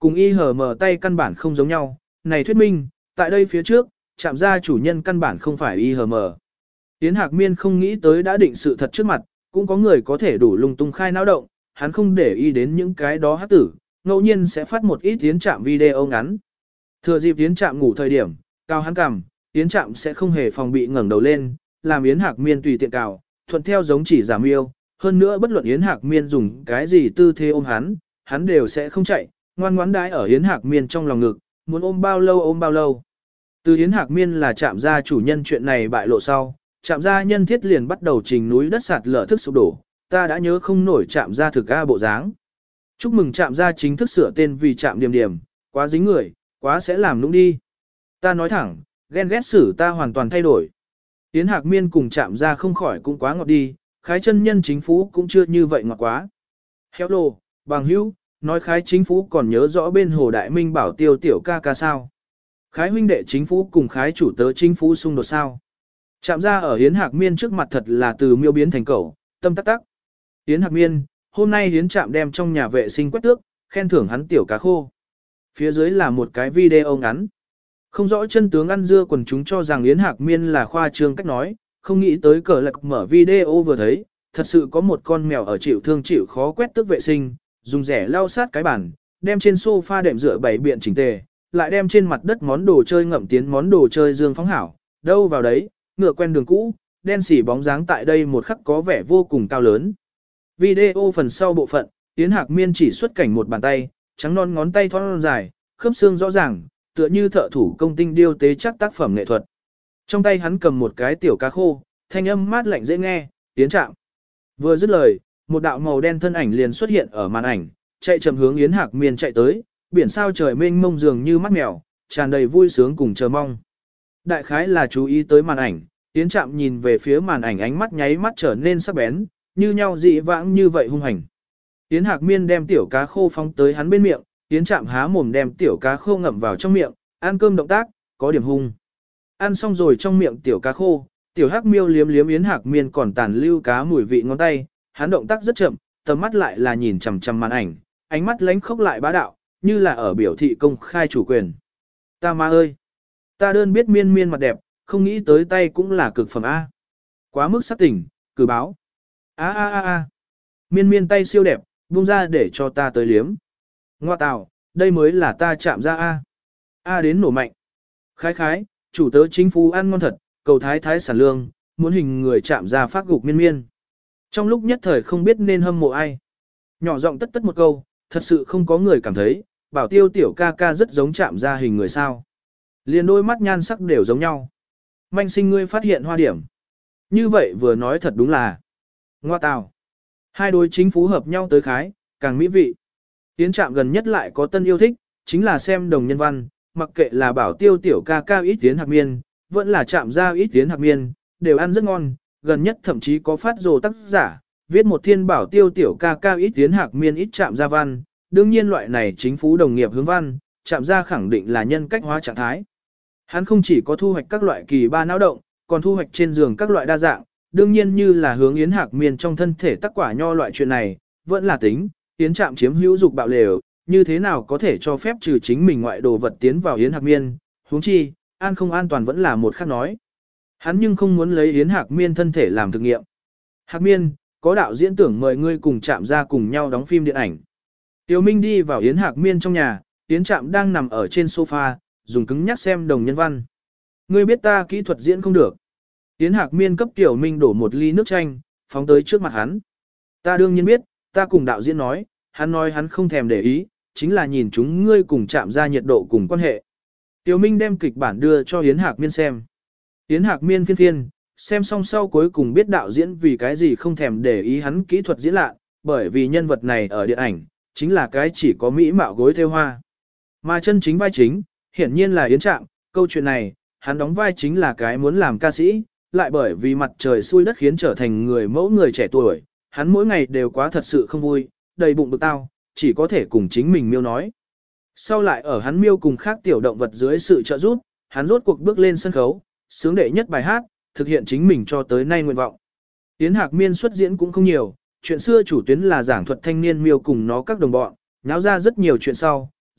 cùng y hờ mờ tay căn bản không giống nhau, này thuyết minh, tại đây phía trước, chạm ra chủ nhân căn bản không phải y hờ mờ. Yến Hạc Miên không nghĩ tới đã định sự thật trước mặt, cũng có người có thể đủ lung tung khai náo động, hắn không để ý đến những cái đó hát tử, ngẫu nhiên sẽ phát một ít tiến trạm video ngắn. Thừa dịp tiến trạm ngủ thời điểm, cao hắn cằm, tiến trạm sẽ không hề phòng bị ngẩng đầu lên, làm Yến Hạc Miên tùy tiện cào, thuận theo giống chỉ giảm yêu, hơn nữa bất luận Yến Hạc Miên dùng cái gì tư thế ôm hắn, hắn đều sẽ không chạy, ngoan ngoãn đái ở Yến Hạc Miên trong lòng ngực, muốn ôm bao lâu ôm bao lâu. Từ Yến Hạc Miên là chạm gia chủ nhân chuyện này bại lộ sau, chạm gia nhân thiết liền bắt đầu trình núi đất sạt lở thức sụp đổ, ta đã nhớ không nổi chạm gia thực A bộ dáng. Chúc mừng chạm gia chính thức sửa tên vì chạm điểm điểm, quá dính người, quá sẽ làm nũng đi. Ta nói thẳng, ghen ghét xử ta hoàn toàn thay đổi. Yến Hạc Miên cùng chạm gia không khỏi cũng quá ngọt đi, khái chân nhân chính phú cũng chưa như vậy ngọt quá. Hello, bằng hữu, nói khái chính phú còn nhớ rõ bên Hồ Đại Minh bảo tiêu tiểu ca ca sao. Khái huynh đệ chính phú cùng khái chủ tớ chính phú xung đột sao. Chạm ra ở Yến Hạc Miên trước mặt thật là từ miêu biến thành cẩu, tâm tắc tắc. Yến Hạc Miên, hôm nay Yến Trạm đem trong nhà vệ sinh quét tước, khen thưởng hắn tiểu cá khô. Phía dưới là một cái video ngắn. Không rõ chân tướng ăn dưa quần chúng cho rằng Yến Hạc Miên là khoa trương cách nói, không nghĩ tới cờ lạc mở video vừa thấy, thật sự có một con mèo ở chịu thương chịu khó quét tước vệ sinh, dùng rẻ lau sát cái bàn, đem trên sofa đệm rửa bảy biện chỉnh tề, lại đem trên mặt đất món đồ chơi ngậm tiến món đồ chơi dương phóng hảo, đâu vào đấy, ngựa quen đường cũ, đen xỉ bóng dáng tại đây một khắc có vẻ vô cùng cao lớn. Video phần sau bộ phận, Yến Hạc Miên chỉ xuất cảnh một bàn tay, trắng non ngón tay thon dài, khớp xương rõ ràng, tựa như thợ thủ công tinh điêu tế chắc tác phẩm nghệ thuật. Trong tay hắn cầm một cái tiểu cá khô, thanh âm mát lạnh dễ nghe, Yến Trạm. Vừa dứt lời, một đạo màu đen thân ảnh liền xuất hiện ở màn ảnh, chạy chậm hướng Yến Hạc Miên chạy tới, biển sao trời mênh mông dường như mắt mèo, tràn đầy vui sướng cùng chờ mong. Đại khái là chú ý tới màn ảnh, Yến Trạm nhìn về phía màn ảnh, ánh mắt nháy mắt trở nên sắc bén, như nhau dị vãng như vậy hung hành. Yến Hạc Miên đem tiểu cá khô phóng tới hắn bên miệng, Yến Trạm há mồm đem tiểu cá khô ngậm vào trong miệng, ăn cơm động tác, có điểm hung. Ăn xong rồi trong miệng tiểu cá khô, tiểu Hắc Miêu liếm liếm Yến Hạc Miên còn tàn lưu cá mùi vị ngón tay, hắn động tác rất chậm, tầm mắt lại là nhìn chằm chằm màn ảnh, ánh mắt lánh khốc lại bá đạo, như là ở biểu thị công khai chủ quyền. Ta ma ơi! Ta đơn biết Miên Miên mặt đẹp, không nghĩ tới tay cũng là cực phẩm A. Quá mức sắc tỉnh, cử báo. A a a a. Miên Miên tay siêu đẹp, buông ra để cho ta tới liếm. Ngoa tào, đây mới là ta chạm ra A. A đến nổ mạnh. Khái khái, chủ tớ chính phủ ăn ngon thật, cầu thái thái sản lương, muốn hình người chạm ra phát gục Miên Miên. Trong lúc nhất thời không biết nên hâm mộ ai. Nhỏ giọng tất tất một câu, thật sự không có người cảm thấy, bảo tiêu tiểu ca ca rất giống chạm ra hình người sao. Liền đôi mắt nhan sắc đều giống nhau. Manh sinh ngươi phát hiện hoa điểm. Như vậy vừa nói thật đúng là. Ngoa tào. Hai đối chính phú hợp nhau tới khái, càng mỹ vị. Yến Trạm gần nhất lại có tân yêu thích, chính là xem đồng nhân văn, mặc kệ là bảo tiêu tiểu ca ca ít Yến Hạc Miên, vẫn là chạm ra ít Yến Hạc Miên, đều ăn rất ngon, gần nhất thậm chí có phát rồ tác giả, viết một thiên bảo tiêu tiểu ca ca ít Yến Hạc Miên ít chạm ra văn, đương nhiên loại này chính phú đồng nghiệp hướng văn, chạm ra khẳng định là nhân cách hóa trạng thái. Hắn không chỉ có thu hoạch các loại kỳ ba não động, còn thu hoạch trên giường các loại đa dạng, đương nhiên như là hướng Yến Hạc Miên trong thân thể tắc quả nho loại chuyện này, vẫn là tính, Yến Trạm chiếm hữu dục bạo lều, như thế nào có thể cho phép trừ chính mình ngoại đồ vật tiến vào Yến Hạc Miên, huống chi, an không an toàn vẫn là một khác nói. Hắn nhưng không muốn lấy Yến Hạc Miên thân thể làm thực nghiệm. Hạc Miên, có đạo diễn tưởng mời ngươi cùng Trạm ra cùng nhau đóng phim điện ảnh. Tiểu Minh đi vào Yến Hạc Miên trong nhà, Yến Trạm đang nằm ở trên sofa, dùng cứng nhắc xem đồng nhân văn. Ngươi biết ta kỹ thuật diễn không được. Yến Hạc Miên cấp Tiểu Minh đổ một ly nước chanh, phóng tới trước mặt hắn. Ta đương nhiên biết, ta cùng đạo diễn nói, hắn nói hắn không thèm để ý, chính là nhìn chúng ngươi cùng Trạm ra nhiệt độ cùng quan hệ. Tiểu Minh đem kịch bản đưa cho Yến Hạc Miên xem. Yến Hạc Miên phiên phiên, xem xong sau cuối cùng biết đạo diễn vì cái gì không thèm để ý hắn kỹ thuật diễn lạ, bởi vì nhân vật này ở điện ảnh, chính là cái chỉ có mỹ mạo gối theo hoa. Mà chân chính vai chính, hiển nhiên là Yến Trạm, câu chuyện này, hắn đóng vai chính là cái muốn làm ca sĩ, lại bởi vì mặt trời xui đất khiến trở thành người mẫu người trẻ tuổi, hắn mỗi ngày đều quá thật sự không vui, đầy bụng bực tao, chỉ có thể cùng chính mình miêu nói. Sau lại ở hắn miêu cùng khác tiểu động vật dưới sự trợ giúp, hắn rốt cuộc bước lên sân khấu, sướng đệ nhất bài hát, thực hiện chính mình cho tới nay nguyện vọng. Yến Hạc Miên xuất diễn cũng không nhiều, chuyện xưa chủ tuyến là giảng thuật thanh niên miêu cùng nó các đồng bọn, nháo ra rất nhiều chuyện sau,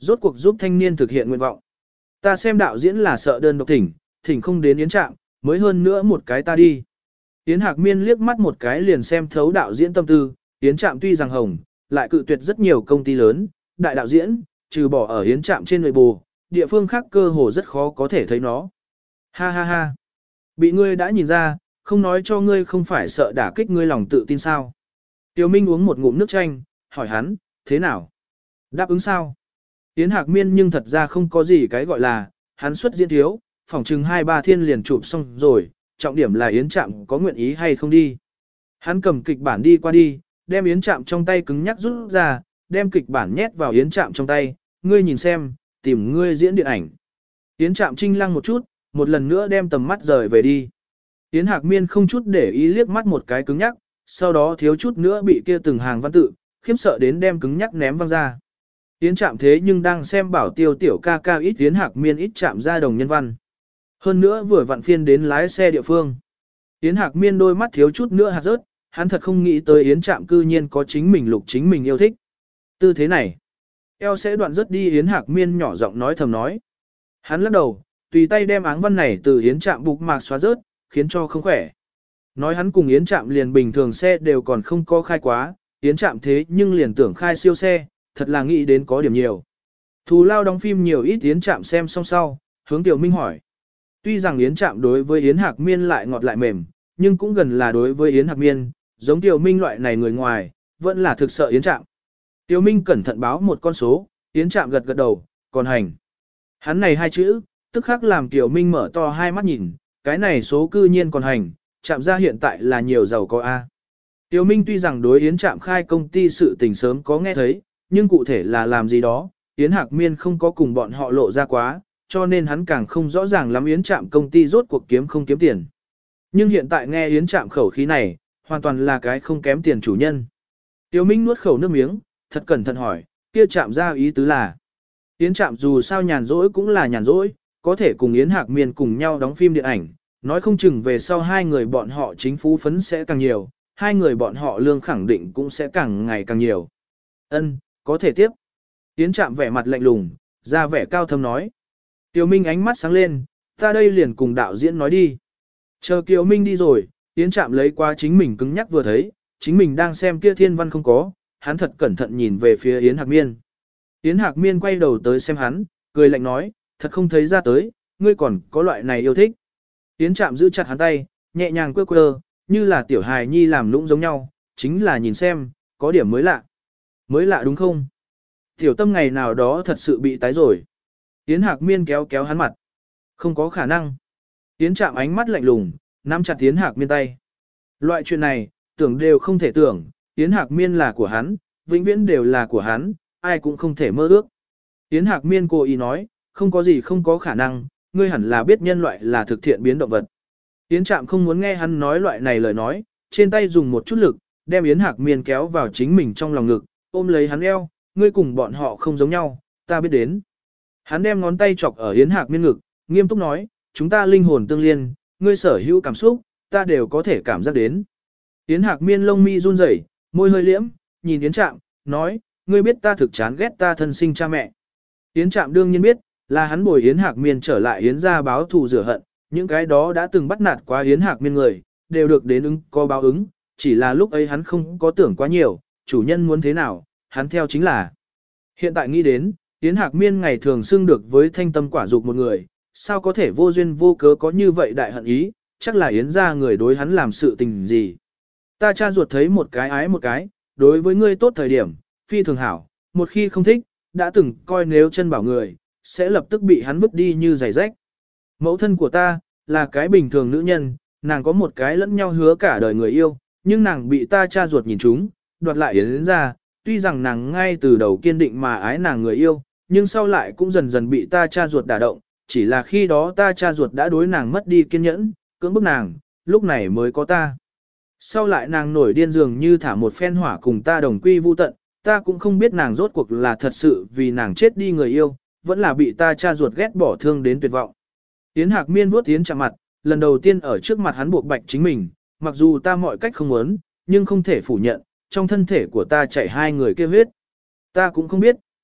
rốt cuộc giúp thanh niên thực hiện nguyện vọng. Ta xem đạo diễn là sợ đơn độc thỉnh, thỉnh không đến Yến Trạm, mới hơn nữa một cái ta đi. Yến Hạc Miên liếc mắt một cái liền xem thấu đạo diễn tâm tư, Yến Trạm tuy rằng hồng, lại cự tuyệt rất nhiều công ty lớn, đại đạo diễn, trừ bỏ ở Yến Trạm trên nội bù, địa phương khác cơ hồ rất khó có thể thấy nó. Ha ha ha. Bị ngươi đã nhìn ra, không nói cho ngươi không phải sợ đả kích ngươi lòng tự tin sao. Tiêu Minh uống một ngụm nước chanh, hỏi hắn, thế nào? Đáp ứng sao? Yến Hạc Miên nhưng thật ra không có gì cái gọi là, hắn xuất diễn thiếu, phỏng chừng hai ba thiên liền chụp xong rồi, trọng điểm là Yến Trạm có nguyện ý hay không đi. Hắn cầm kịch bản đi qua đi, đem Yến Trạm trong tay cứng nhắc rút ra, đem kịch bản nhét vào Yến Trạm trong tay, ngươi nhìn xem, tìm ngươi diễn điện ảnh. Yến Trạm trinh lăng một chút, một lần nữa đem tầm mắt rời về đi. Yến Hạc Miên không chút để ý liếc mắt một cái cứng nhắc, sau đó thiếu chút nữa bị kia từng hàng văn tự, khiếp sợ đến đem cứng nhắc ném văng ra. Yến Trạm thế nhưng đang xem bảo tiêu tiểu ca ca ít Yến Hạc Miên ít chạm ra đồng nhân văn. Hơn nữa vừa vặn phiên đến lái xe địa phương. Yến Hạc Miên đôi mắt thiếu chút nữa hạt rớt, hắn thật không nghĩ tới Yến Trạm cư nhiên có chính mình lục chính mình yêu thích. Tư thế này, eo sẽ đoạn rớt đi Yến Hạc Miên nhỏ giọng nói thầm nói. Hắn lắc đầu, tùy tay đem áng văn này từ Yến Trạm bục mạc xóa rớt, khiến cho không khỏe. Nói hắn cùng Yến Trạm liền bình thường xe đều còn không có khai quá, Yến Trạm thế nhưng liền tưởng khai siêu xe, thật là nghĩ đến có điểm nhiều. Thù lao đóng phim nhiều ít Yến Trạm xem xong sau, hướng Tiểu Minh hỏi. Tuy rằng Yến Trạm đối với Yến Hạc Miên lại ngọt lại mềm, nhưng cũng gần là đối với Yến Hạc Miên, giống Tiểu Minh loại này người ngoài, vẫn là thực sợ Yến Trạm. Tiểu Minh cẩn thận báo một con số, Yến Trạm gật gật đầu, còn hành. Hắn này hai chữ, tức khắc làm Tiểu Minh mở to hai mắt nhìn, cái này số cư nhiên còn hành, Trạm ra hiện tại là nhiều giàu có A. Tiểu Minh tuy rằng đối Yến Trạm khai công ty sự tình sớm có nghe thấy, nhưng cụ thể là làm gì đó, Yến Hạc Miên không có cùng bọn họ lộ ra quá, cho nên hắn càng không rõ ràng lắm Yến Trạm công ty rốt cuộc kiếm không kiếm tiền. Nhưng hiện tại nghe Yến Trạm khẩu khí này, hoàn toàn là cái không kém tiền chủ nhân. Tiểu Minh nuốt khẩu nước miếng, thật cẩn thận hỏi, kia Trạm ra ý tứ là. Yến Trạm dù sao nhàn rỗi cũng là nhàn rỗi, có thể cùng Yến Hạc Miên cùng nhau đóng phim điện ảnh, nói không chừng về sau hai người bọn họ chính phú phấn sẽ càng nhiều, hai người bọn họ lương khẳng định cũng sẽ càng ngày càng nhiều. Ân, có thể tiếp. Yến Trạm vẻ mặt lạnh lùng, ra vẻ cao thâm nói. Tiểu Minh ánh mắt sáng lên, ta đây liền cùng đạo diễn nói đi. Chờ Kiều Minh đi rồi, Yến Trạm lấy qua chính mình cứng nhắc vừa thấy, chính mình đang xem kia thiên văn không có, hắn thật cẩn thận nhìn về phía Yến Hạc Miên. Yến Hạc Miên quay đầu tới xem hắn, cười lạnh nói, thật không thấy ra tới, ngươi còn có loại này yêu thích. Yến Trạm giữ chặt hắn tay, nhẹ nhàng quơ quơ, như là tiểu hài nhi làm lũng giống nhau, chính là nhìn xem, có điểm mới lạ. Mới lạ đúng không? Tiểu Tâm ngày nào đó thật sự bị tái rồi. Yến Hạc Miên kéo kéo hắn mặt. Không có khả năng. Yến Trạm ánh mắt lạnh lùng, nắm chặt Yến Hạc Miên tay. Loại chuyện này, tưởng đều không thể tưởng, Yến Hạc Miên là của hắn, vĩnh viễn đều là của hắn, ai cũng không thể mơ ước. Yến Hạc Miên cố ý nói, không có gì không có khả năng, ngươi hẳn là biết nhân loại là thực thiện biến động vật. Yến Trạm không muốn nghe hắn nói loại này lời nói, trên tay dùng một chút lực, đem Yến Hạc Miên kéo vào chính mình trong lòng ngực, ôm lấy hắn eo, ngươi cùng bọn họ không giống nhau, ta biết đến. Hắn đem ngón tay chọc ở Yến Hạc Miên ngực, nghiêm túc nói, chúng ta linh hồn tương liên, ngươi sở hữu cảm xúc, ta đều có thể cảm giác đến. Yến Hạc Miên lông mi run rẩy, môi hơi liễm, nhìn Yến Trạm, nói, ngươi biết ta thực chán ghét ta thân sinh cha mẹ. Yến Trạm đương nhiên biết, là hắn bồi Yến Hạc Miên trở lại Yến gia báo thù rửa hận, những cái đó đã từng bắt nạt qua Yến Hạc Miên người, đều được đến ứng có báo ứng, chỉ là lúc ấy hắn không có tưởng quá nhiều, chủ nhân muốn thế nào, hắn theo chính là. Hiện tại nghĩ đến, Yến Hạc Miên ngày thường xưng được với thanh tâm quả dục một người, sao có thể vô duyên vô cớ có như vậy đại hận ý, chắc là Yến gia người đối hắn làm sự tình gì. Ta cha ruột thấy một cái ái một cái, đối với ngươi tốt thời điểm, phi thường hảo, một khi không thích, đã từng coi nếu chân bảo người, sẽ lập tức bị hắn vứt đi như giày rách. Mẫu thân của ta, là cái bình thường nữ nhân, nàng có một cái lẫn nhau hứa cả đời người yêu, nhưng nàng bị ta cha ruột nhìn trúng, đoạt lại Yến gia, tuy rằng nàng ngay từ đầu kiên định mà ái nàng người yêu, nhưng sau lại cũng dần dần bị ta cha ruột đả động, chỉ là khi đó ta cha ruột đã đối nàng mất đi kiên nhẫn, cưỡng bức nàng, lúc này mới có ta. Sau lại nàng nổi điên dường như thả một phen hỏa cùng ta đồng quy vu tận, ta cũng không biết nàng rốt cuộc là thật sự vì nàng chết đi người yêu, vẫn là bị ta cha ruột ghét bỏ thương đến tuyệt vọng. Yến Hạc Miên vuốt Yến Trạm mặt, lần đầu tiên ở trước mặt hắn buộc bạch chính mình, mặc dù ta mọi cách không muốn, nhưng không thể phủ nhận, trong thân thể của ta chảy hai người kêu huyết. Ta cũng không biết,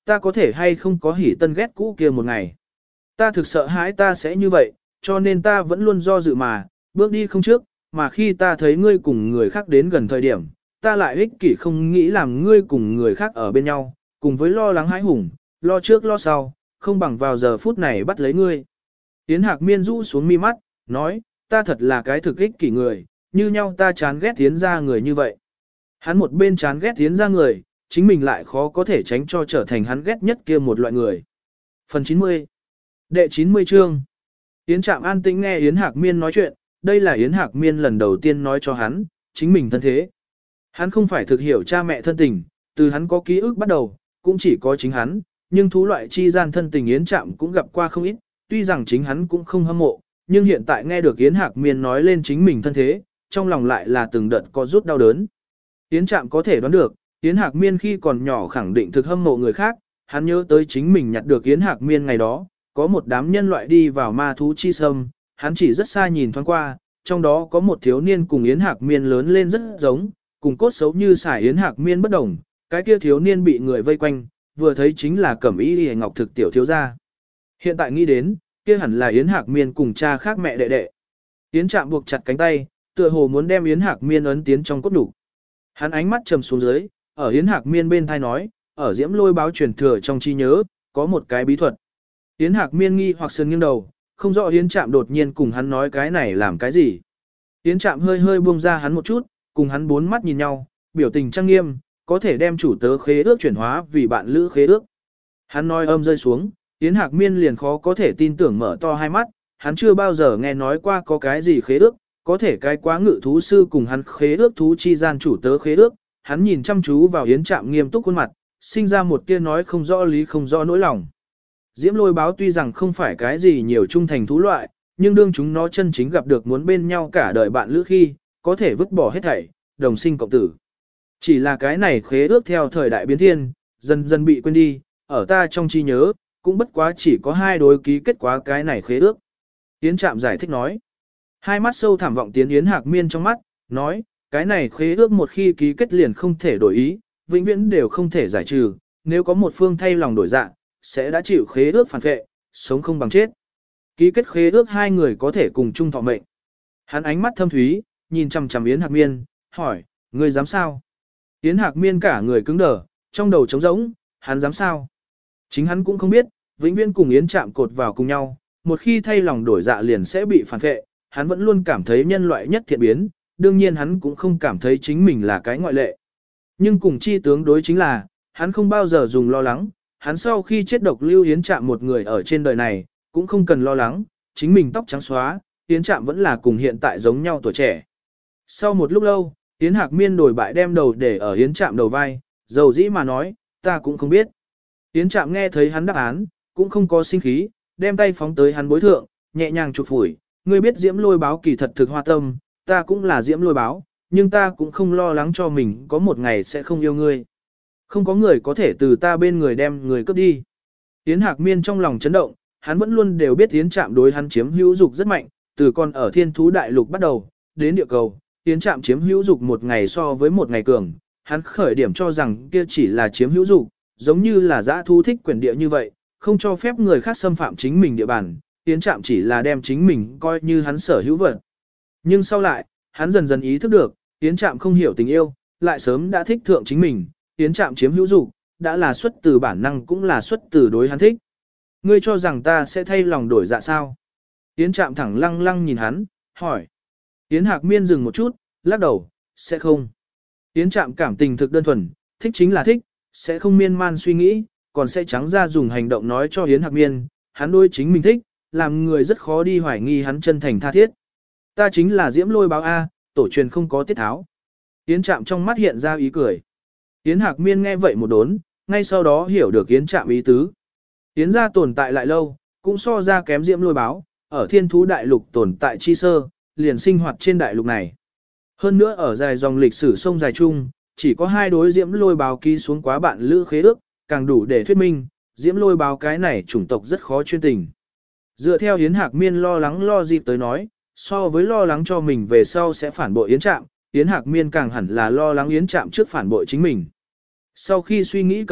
ta có thể hay không có hỉ tân ghét cũ kia một ngày. Ta thực sợ hãi ta sẽ như vậy, cho nên ta vẫn luôn do dự mà, bước đi không trước, mà khi ta thấy ngươi cùng người khác đến gần thời điểm, ta lại ích kỷ không nghĩ làm ngươi cùng người khác ở bên nhau, cùng với lo lắng hãi hùng, lo trước lo sau, không bằng vào giờ phút này bắt lấy ngươi. Yến Hạc Miên rũ xuống mi mắt, nói, ta thật là cái thực ích kỷ người, như nhau ta chán ghét Yến ra người như vậy. Hắn một bên chán ghét Yến ra người, chính mình lại khó có thể tránh cho trở thành hắn ghét nhất kia một loại người. Phần chín mươi. Đệ chín mươi chương. Yến Trạm an tĩnh nghe Yến Hạc Miên nói chuyện, đây là Yến Hạc Miên lần đầu tiên nói cho hắn, chính mình thân thế. Hắn không phải thực hiểu cha mẹ thân tình, từ hắn có ký ức bắt đầu, cũng chỉ có chính hắn, nhưng thú loại chi gian thân tình Yến Trạm cũng gặp qua không ít, tuy rằng chính hắn cũng không hâm mộ, nhưng hiện tại nghe được Yến Hạc Miên nói lên chính mình thân thế, trong lòng lại là từng đợt có rút đau đớn. Yến Trạm có thể đoán được, Yến Hạc Miên khi còn nhỏ khẳng định thực hâm mộ người khác, hắn nhớ tới chính mình nhặt được Yến Hạc Miên ngày đó, có một đám nhân loại đi vào ma thú chi sâm, hắn chỉ rất xa nhìn thoáng qua, trong đó có một thiếu niên cùng Yến Hạc Miên lớn lên rất giống, cùng cốt xấu như sải Yến Hạc Miên bất đồng, cái kia thiếu niên bị người vây quanh, vừa thấy chính là Cẩm Y Liễu Ngọc Thực tiểu thiếu gia. Hiện tại nghĩ đến, kia hẳn là Yến Hạc Miên cùng cha khác mẹ đệ đệ. Yến Trạm buộc chặt cánh tay, tựa hồ muốn đem Yến Hạc Miên ấn tiến trong cốt đủ. Hắn ánh mắt trầm xuống dưới, ở Yến Hạc Miên bên thai nói, ở Diễm Lôi báo truyền thừa trong trí nhớ, có một cái bí thuật. Yến Hạc Miên nghi hoặc sườn nghiêng đầu, không rõ Yến Trạm đột nhiên cùng hắn nói cái này làm cái gì. Yến Trạm hơi hơi buông ra hắn một chút, cùng hắn bốn mắt nhìn nhau, biểu tình trang nghiêm, có thể đem chủ tớ khế ước chuyển hóa vì bạn lữ khế ước. Hắn nói âm rơi xuống, Yến Hạc Miên liền khó có thể tin tưởng mở to hai mắt, hắn chưa bao giờ nghe nói qua có cái gì khế ước, có thể cái quá ngự thú sư cùng hắn khế ước thú chi gian chủ tớ khế ước, hắn nhìn chăm chú vào Yến Trạm nghiêm túc khuôn mặt, sinh ra một tia nói không rõ lý không rõ nỗi lòng. Diễm Lôi báo tuy rằng không phải cái gì nhiều trung thành thú loại, nhưng đương chúng nó chân chính gặp được muốn bên nhau cả đời bạn lữ khi, có thể vứt bỏ hết thảy, đồng sinh cộng tử. Chỉ là cái này khế ước theo thời đại biến thiên, dần dần bị quên đi, ở ta trong trí nhớ, cũng bất quá chỉ có hai đối ký kết quá cái này khế ước. Yến Trạm giải thích nói. Hai mắt sâu thẳm vọng tiến Yến Hạc Miên trong mắt, nói, cái này khế ước một khi ký kết liền không thể đổi ý, vĩnh viễn đều không thể giải trừ, nếu có một phương thay lòng đổi dạ, sẽ đã chịu khế ước phản vệ, sống không bằng chết. Ký kết khế ước hai người có thể cùng chung thọ mệnh. Hắn ánh mắt thâm thúy, nhìn chằm chằm Yến Hạc Miên, hỏi, ngươi dám sao? Yến Hạc Miên cả người cứng đờ, trong đầu trống rỗng, hắn dám sao? Chính hắn cũng không biết, vĩnh viễn cùng Yến Trạm cột vào cùng nhau, một khi thay lòng đổi dạ liền sẽ bị phản vệ, hắn vẫn luôn cảm thấy nhân loại nhất thiện biến, đương nhiên hắn cũng không cảm thấy chính mình là cái ngoại lệ. Nhưng cùng chi tướng đối chính là, hắn không bao giờ dùng lo lắng, hắn sau khi chết độc lưu Yến Trạm một người ở trên đời này, cũng không cần lo lắng, chính mình tóc trắng xóa, Yến Trạm vẫn là cùng hiện tại giống nhau tuổi trẻ. Sau một lúc lâu, Yến Hạc Miên đổi bại đem đầu để ở Yến Trạm đầu vai, dầu dĩ mà nói, ta cũng không biết. Yến Trạm nghe thấy hắn đáp án, cũng không có sinh khí, đem tay phóng tới hắn bối thượng, nhẹ nhàng chụp phủi, ngươi biết Diễm Lôi báo kỳ thật thực hoa tâm, ta cũng là Diễm Lôi báo, nhưng ta cũng không lo lắng cho mình có một ngày sẽ không yêu ngươi. Không có người có thể từ ta bên người đem người cướp đi. Yến Hạc Miên trong lòng chấn động, hắn vẫn luôn đều biết Yến Trạm đối hắn chiếm hữu dục rất mạnh, từ còn ở thiên thú đại lục bắt đầu, đến địa cầu, Yến Trạm chiếm hữu dục một ngày so với một ngày cường, hắn khởi điểm cho rằng kia chỉ là chiếm hữu dục, giống như là dã thú thích quyền địa như vậy, không cho phép người khác xâm phạm chính mình địa bàn, Yến Trạm chỉ là đem chính mình coi như hắn sở hữu vật. Nhưng sau lại, hắn dần dần ý thức được, Yến Trạm không hiểu tình yêu, lại sớm đã thích thượng chính mình, Yến Trạm chiếm hữu dục, đã là xuất từ bản năng cũng là xuất từ đối hắn thích. Ngươi cho rằng ta sẽ thay lòng đổi dạ sao? Yến Trạm thẳng lăng lăng nhìn hắn, hỏi. Yến Hạc Miên dừng một chút, lắc đầu, sẽ không. Yến Trạm cảm tình thực đơn thuần, thích chính là thích, sẽ không miên man suy nghĩ, còn sẽ trắng ra dùng hành động nói cho Yến Hạc Miên, hắn đối chính mình thích, làm người rất khó đi hoài nghi hắn chân thành tha thiết. Ta chính là Diễm Lôi báo A, tổ truyền không có tiết tháo. Yến Trạm trong mắt hiện ra ý cười. Yến Hạc Miên nghe vậy một đốn, ngay sau đó hiểu được Yến Trạm ý tứ. Yến gia tồn tại lại lâu, cũng so ra kém Diễm Lôi báo, ở thiên thú đại lục tồn tại chi sơ, liền sinh hoạt trên đại lục này. Hơn nữa ở dài dòng lịch sử sông dài chung, chỉ có hai đối Diễm Lôi báo ký xuống quá bạn lữ khế ước, càng đủ để thuyết minh, Diễm Lôi báo cái này chủng tộc rất khó chuyên tình. Dựa theo Yến Hạc Miên lo lắng lo dịp tới nói, so với lo lắng cho mình về sau sẽ phản bội Yến Trạm, Yến Hạc Miên càng hẳn là lo lắng Yến Trạm trước phản bội chính mình. Sau khi suy nghĩ cẩn thận,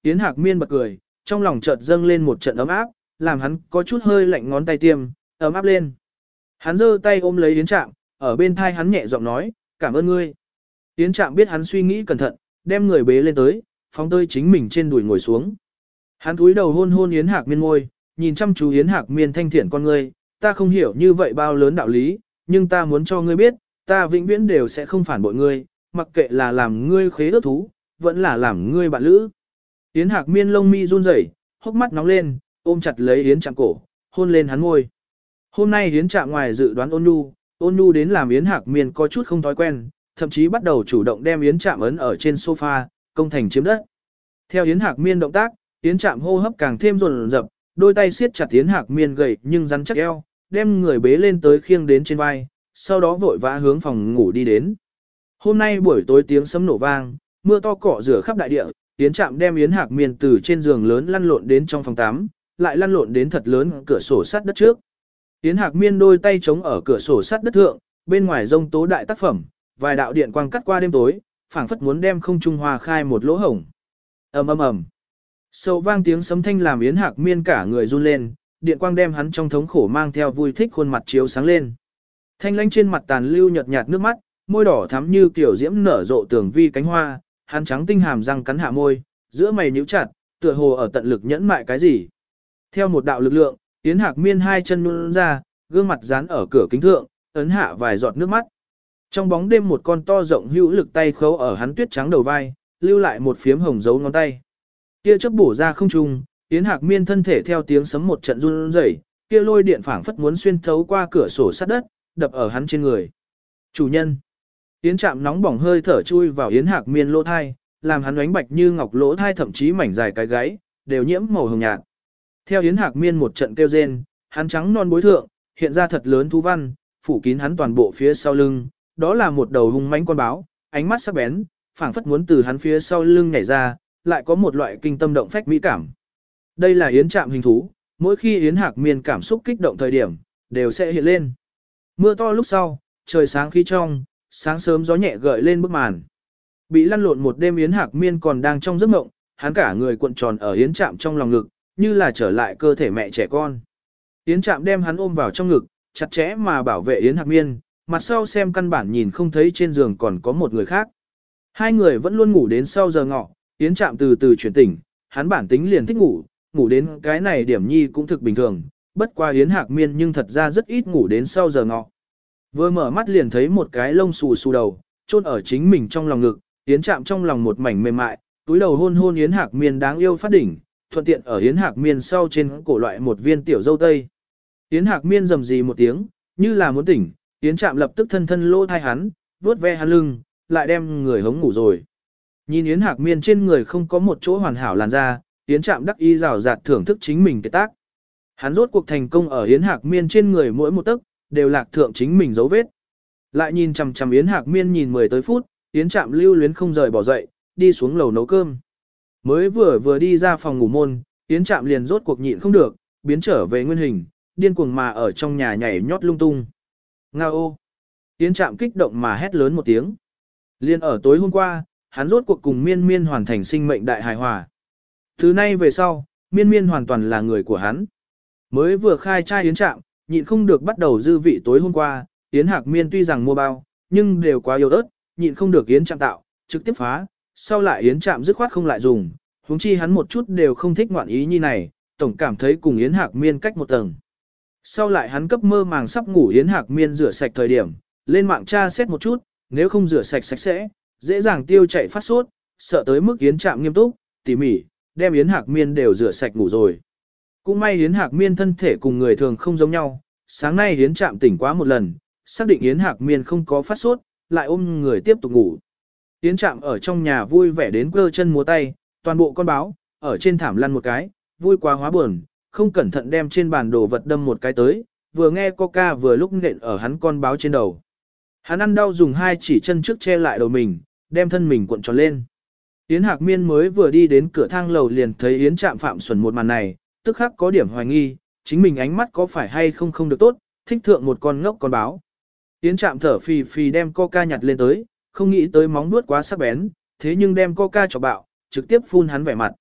Yến Hạc Miên bật cười, trong lòng chợt dâng lên một trận ấm áp, làm hắn có chút hơi lạnh ngón tay tiêm, ấm áp lên. Hắn giơ tay ôm lấy Yến Trạm, ở bên thai hắn nhẹ giọng nói, cảm ơn ngươi. Yến Trạm biết hắn suy nghĩ cẩn thận, đem người bế lên tới, phóng tơi chính mình trên đùi ngồi xuống. Hắn cúi đầu hôn hôn Yến Hạc Miên ngôi, nhìn chăm chú Yến Hạc Miên thanh thiện con ngươi, ta không hiểu như vậy bao lớn đạo lý, nhưng ta muốn cho ngươi biết, ta vĩnh viễn đều sẽ không phản bội ngươi, mặc kệ là làm ngươi khế ước thú, vẫn là làm ngươi bạn lữ. Yến Hạc Miên lông mi run rẩy, hốc mắt nóng lên, ôm chặt lấy Yến Trạm cổ, hôn lên hắn ngôi. Hôm nay Yến Trạm ngoài dự đoán ôn nhu, ôn nhu đến làm Yến Hạc Miên có chút không thói quen, thậm chí bắt đầu chủ động đem Yến Trạm ấn ở trên sofa, công thành chiếm đất. Theo Yến Hạc Miên động tác, Yến Trạm hô hấp càng thêm dồn dập, đôi tay siết chặt Yến Hạc Miên gầy nhưng rắn chắc eo, đem người bế lên tới khiêng đến trên vai, sau đó vội vã hướng phòng ngủ đi đến. Hôm nay buổi tối tiếng sấm nổ vang, mưa to cọ rửa khắp đại địa, Yến Trạm đem Yến Hạc Miên từ trên giường lớn lăn lộn đến trong phòng tắm, lại lăn lộn đến thật lớn cửa sổ sắt đất trước. Yến Hạc Miên đôi tay chống ở cửa sổ sắt đất thượng, bên ngoài rông tố đại tác phẩm, vài đạo điện quang cắt qua đêm tối, phảng phất muốn đem không trung hòa khai một lỗ hổng. Ầm ầm ầm. Sâu vang tiếng sấm thanh làm Yến Hạc Miên cả người run lên, điện quang đem hắn trong thống khổ mang theo vui thích khuôn mặt chiếu sáng lên. Thanh lãnh trên mặt tàn lưu nhợt nhạt nước mắt, môi đỏ thắm như kiểu diễm nở rộ tường vi cánh hoa, hắn trắng tinh hàm răng cắn hạ môi, giữa mày nhíu chặt, tựa hồ ở tận lực nhẫn mại cái gì. Theo một đạo lực lượng, Yến Hạc Miên hai chân nhún ra, gương mặt dán ở cửa kính thượng, ấn hạ vài giọt nước mắt. Trong bóng đêm một con to rộng hữu lực tay khấu ở hắn tuyết trắng đầu vai, lưu lại một phiếm hồng dấu ngón tay. Kia chớp bổ ra không trung, Yến Hạc Miên thân thể theo tiếng sấm một trận run rẩy, kia lôi điện phảng phất muốn xuyên thấu qua cửa sổ sắt đất, đập ở hắn trên người. Chủ nhân. Yến Trạm nóng bỏng hơi thở chui vào Yến Hạc Miên lỗ thai, làm hắn ánh bạch như ngọc lỗ thai thậm chí mảnh dài cái gáy, đều nhiễm màu hồng nhạt. Theo Yến Hạc Miên một trận kêu rên, hắn trắng non bối thượng, hiện ra thật lớn thú văn, phủ kín hắn toàn bộ phía sau lưng, đó là một đầu hung mãnh con báo, ánh mắt sắc bén, phảng phất muốn từ hắn phía sau lưng nhảy ra, lại có một loại kinh tâm động phách mỹ cảm. Đây là Yến Trạm hình thú, mỗi khi Yến Hạc Miên cảm xúc kích động thời điểm, đều sẽ hiện lên. Mưa to lúc sau, trời sáng khí trong, sáng sớm gió nhẹ gợi lên bức màn. Bị lăn lộn một đêm Yến Hạc Miên còn đang trong giấc mộng, hắn cả người cuộn tròn ở Yến Trạm trong lòng ngực, như là trở lại cơ thể mẹ trẻ con. Yến Trạm đem hắn ôm vào trong ngực, chặt chẽ mà bảo vệ Yến Hạc Miên, mặt sau xem căn bản nhìn không thấy trên giường còn có một người khác. Hai người vẫn luôn ngủ đến sau giờ ngọ, Yến Trạm từ từ chuyển tỉnh, hắn bản tính liền thích ngủ, ngủ đến cái này điểm nhi cũng thực bình thường, bất qua Yến Hạc Miên nhưng thật ra rất ít ngủ đến sau giờ ngọ. Vừa mở mắt liền thấy một cái lông xù xù đầu, chôn ở chính mình trong lòng ngực, Yến Trạm trong lòng một mảnh mềm mại, túi đầu hôn hôn Yến Hạc Miên đáng yêu phát đỉnh, thuận tiện ở Yến Hạc Miên sau trên cổ loại một viên tiểu dâu tây. Yến Hạc Miên rầm rì một tiếng, như là muốn tỉnh, Yến Trạm lập tức thân thân lỗ thai hắn, vuốt ve hắn lưng, lại đem người hống ngủ rồi. Nhìn Yến Hạc Miên trên người không có một chỗ hoàn hảo làn da, Yến Trạm đắc ý rào rạt thưởng thức chính mình cái tác. Hắn rốt cuộc thành công ở Yến Hạc Miên trên người mỗi một tấc, đều lạc thượng chính mình dấu vết. Lại nhìn chằm chằm Yến Hạc Miên nhìn mười tới phút, Yến Trạm lưu luyến không rời bỏ dậy, đi xuống lầu nấu cơm. Mới vừa vừa đi ra phòng ngủ môn, Yến Trạm liền rốt cuộc nhịn không được, biến trở về nguyên hình, điên cuồng mà ở trong nhà nhảy nhót lung tung. Nga ô! Yến Trạm kích động mà hét lớn một tiếng. Liên ở tối hôm qua, hắn rốt cuộc cùng Miên Miên hoàn thành sinh mệnh đại hài hòa. Từ nay về sau, Miên Miên hoàn toàn là người của hắn. Mới vừa khai trai Yến Trạm, nhịn không được bắt đầu dư vị tối hôm qua, Yến Hạc Miên tuy rằng mua bao, nhưng đều quá yếu ớt, nhịn không được Yến Trạm tạo, trực tiếp phá, sau lại Yến Trạm dứt khoát không lại dùng, huống chi hắn một chút đều không thích ngoạn ý như này, tổng cảm thấy cùng Yến Hạc Miên cách một tầng. Sau lại hắn cấp mơ màng sắp ngủ Yến Hạc Miên rửa sạch thời điểm, lên mạng tra xét một chút, nếu không rửa sạch sạch sẽ, dễ dàng tiêu chảy phát sốt, sợ tới mức Yến Trạm nghiêm túc, tỉ mỉ, đem Yến Hạc Miên đều rửa sạch ngủ rồi. Cũng may Yến Hạc Miên thân thể cùng người thường không giống nhau, sáng nay Yến Trạm tỉnh quá một lần, xác định Yến Hạc Miên không có phát sốt, lại ôm người tiếp tục ngủ. Yến Trạm ở trong nhà vui vẻ đến cơ chân múa tay, toàn bộ con báo, ở trên thảm lăn một cái, vui quá hóa buồn, không cẩn thận đem trên bàn đồ vật đâm một cái tới, vừa nghe Coca vừa lúc nện ở hắn con báo trên đầu. Hắn ăn đau dùng hai chỉ chân trước che lại đầu mình, đem thân mình cuộn tròn lên. Yến Hạc Miên mới vừa đi đến cửa thang lầu liền thấy Yến Trạm phạm xuẩn một màn này, tức khắc có điểm hoài nghi, chính mình ánh mắt có phải hay không không được tốt, thích thượng một con ngốc con báo. Yến Trạm thở phì phì đem Coca nhặt lên tới, không nghĩ tới móng nuốt quá sắc bén, thế nhưng đem Coca cho bạo, trực tiếp phun hắn vẻ mặt.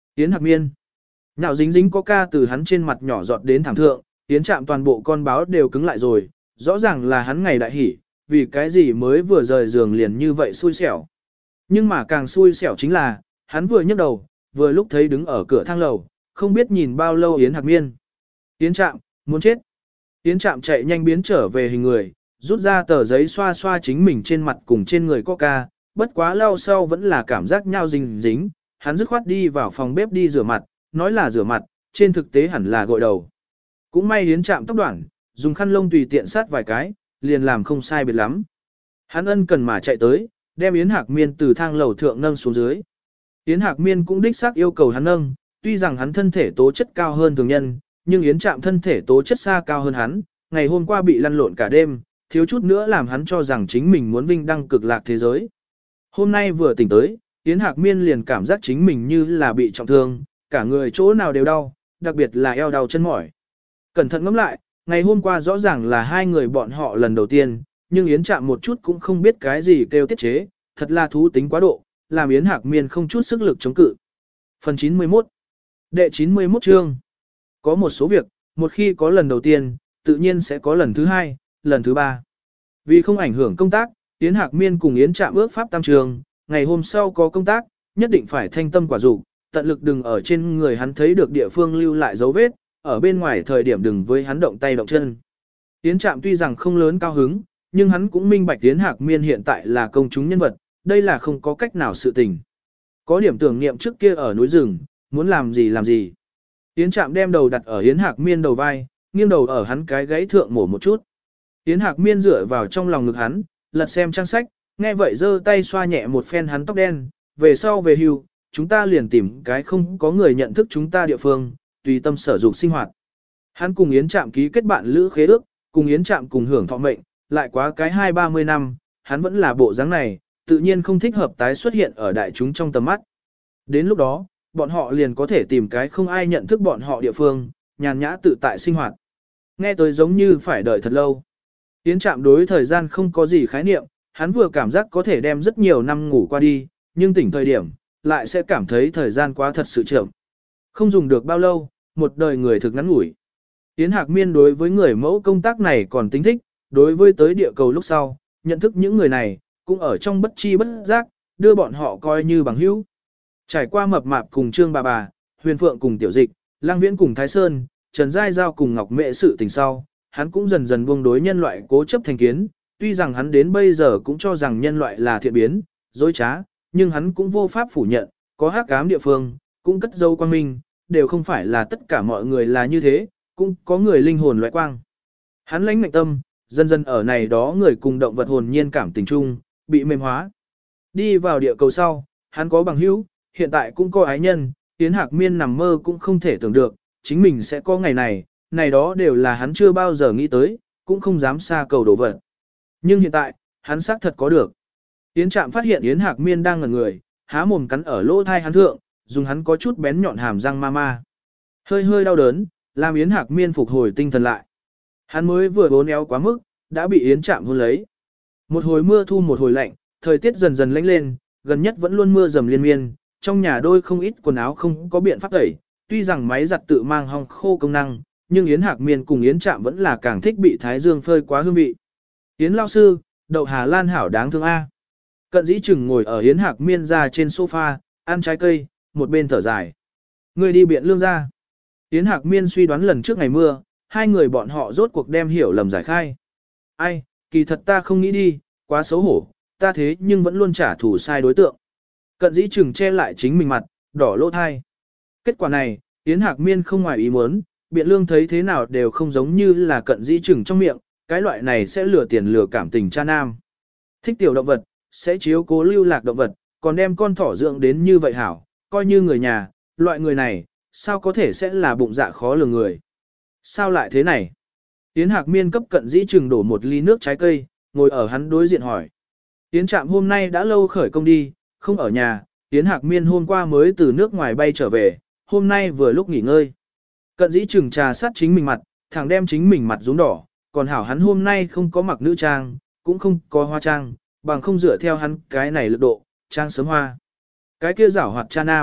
Yến Hạc Miên. Nhạo dính dính coca từ hắn trên mặt nhỏ giọt đến thảm thượng, Yến Trạm toàn bộ con báo đều cứng lại rồi, rõ ràng là hắn ngày đại hỉ, vì cái gì mới vừa rời giường liền như vậy xui xẻo. Nhưng mà càng xui xẻo chính là, hắn vừa nhấc đầu, vừa lúc thấy đứng ở cửa thang lầu, không biết nhìn bao lâu Yến Hạc Miên. Yến Trạm, muốn chết. Yến Trạm chạy nhanh biến trở về hình người, rút ra tờ giấy xoa xoa chính mình trên mặt cùng trên người coca, bất quá lau sau vẫn là cảm giác nhau dính dính, hắn dứt khoát đi vào phòng bếp đi rửa mặt, nói là rửa mặt, trên thực tế hẳn là gội đầu. Cũng may Yến Trạm tóc đoạn, dùng khăn lông tùy tiện sát vài cái, liền làm không sai biệt lắm. Hắn ân cần mà chạy tới, đem Yến Hạc Miên từ thang lầu thượng nâng xuống dưới. Yến Hạc Miên cũng đích xác yêu cầu hắn nâng, tuy rằng hắn thân thể tố chất cao hơn thường nhân, nhưng Yến Trạm thân thể tố chất xa cao hơn hắn, ngày hôm qua bị lăn lộn cả đêm, thiếu chút nữa làm hắn cho rằng chính mình muốn vinh đăng cực lạc thế giới. Hôm nay vừa tỉnh tới, Yến Hạc Miên liền cảm giác chính mình như là bị trọng thương, cả người chỗ nào đều đau, đặc biệt là eo đau chân mỏi. Cẩn thận ngẫm lại, ngày hôm qua rõ ràng là hai người bọn họ lần đầu tiên, nhưng Yến Trạm một chút cũng không biết cái gì kêu tiết chế, thật là thú tính quá độ, làm Yến Hạc Miên không chút sức lực chống cự. Phần chín mươi mốt. Đệ chín mươi mốt chương. Có một số việc, một khi có lần đầu tiên, tự nhiên sẽ có lần thứ hai, lần thứ ba. Vì không ảnh hưởng công tác, Yến Hạc Miên cùng Yến Trạm ước pháp tam trường, ngày hôm sau có công tác, nhất định phải thanh tâm quả dục, tận lực đừng ở trên người hắn thấy được địa phương lưu lại dấu vết, ở bên ngoài thời điểm đừng với hắn động tay động chân. Yến Trạm tuy rằng không lớn cao hứng, nhưng hắn cũng minh bạch Yến Hạc Miên hiện tại là công chúng nhân vật, đây là không có cách nào sự tình. Có điểm tưởng niệm trước kia ở núi rừng, muốn làm gì làm gì. Yến Trạm đem đầu đặt ở Yến Hạc Miên đầu vai, nghiêng đầu ở hắn cái gáy thượng mổ một chút. Yến Hạc Miên dựa vào trong lòng ngực hắn, lật xem trang sách, nghe vậy giơ tay xoa nhẹ một phen hắn tóc đen, về sau về hưu, chúng ta liền tìm cái không có người nhận thức chúng ta địa phương, tùy tâm sở dục sinh hoạt. Hắn cùng Yến Trạm ký kết bạn lữ khế ước, cùng Yến Trạm cùng hưởng thọ mệnh, lại quá cái hai ba mươi năm, hắn vẫn là bộ dáng này, tự nhiên không thích hợp tái xuất hiện ở đại chúng trong tầm mắt. Đến lúc đó, bọn họ liền có thể tìm cái không ai nhận thức bọn họ địa phương, nhàn nhã tự tại sinh hoạt. Nghe tới giống như phải đợi thật lâu. Yến Trạm đối thời gian không có gì khái niệm, hắn vừa cảm giác có thể đem rất nhiều năm ngủ qua đi, nhưng tỉnh thời điểm, lại sẽ cảm thấy thời gian quá thật sự chậm. Không dùng được bao lâu, một đời người thực ngắn ngủi. Yến Hạc Miên đối với người mẫu công tác này còn tính thích, đối với tới địa cầu lúc sau, nhận thức những người này, cũng ở trong bất chi bất giác, đưa bọn họ coi như bằng hữu. Trải qua mập mạp cùng Trương bà bà, Huyền Phượng cùng Tiểu Dịch, Lang Viễn cùng Thái Sơn, Trần Giai Giao cùng Ngọc Mệ sự tình sau, hắn cũng dần dần buông đối nhân loại cố chấp thành kiến, tuy rằng hắn đến bây giờ cũng cho rằng nhân loại là thiện biến, dối trá, nhưng hắn cũng vô pháp phủ nhận, có hắc ám địa phương, cũng cất dấu quang minh, đều không phải là tất cả mọi người là như thế, cũng có người linh hồn loại quang. Hắn lãnh ngạnh tâm, dần dần ở này đó người cùng động vật hồn nhiên cảm tình chung, bị mềm hóa. Đi vào địa cầu sau, hắn có bằng hữu, hiện tại cũng có ái nhân, Yến Hạc Miên nằm mơ cũng không thể tưởng được, chính mình sẽ có ngày này, này đó đều là hắn chưa bao giờ nghĩ tới, cũng không dám xa cầu đổ vật. Nhưng hiện tại, hắn xác thật có được. Yến Trạm phát hiện Yến Hạc Miên đang ngẩn người, há mồm cắn ở lỗ thai hắn thượng, dùng hắn có chút bén nhọn hàm răng ma ma. Hơi hơi đau đớn, làm Yến Hạc Miên phục hồi tinh thần lại. Hắn mới vừa bốn éo quá mức, đã bị Yến Trạm hôn lấy. Một hồi mưa thu một hồi lạnh, thời tiết dần dần lạnh lên, gần nhất vẫn luôn mưa dầm liên miên, trong nhà đôi không ít quần áo không có biện pháp tẩy, tuy rằng máy giặt tự mang hong khô công năng, nhưng Yến Hạc Miên cùng Yến Trạm vẫn là càng thích bị thái dương phơi quá hương vị. Yến lao sư, đậu Hà Lan hảo đáng thương a. Cận Dĩ Trừng ngồi ở Yến Hạc Miên ra trên sofa, ăn trái cây, một bên thở dài. Người đi biện lương ra. Yến Hạc Miên suy đoán lần trước ngày mưa, hai người bọn họ rốt cuộc đem hiểu lầm giải khai. Ai, kỳ thật ta không nghĩ đi, quá xấu hổ, ta thế nhưng vẫn luôn trả thù sai đối tượng. Cận Dĩ Trừng che lại chính mình mặt, đỏ lỗ thai. Kết quả này, Yến Hạc Miên không ngoài ý muốn, biện lương thấy thế nào đều không giống như là Cận Dĩ Trừng trong miệng, cái loại này sẽ lừa tiền lừa cảm tình cha nam. Thích tiểu động vật, sẽ chiếu cố lưu lạc động vật, còn đem con thỏ dưỡng đến như vậy hảo, coi như người nhà, loại người này, sao có thể sẽ là bụng dạ khó lường người. Sao lại thế này? Yến Hạc Miên cấp Cận Dĩ Trừng đổ một ly nước trái cây, ngồi ở hắn đối diện hỏi. Yến Trạm hôm nay đã lâu khởi công đi, không ở nhà, Yến Hạc Miên hôm qua mới từ nước ngoài bay trở về, hôm nay vừa lúc nghỉ ngơi. Cận Dĩ Trừng trà sát chính mình mặt, thẳng đem chính mình mặt rúm đỏ, còn hảo hắn hôm nay không có mặc nữ trang, cũng không có hoa trang, bằng không dựa theo hắn cái này lực độ, trang sớm hoa. Cái kia giảo hoạt cha nam,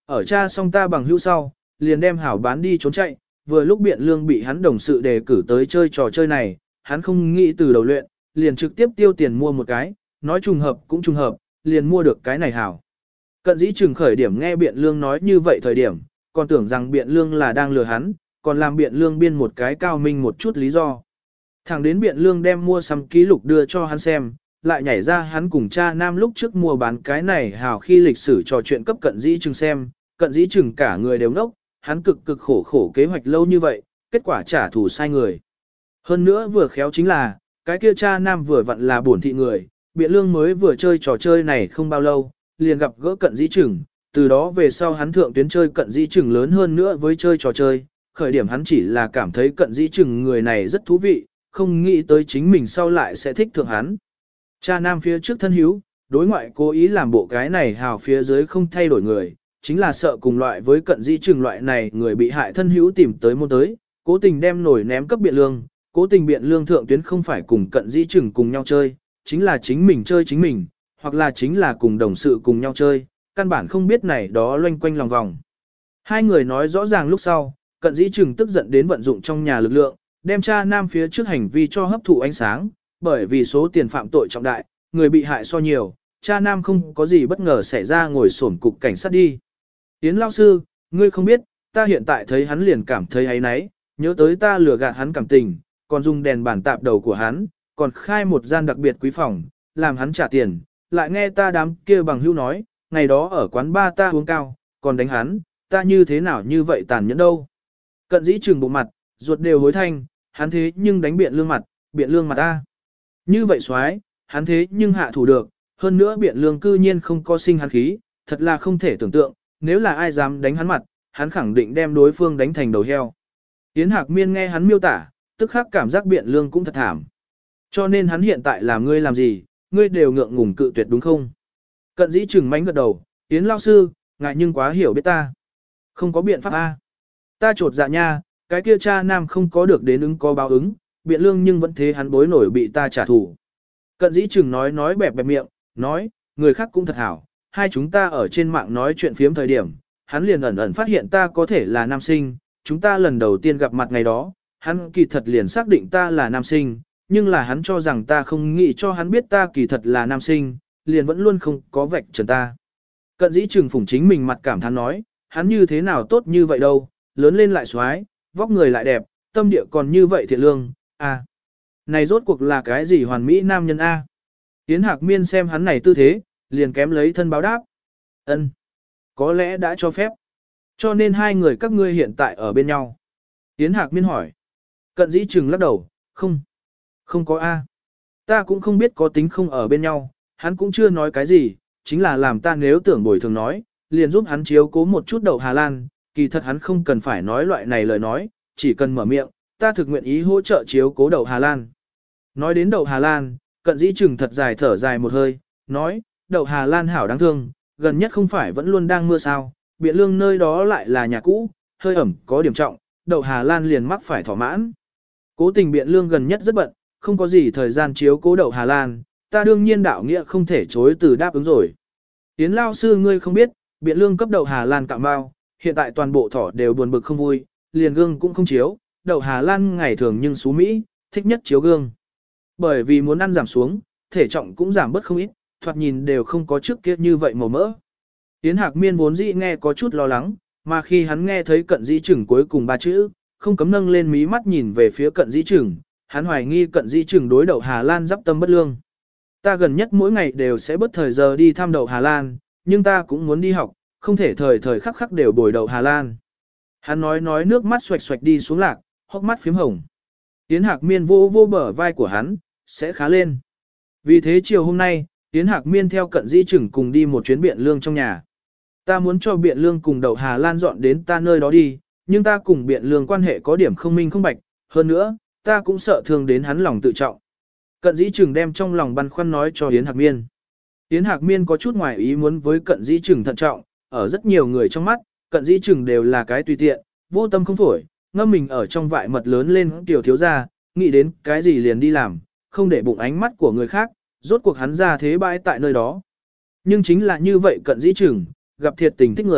ở cha xong ta bằng hữu sau, liền đem hảo bán đi trốn chạy, vừa lúc biện lương bị hắn đồng sự đề cử tới chơi trò chơi này, hắn không nghĩ từ đầu luyện, liền trực tiếp tiêu tiền mua một cái, nói trùng hợp cũng trùng hợp, liền mua được cái này hảo. Cận dĩ trừng khởi điểm nghe biện lương nói như vậy thời điểm, còn tưởng rằng biện lương là đang lừa hắn, còn làm biện lương biên một cái cao minh một chút lý do. Thẳng đến biện lương đem mua sắm ký lục đưa cho hắn xem, lại nhảy ra hắn cùng cha nam lúc trước mua bán cái này hào khi lịch sử trò chuyện cấp cận dĩ trừng xem, cận dĩ trừng cả người đều ngốc, hắn cực cực khổ khổ kế hoạch lâu như vậy, kết quả trả thù sai người. Hơn nữa vừa khéo chính là, cái kia cha nam vừa vặn là bổn thị người, biện lương mới vừa chơi trò chơi này không bao lâu, liền gặp gỡ cận dĩ trừng, từ đó về sau hắn thượng tuyến chơi cận dĩ trừng lớn hơn nữa với chơi trò chơi, khởi điểm hắn chỉ là cảm thấy cận dĩ trừng người này rất thú vị, không nghĩ tới chính mình sau lại sẽ thích thượng hắn. Cha nam phía trước thân hữu, đối ngoại cố ý làm bộ cái này hào phía dưới không thay đổi người, chính là sợ cùng loại với cận dĩ trừng loại này người bị hại thân hữu tìm tới môn tới, cố tình đem nổi ném cấp biện lương, cố tình biện lương thượng tuyến không phải cùng cận dĩ trừng cùng nhau chơi, chính là chính mình chơi chính mình, hoặc là chính là cùng đồng sự cùng nhau chơi, căn bản không biết này đó loanh quanh lòng vòng. Hai người nói rõ ràng lúc sau, cận dĩ trừng tức giận đến vận dụng trong nhà lực lượng, đem cha nam phía trước hành vi cho hấp thụ ánh sáng, bởi vì số tiền phạm tội trọng đại, người bị hại so nhiều, cha nam không có gì bất ngờ xảy ra ngồi xổm cục cảnh sát đi. Tiến lao sư, ngươi không biết, ta hiện tại thấy hắn liền cảm thấy ấy nấy, nhớ tới ta lừa gạt hắn cảm tình, còn dùng đèn bản tạp đầu của hắn, còn khai một gian đặc biệt quý phòng, làm hắn trả tiền, lại nghe ta đám kia bằng hữu nói, ngày đó ở quán ba ta uống cao, còn đánh hắn, ta như thế nào như vậy tàn nhẫn đâu. Cận dĩ trừng bộ mặt, ruột đều hối thanh, hắn thế nhưng đánh biện lương mặt, biện lương mặt ta. Như vậy xoái, hắn thế nhưng hạ thủ được, hơn nữa biện lương cư nhiên không có sinh hắn khí, thật là không thể tưởng tượng, nếu là ai dám đánh hắn mặt, hắn khẳng định đem đối phương đánh thành đầu heo. Yến Hạc Miên nghe hắn miêu tả, tức khắc cảm giác biện lương cũng thật thảm. Cho nên hắn hiện tại làm ngươi làm gì, ngươi đều ngượng ngùng cự tuyệt đúng không? Cận dĩ trừng mánh gật đầu, Yến lao sư, ngại nhưng quá hiểu biết ta. Không có biện pháp a. Ta trột dạ nha, cái kia cha nam không có được đến ứng có báo ứng, biện lương nhưng vẫn thế hắn bối nổi bị ta trả thù. Cận dĩ trừng nói nói bẹp bẹp miệng, nói, người khác cũng thật hảo, hai chúng ta ở trên mạng nói chuyện phiếm thời điểm, hắn liền ẩn ẩn phát hiện ta có thể là nam sinh, chúng ta lần đầu tiên gặp mặt ngày đó, hắn kỳ thật liền xác định ta là nam sinh, nhưng là hắn cho rằng ta không nghĩ cho hắn biết ta kỳ thật là nam sinh, liền vẫn luôn không có vạch trần ta. Cận dĩ trừng phủng chính mình mặt cảm thán nói, hắn như thế nào tốt như vậy đâu, lớn lên lại xoái, vóc người lại đẹp, tâm địa còn như vậy thiện lương, à. Này rốt cuộc là cái gì hoàn mỹ nam nhân a? Yến Hạc Miên xem hắn này tư thế, liền kém lấy thân báo đáp. Ân, có lẽ đã cho phép. Cho nên hai người các ngươi hiện tại ở bên nhau. Yến Hạc Miên hỏi. Cận dĩ trừng lắc đầu, không, không có a. Ta cũng không biết có tính không ở bên nhau, hắn cũng chưa nói cái gì, chính là làm ta nếu tưởng bồi thường nói, liền giúp hắn chiếu cố một chút đậu Hà Lan, kỳ thật hắn không cần phải nói loại này lời nói, chỉ cần mở miệng, ta thực nguyện ý hỗ trợ chiếu cố đậu Hà Lan. Nói đến đậu Hà Lan, cận dĩ trừng thật dài thở dài một hơi, nói, đậu Hà Lan hảo đáng thương, gần nhất không phải vẫn luôn đang mưa sao, biện lương nơi đó lại là nhà cũ, hơi ẩm có điểm trọng, đậu Hà Lan liền mắc phải thỏa mãn. Cố tình biện lương gần nhất rất bận, không có gì thời gian chiếu cố đậu Hà Lan, ta đương nhiên đạo nghĩa không thể chối từ đáp ứng rồi. Tiến lao sư ngươi không biết, biện lương cấp đậu Hà Lan cạm bao, hiện tại toàn bộ thỏ đều buồn bực không vui, liền gương cũng không chiếu, đậu Hà Lan ngày thường nhưng xú Mỹ, thích nhất chiếu gương. Bởi vì muốn ăn giảm xuống, thể trọng cũng giảm bớt không ít, thoạt nhìn đều không có trước kia như vậy màu mỡ. Tiến Hạc Miên vốn dĩ nghe có chút lo lắng, mà khi hắn nghe thấy cận dĩ trừng cuối cùng ba chữ, không cấm nâng lên mí mắt nhìn về phía cận dĩ trừng, hắn hoài nghi cận dĩ trừng đối đậu Hà Lan giáp tâm bất lương. Ta gần nhất mỗi ngày đều sẽ bớt thời giờ đi thăm đậu Hà Lan, nhưng ta cũng muốn đi học, không thể thời thời khắc khắc đều bồi đậu Hà Lan. Hắn nói nói nước mắt xoạch xoạch đi xuống lạc, hốc mắt phím hồng. Tiến Hạc Miên vô vô bờ vai của hắn, sẽ khá lên. Vì thế chiều hôm nay, Tiến Hạc Miên theo cận dĩ trừng cùng đi một chuyến biện lương trong nhà. Ta muốn cho biện lương cùng đậu Hà Lan dọn đến ta nơi đó đi, nhưng ta cùng biện lương quan hệ có điểm không minh không bạch, hơn nữa, ta cũng sợ thương đến hắn lòng tự trọng. Cận dĩ trừng đem trong lòng băn khoăn nói cho Yến Hạc Miên. Yến Hạc Miên có chút ngoài ý muốn với cận dĩ trừng thận trọng, ở rất nhiều người trong mắt, cận dĩ trừng đều là cái tùy tiện, vô tâm không phổi, ngâm mình ở trong vại mật lớn lên tiểu thiếu gia, nghĩ đến cái gì liền đi làm, không để bụng ánh mắt của người khác, rốt cuộc hắn ra thế bãi tại nơi đó. Nhưng chính là như vậy cận dĩ trừng, gặp thiệt tình thích người,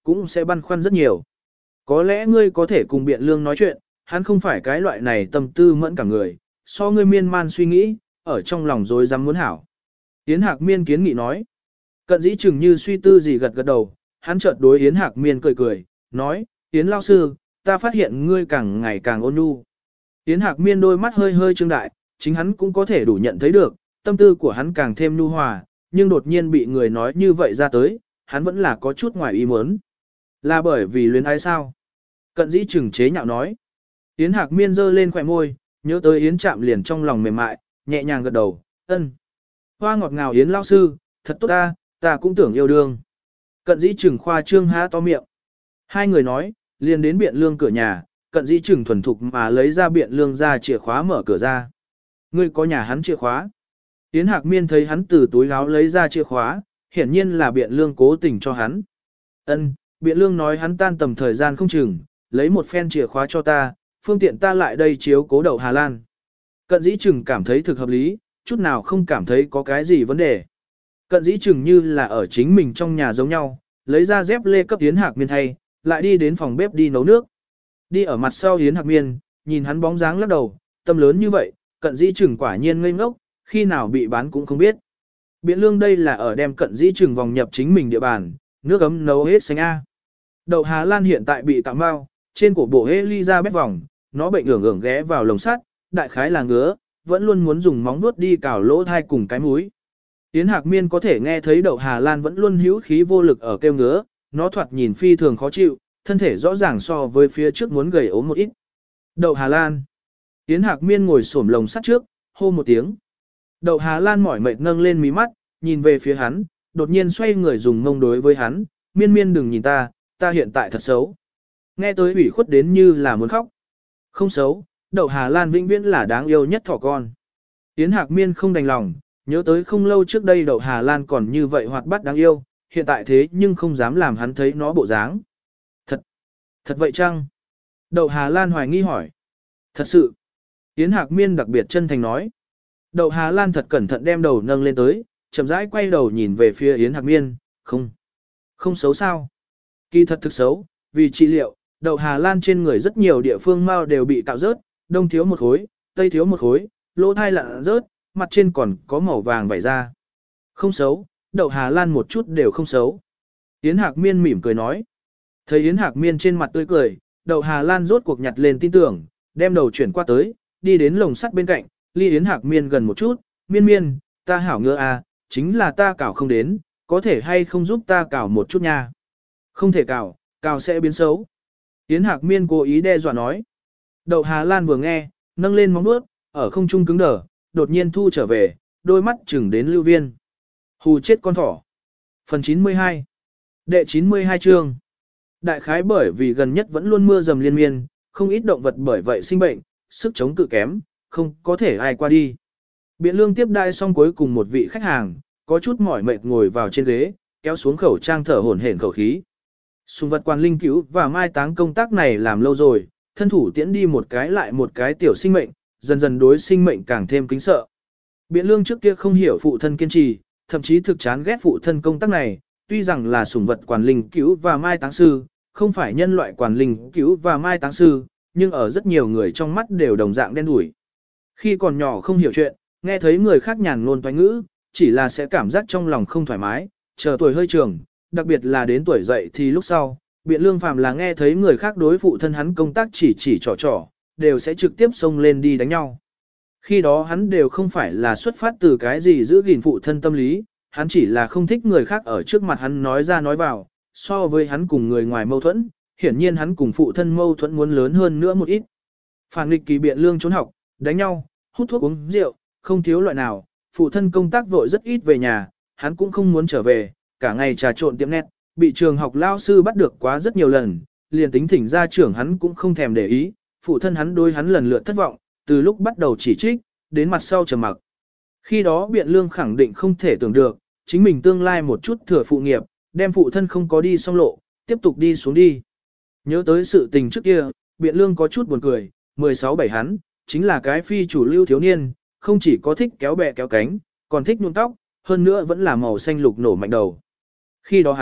cũng sẽ băn khoăn rất nhiều. Có lẽ ngươi có thể cùng biện lương nói chuyện, hắn không phải cái loại này tâm tư mẫn cả người, so ngươi miên man suy nghĩ, ở trong lòng rồi dám muốn hảo. Yến Hạc Miên kiến nghị nói. Cận dĩ chừng như suy tư gì gật gật đầu, hắn chợt đối Yến Hạc Miên cười cười, nói, Yến lao sư, ta phát hiện ngươi càng ngày càng ôn nhu. Yến Hạc Miên đôi mắt hơi hơi trương đại, chính hắn cũng có thể đủ nhận thấy được, tâm tư của hắn càng thêm nhu hòa, nhưng đột nhiên bị người nói như vậy ra tới, hắn vẫn là có chút ngoài ý muốn. Là bởi vì luyến ái sao? Cận dĩ chừng chế nhạo nói. Yến Hạc Miên giơ lên khỏe môi, nhớ tới Yến chạm liền trong lòng mềm mại, nhẹ nhàng gật đầu, ân. Hoa ngọt ngào Yến lao sư, thật tốt ta, ta cũng tưởng yêu đương. Cận dĩ chừng khoa trương há to miệng. Hai người nói, liền đến biện lương cửa nhà, cận dĩ chừng thuần thục mà lấy ra biện lương ra chìa khóa mở cửa ra. Ngươi có nhà hắn chìa khóa. Yến Hạc Miên thấy hắn từ túi áo lấy ra chìa khóa, hiển nhiên là biện lương cố tình cho hắn. Ân, biện lương nói hắn tan tầm thời gian không chừng, lấy một phen chìa khóa cho ta, phương tiện ta lại đây chiếu cố đậu Hà Lan. Cận dĩ chừng cảm thấy thực hợp lý, chút nào không cảm thấy có cái gì vấn đề. Cận dĩ chừng như là ở chính mình trong nhà giống nhau, lấy ra dép lê cấp Yến Hạc Miên thay, lại đi đến phòng bếp đi nấu nước. Đi ở mặt sau Yến Hạc Miên, nhìn hắn bóng dáng lắc đầu, tâm lớn như vậy, cận dĩ chừng quả nhiên ngây ngốc, khi nào bị bán cũng không biết. Biện lương đây là ở đem cận dĩ chừng vòng nhập chính mình địa bàn, nước ấm nấu hết xanh A. Đậu Hà Lan hiện tại bị cảm mau, trên cổ bộ Elizabeth vòng, nó bệnh ưởng ưởng ghé vào lồng sắt, đại khái là ngứa, vẫn luôn muốn dùng móng nuốt đi cào lỗ thai cùng cái mũi. Yến Hạc Miên có thể nghe thấy đậu Hà Lan vẫn luôn hữu khí vô lực ở kêu ngứa, nó thoạt nhìn phi thường khó chịu, thân thể rõ ràng so với phía trước muốn gầy ốm một ít. Đậu Hà Lan. Yến Hạc Miên ngồi xổm lồng sắt trước, hô một tiếng. Đậu Hà Lan mỏi mệt nâng lên mí mắt, nhìn về phía hắn, đột nhiên xoay người dùng mông đối với hắn, Miên Miên đừng nhìn ta, ta hiện tại thật xấu. Nghe tới ủy khuất đến như là muốn khóc. Không xấu, đậu Hà Lan vĩnh viễn là đáng yêu nhất thỏ con. Yến Hạc Miên không đành lòng, nhớ tới không lâu trước đây đậu Hà Lan còn như vậy hoạt bát đáng yêu, hiện tại thế nhưng không dám làm hắn thấy nó bộ dáng. Thật, thật vậy chăng? Đậu Hà Lan hoài nghi hỏi. Thật sự. Yến Hạc Miên đặc biệt chân thành nói. Đậu Hà Lan thật cẩn thận đem đầu nâng lên tới, chậm rãi quay đầu nhìn về phía Yến Hạc Miên, không, không xấu sao? Kỳ thật thực xấu, vì trị liệu, đậu Hà Lan trên người rất nhiều địa phương mao đều bị cạo rớt, đông thiếu một khối, tây thiếu một khối, lỗ thai lặn rớt, mặt trên còn có màu vàng vảy ra. Không xấu, đậu Hà Lan một chút đều không xấu. Yến Hạc Miên mỉm cười nói. Thấy Yến Hạc Miên trên mặt tươi cười, đậu Hà Lan rốt cuộc nhặt lên tin tưởng, đem đầu chuyển qua tới, đi đến lồng sắt bên cạnh, ly Yến Hạc Miên gần một chút, Miên Miên, ta hảo ngựa à, chính là ta cào không đến, có thể hay không giúp ta cào một chút nha. Không thể cào, cào sẽ biến xấu. Yến Hạc Miên cố ý đe dọa nói. Đậu Hà Lan vừa nghe, nâng lên móng vuốt, ở không trung cứng đờ, đột nhiên thu trở về, đôi mắt chừng đến Lưu Viên. Hù chết con thỏ. Phần chín mươi hai. Đệ chín mươi hai chương. Đại khái bởi vì gần nhất vẫn luôn mưa dầm liên miên, không ít động vật bởi vậy sinh bệnh, sức chống cự kém, không có thể ai qua đi. Biện lương tiếp đai xong cuối cùng một vị khách hàng, có chút mỏi mệt ngồi vào trên ghế, kéo xuống khẩu trang thở hổn hển khẩu khí. Sùng vật quan linh cứu và mai táng công tác này làm lâu rồi, thân thủ tiễn đi một cái lại một cái tiểu sinh mệnh, dần dần đối sinh mệnh càng thêm kính sợ. Biện lương trước kia không hiểu phụ thân kiên trì, thậm chí thực chán ghét phụ thân công tác này, tuy rằng là sùng vật quản linh cứu và mai táng sư, không phải nhân loại quản linh cứu và mai táng sư, nhưng ở rất nhiều người trong mắt đều đồng dạng đen đủi. Khi còn nhỏ không hiểu chuyện, nghe thấy người khác nhàn ngôn toán ngữ, chỉ là sẽ cảm giác trong lòng không thoải mái, chờ tuổi hơi trường, đặc biệt là đến tuổi dậy thì lúc sau, biện lương phàm là nghe thấy người khác đối phụ thân hắn công tác chỉ chỉ trò trò, đều sẽ trực tiếp xông lên đi đánh nhau. Khi đó hắn đều không phải là xuất phát từ cái gì giữ gìn phụ thân tâm lý, hắn chỉ là không thích người khác ở trước mặt hắn nói ra nói vào, so với hắn cùng người ngoài mâu thuẫn, hiển nhiên hắn cùng phụ thân mâu thuẫn muốn lớn hơn nữa một ít. Phản nghịch kỳ biện lương trốn học, đánh nhau, hút thuốc uống rượu, không thiếu loại nào, phụ thân công tác vội rất ít về nhà, hắn cũng không muốn trở về, cả ngày trà trộn tiệm nét, bị trường học lao sư bắt được quá rất nhiều lần, liền tính thỉnh ra trưởng hắn cũng không thèm để ý, phụ thân hắn đối hắn lần lượt thất vọng, từ lúc bắt đầu chỉ trích, đến mặt sau trầm mặc. Khi đó biện lương khẳng định không thể tưởng được, chính mình tương lai một chút thừa phụ nghiệp, đem phụ thân không có đi xong lộ, tiếp tục đi xuống đi. Nhớ tới sự tình trước kia, biện lương có chút buồn cười, mười sáu bảy hắn, chính là cái phi chủ lưu thiếu niên, không chỉ có thích kéo bè kéo cánh, còn thích nhuộm tóc, hơn nữa vẫn là màu xanh lục nổ mạnh đầu. Khi đó hắn,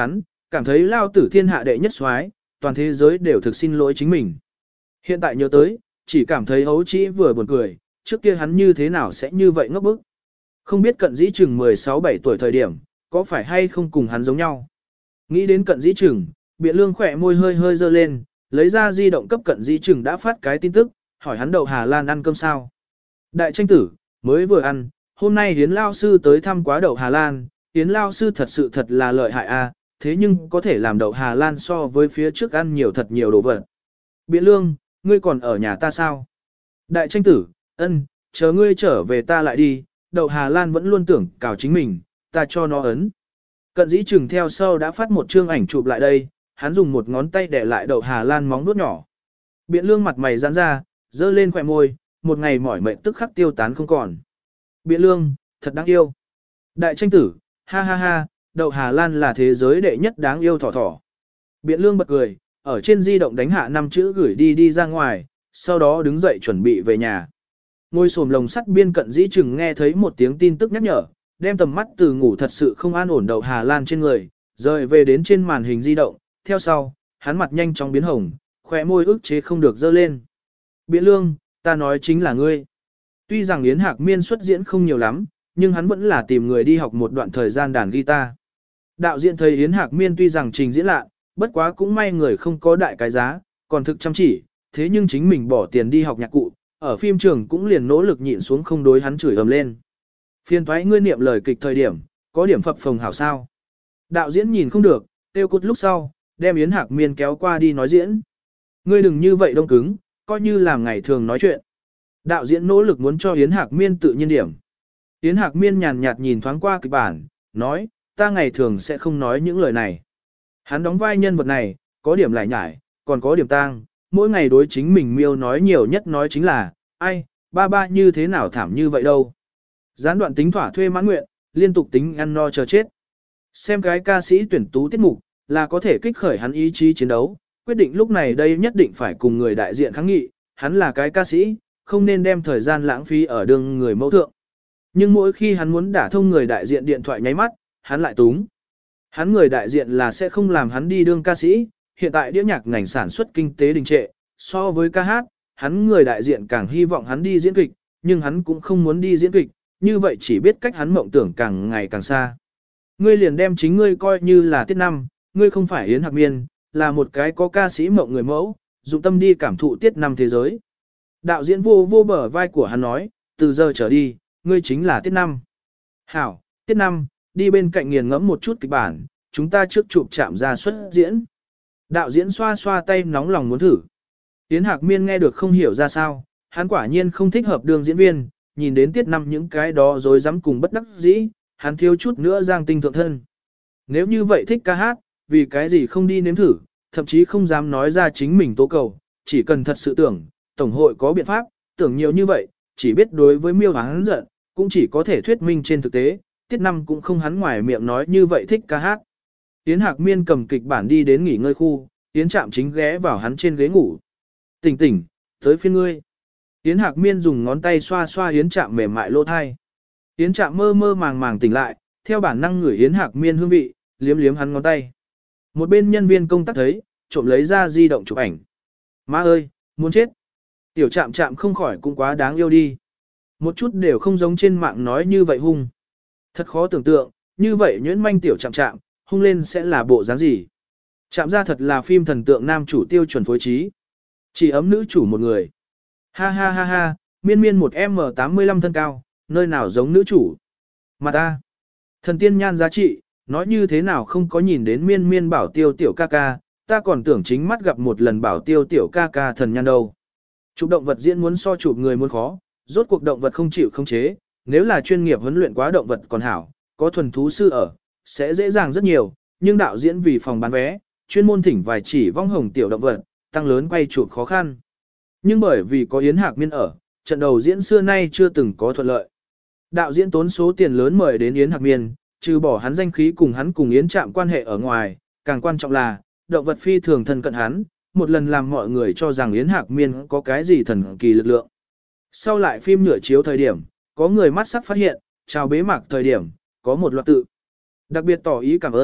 cảm thấy lao tử thiên hạ đệ nhất soái, toàn thế giới đều thực xin lỗi chính mình. Hiện tại nhớ tới, chỉ cảm thấy ấu trĩ vừa buồn cười, trước kia hắn như thế nào sẽ như vậy ngốc bức. Không biết cận dĩ chừng mười sáu bảy tuổi thời điểm, có phải hay không cùng hắn giống nhau. Nghĩ đến cận dĩ chừng, biện lương khỏe môi hơi hơi dơ lên, lấy ra di động cấp cận dĩ chừng đã phát cái tin tức, hỏi hắn đậu Hà Lan ăn cơm sao. Đại tranh tử, mới vừa ăn, hôm nay Hiến Lao Sư tới thăm quá đậu Hà Lan, Hiến Lao Sư thật sự thật là lợi hại a, thế nhưng có thể làm đậu Hà Lan so với phía trước ăn nhiều thật nhiều đồ vật. Biện lương, ngươi còn ở nhà ta sao? Đại tranh tử, ân, chờ ngươi trở về ta lại đi, đậu Hà Lan vẫn luôn tưởng cào chính mình, ta cho nó ấn. Cận dĩ chừng theo sau đã phát một chương ảnh chụp lại đây, hắn dùng một ngón tay để lại đậu Hà Lan móng vuốt nhỏ. Biện lương mặt mày giãn ra, dơ lên khỏe môi, một ngày mỏi mệt tức khắc tiêu tán không còn. Biện lương, thật đáng yêu. Đại tranh tử, ha ha ha, đậu Hà Lan là thế giới đệ nhất đáng yêu thỏ thỏ. Biện lương bật cười, ở trên di động đánh hạ năm chữ gửi đi đi ra ngoài, sau đó đứng dậy chuẩn bị về nhà. Ngôi xổm lồng sắt biên cận dĩ chừng nghe thấy một tiếng tin tức nhắc nhở, đem tầm mắt từ ngủ thật sự không an ổn đậu Hà Lan trên người, rời về đến trên màn hình di động, theo sau, hắn mặt nhanh chóng biến hồng, khỏe môi ức chế không được dơ lên. Biện lương, ta nói chính là ngươi. Tuy rằng Yến Hạc Miên xuất diễn không nhiều lắm, nhưng hắn vẫn là tìm người đi học một đoạn thời gian đàn guitar. Đạo diễn thấy Yến Hạc Miên tuy rằng trình diễn lạ, bất quá cũng may người không có đại cái giá, còn thực chăm chỉ, thế nhưng chính mình bỏ tiền đi học nhạc cụ, ở phim trường cũng liền nỗ lực nhịn xuống không đối hắn chửi ầm lên. Phiên thoái ngươi niệm lời kịch thời điểm, có điểm phập phồng hảo sao. Đạo diễn nhìn không được, tiêu cút lúc sau, đem Yến Hạc Miên kéo qua đi nói diễn. Ngươi đừng như vậy đông cứng, coi như làm ngày thường nói chuyện. Đạo diễn nỗ lực muốn cho Yến Hạc Miên tự nhiên điểm. Yến Hạc Miên nhàn nhạt nhìn thoáng qua kịch bản, nói, ta ngày thường sẽ không nói những lời này. Hắn đóng vai nhân vật này, có điểm lại nhải, còn có điểm tang, mỗi ngày đối chính mình miêu nói nhiều nhất nói chính là, ai, ba ba như thế nào thảm như vậy đâu. Gián đoạn tính thỏa thuê mãn nguyện, liên tục tính ăn no chờ chết. Xem cái ca sĩ tuyển tú tiết mục, là có thể kích khởi hắn ý chí chiến đấu, quyết định lúc này đây nhất định phải cùng người đại diện kháng nghị, hắn là cái ca sĩ, không nên đem thời gian lãng phí ở đường người mẫu thượng. Nhưng mỗi khi hắn muốn đả thông người đại diện điện thoại nháy mắt, hắn lại túng. Hắn người đại diện là sẽ không làm hắn đi đương ca sĩ, hiện tại đĩa nhạc ngành sản xuất kinh tế đình trệ, so với ca hát, hắn người đại diện càng hy vọng hắn đi diễn kịch, nhưng hắn cũng không muốn đi diễn kịch, như vậy chỉ biết cách hắn mộng tưởng càng ngày càng xa. Ngươi liền đem chính ngươi coi như là tiết năm, ngươi không phải Yến Hạc Miên, là một cái có ca sĩ mộng người mẫu, dụng tâm đi cảm thụ tiết năm thế giới. Đạo diễn vô vô bờ vai của hắn nói, từ giờ trở đi, ngươi chính là tiết năm. Hảo, tiết năm, đi bên cạnh nghiền ngẫm một chút kịch bản, chúng ta trước chụp chạm ra xuất diễn. Đạo diễn xoa xoa tay nóng lòng muốn thử. Yến Hạc Miên nghe được không hiểu ra sao, hắn quả nhiên không thích hợp đường diễn viên, nhìn đến tiết năm những cái đó rồi dám cùng bất đắc dĩ, hắn thiếu chút nữa giang tinh thượng thân. Nếu như vậy thích ca hát, vì cái gì không đi nếm thử, thậm chí không dám nói ra chính mình tố cầu, chỉ cần thật sự tưởng, Tổng hội có biện pháp, tưởng nhiều như vậy, chỉ biết đối với miêu hắn giận, cũng chỉ có thể thuyết minh trên thực tế, tiết năm cũng không hắn ngoài miệng nói như vậy thích ca hát. Yến Hạc Miên cầm kịch bản đi đến nghỉ ngơi khu, Yến Trạm chính ghé vào hắn trên ghế ngủ. Tỉnh tỉnh, tới phiên ngươi. Yến Hạc Miên dùng ngón tay xoa xoa Yến Trạm mềm mại lỗ thai. Yến Trạm mơ mơ màng màng tỉnh lại, theo bản năng ngửi Yến Hạc Miên hương vị, liếm liếm hắn ngón tay. Một bên nhân viên công tác thấy, trộm lấy ra di động chụp ảnh. Má ơi, muốn chết. Tiểu Trạm Trạm không khỏi cũng quá đáng yêu đi. Một chút đều không giống trên mạng nói như vậy hung. Thật khó tưởng tượng, như vậy nhuyễn manh Tiểu Trạm Trạm, hung lên sẽ là bộ dáng gì. Trạm ra thật là phim thần tượng nam chủ tiêu chuẩn phối trí. Chỉ ấm nữ chủ một người. Ha ha ha ha, miên miên một em em tám mươi lăm thân cao, nơi nào giống nữ chủ. Mà ta, thần tiên nhan giá trị, nói như thế nào không có nhìn đến miên miên bảo tiêu tiểu ca ca, ta còn tưởng chính mắt gặp một lần bảo tiêu tiểu ca ca thần nhan đâu. Chụp động vật diễn muốn so chụp người muốn khó, rốt cuộc động vật không chịu không chế, nếu là chuyên nghiệp huấn luyện quá động vật còn hảo, có thuần thú sư ở, sẽ dễ dàng rất nhiều, nhưng đạo diễn vì phòng bán vé, chuyên môn thỉnh vài chỉ vong hồng tiểu động vật, tăng lớn quay chụp khó khăn. Nhưng bởi vì có Yến Hạc Miên ở, trận đầu diễn xưa nay chưa từng có thuận lợi. Đạo diễn tốn số tiền lớn mời đến Yến Hạc Miên, trừ bỏ hắn danh khí cùng hắn cùng Yến Trạm quan hệ ở ngoài, càng quan trọng là, động vật phi thường thân cận hắn, một lần làm mọi người cho rằng Yến Hạc Miên có cái gì thần kỳ lực lượng. Sau lại phim nhựa chiếu thời điểm, có người mắt sắc phát hiện, chào bế mạc thời điểm, có một loạt tự. Đặc biệt tỏ ý cảm ơn,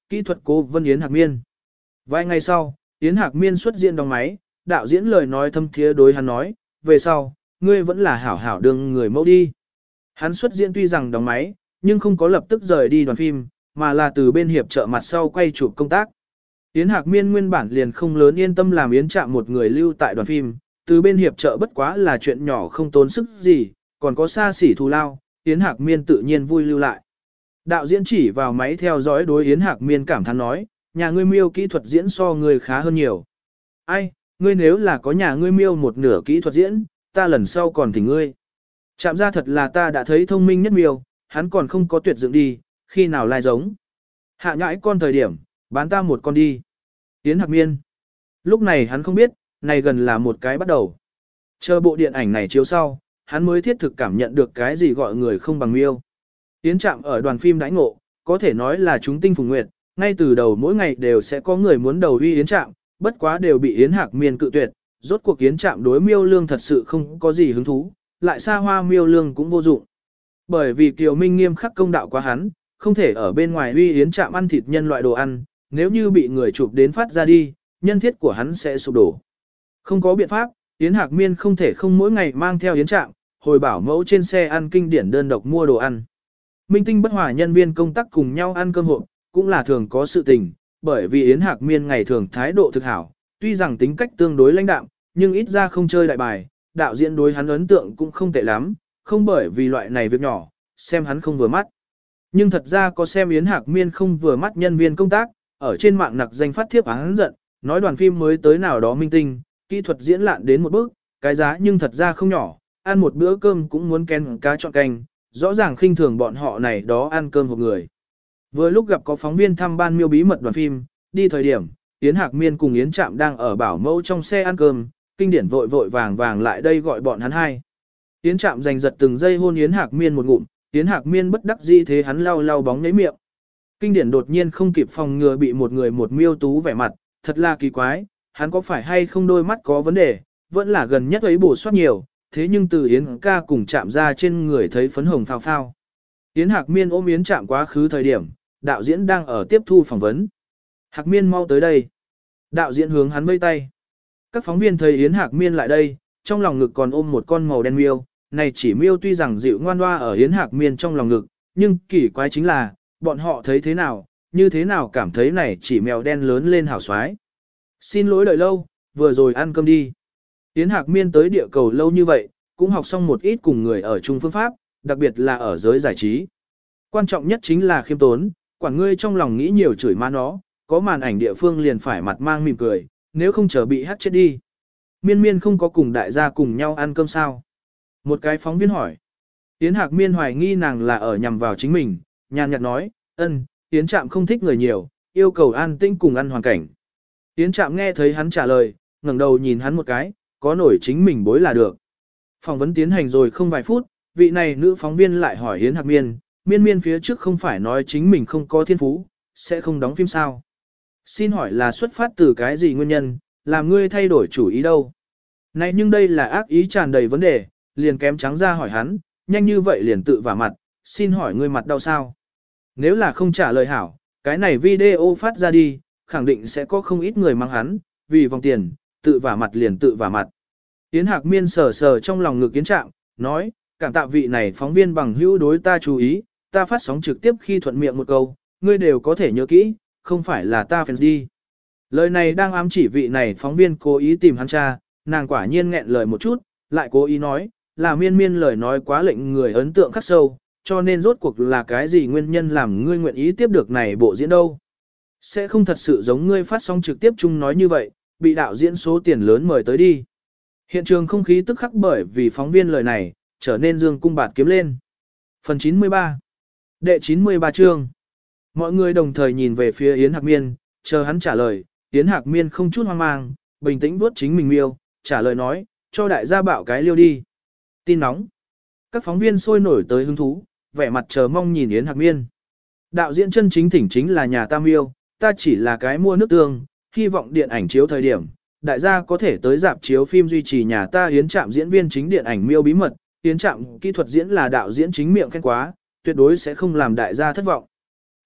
kỹ thuật cố vấn Yến Hạc Miên. Vài ngày sau, Yến Hạc Miên xuất diễn đóng máy, đạo diễn lời nói thâm thiế đối hắn nói, về sau, ngươi vẫn là hảo hảo đương người mẫu đi. Hắn xuất diễn tuy rằng đóng máy, nhưng không có lập tức rời đi đoàn phim, mà là từ bên hiệp trợ mặt sau quay chụp công tác. Yến Hạc Miên nguyên bản liền không lớn yên tâm làm Yến Trạm một người lưu tại đoàn phim, từ bên hiệp trợ bất quá là chuyện nhỏ không tốn sức gì, còn có xa xỉ thù lao, Yến Hạc Miên tự nhiên vui lưu lại. Đạo diễn chỉ vào máy theo dõi đối Yến Hạc Miên cảm thán nói, nhà ngươi miêu kỹ thuật diễn so người khá hơn nhiều. Ai, ngươi nếu là có nhà ngươi miêu một nửa kỹ thuật diễn, ta lần sau còn thỉnh ngươi. Chạm ra thật là ta đã thấy thông minh nhất miêu, hắn còn không có tuyệt dựng đi, khi nào lai giống. Hạ nhãi con thời điểm, bán ta một con đi. Yến Hạc Miên. Lúc này hắn không biết, này gần là một cái bắt đầu. Chờ bộ điện ảnh này chiếu sau, hắn mới thiết thực cảm nhận được cái gì gọi người không bằng miêu. Yến Trạm ở đoàn phim đãi ngộ, có thể nói là chúng tinh phùng nguyệt, ngay từ đầu mỗi ngày đều sẽ có người muốn đầu uy Yến Trạm, bất quá đều bị Yến Hạc Miên cự tuyệt, rốt cuộc Yến Trạm đối miêu lương thật sự không có gì hứng thú, lại xa hoa miêu lương cũng vô dụng. Bởi vì Kiều Minh nghiêm khắc công đạo quá hắn, không thể ở bên ngoài uy Yến Trạm ăn thịt nhân loại đồ ăn, nếu như bị người chụp đến phát ra đi, nhân thiết của hắn sẽ sụp đổ. Không có biện pháp, Yến Hạc Miên không thể không mỗi ngày mang theo Yến Trạm, hồi bảo mẫu trên xe ăn kinh điển đơn độc mua đồ ăn. Minh tinh bất hòa nhân viên công tác cùng nhau ăn cơm hộp, cũng là thường có sự tình, bởi vì Yến Hạc Miên ngày thường thái độ thực hảo, tuy rằng tính cách tương đối lãnh đạm, nhưng ít ra không chơi đại bài, đạo diễn đối hắn ấn tượng cũng không tệ lắm, không bởi vì loại này việc nhỏ, xem hắn không vừa mắt. Nhưng thật ra có xem Yến Hạc Miên không vừa mắt nhân viên công tác, ở trên mạng nặc danh phát thiếp hắn giận, nói đoàn phim mới tới nào đó minh tinh, kỹ thuật diễn lạn đến một bước, cái giá nhưng thật ra không nhỏ, ăn một bữa cơm cũng muốn ken cá chọn canh, rõ ràng khinh thường bọn họ này đó ăn cơm hộp người. Vừa lúc gặp có phóng viên thăm ban miêu bí mật đoàn phim, đi thời điểm, Yến Hạc Miên cùng Yến Trạm đang ở bảo mẫu trong xe ăn cơm, kinh điển vội vội vàng vàng lại đây gọi bọn hắn hai. Yến Trạm giành giật từng giây hôn Yến Hạc Miên một ngụm, Yến Hạc Miên bất đắc dĩ thế hắn lau lau bóng nháy miệng. Kinh điển đột nhiên không kịp phòng ngừa bị một người một miêu tú vẻ mặt, thật là kỳ quái, hắn có phải hay không đôi mắt có vấn đề, vẫn là gần nhất ấy bổ soát nhiều, thế nhưng từ Yến ca cùng Trạm ra trên người thấy phấn hồng phao phao. Yến Hạc Miên ôm Yến Trạm quá khứ thời điểm, đạo diễn đang ở tiếp thu phỏng vấn. Hạc Miên mau tới đây. Đạo diễn hướng hắn vây tay. Các phóng viên thấy Yến Hạc Miên lại đây, trong lòng ngực còn ôm một con màu đen miêu. Này chỉ miêu tuy rằng dịu ngoan loa ở Yến Hạc Miên trong lòng ngực, nhưng kỳ quái chính là, bọn họ thấy thế nào, như thế nào cảm thấy này chỉ mèo đen lớn lên hảo xoái. Xin lỗi đợi lâu, vừa rồi ăn cơm đi. Yến Hạc Miên tới địa cầu lâu như vậy, cũng học xong một ít cùng người ở chung phương pháp, đặc biệt là ở giới giải trí. Quan trọng nhất chính là khiêm tốn, quản ngươi trong lòng nghĩ nhiều chửi má nó, có màn ảnh địa phương liền phải mặt mang mỉm cười, nếu không chờ bị hát chết đi. Miên Miên không có cùng đại gia cùng nhau ăn cơm sao? Một cái phóng viên hỏi. Yến Hạc Miên hoài nghi nàng là ở nhằm vào chính mình, nhàn nhạt nói, ân, Yến Trạm không thích người nhiều, yêu cầu an tĩnh cùng ăn hoàn cảnh. Yến Trạm nghe thấy hắn trả lời, ngẩng đầu nhìn hắn một cái, có nổi chính mình bối là được. Phỏng vấn tiến hành rồi không vài phút, vị này nữ phóng viên lại hỏi Yến Hạc Miên, Miên Miên phía trước không phải nói chính mình không có thiên phú, sẽ không đóng phim sao? Xin hỏi là xuất phát từ cái gì nguyên nhân, làm ngươi thay đổi chủ ý đâu? Này nhưng đây là ác ý tràn đầy vấn đề, liền kém trắng ra hỏi hắn, nhanh như vậy liền tự vả mặt, xin hỏi ngươi mặt đau sao? Nếu là không trả lời hảo, cái này video phát ra đi, khẳng định sẽ có không ít người mang hắn, vì vòng tiền, tự vả mặt liền tự vả mặt. Yến Hạc Miên sờ sờ trong lòng ngực Yến Trạm, nói, cảm tạ vị này phóng viên bằng hữu đối ta chú ý, ta phát sóng trực tiếp khi thuận miệng một câu, ngươi đều có thể nhớ kỹ, không phải là ta fans đi. Lời này đang ám chỉ vị này phóng viên cố ý tìm hắn cha, nàng quả nhiên nghẹn lời một chút, lại cố ý nói, là Miên Miên lời nói quá lệnh người ấn tượng khắc sâu, cho nên rốt cuộc là cái gì nguyên nhân làm ngươi nguyện ý tiếp được này bộ diễn đâu. Sẽ không thật sự giống ngươi phát sóng trực tiếp chung nói như vậy, bị đạo diễn số tiền lớn mời tới đi. Hiện trường không khí tức khắc bởi vì phóng viên lời này, trở nên dương cung bạt kiếm lên. Phần chín mươi ba. Đệ chín mươi ba chương. Mọi người đồng thời nhìn về phía Yến Hạc Miên, chờ hắn trả lời, Yến Hạc Miên không chút hoang mang, bình tĩnh vuốt chính mình miêu, trả lời nói, cho đại gia bảo cái liêu đi. Tin nóng. Các phóng viên sôi nổi tới hứng thú, vẻ mặt chờ mong nhìn Yến Hạc Miên. Đạo diễn chân chính thỉnh chính là nhà ta miêu, ta chỉ là cái mua nước tương, hy vọng điện ảnh chiếu thời điểm, đại gia có thể tới dạp chiếu phim duy trì nhà ta Yến Trạm diễn viên chính điện ảnh miêu bí mật, Yến Trạm kỹ thuật diễn là đạo diễn chính miệng khen quá, tuyệt đối sẽ không làm đại gia thất vọng.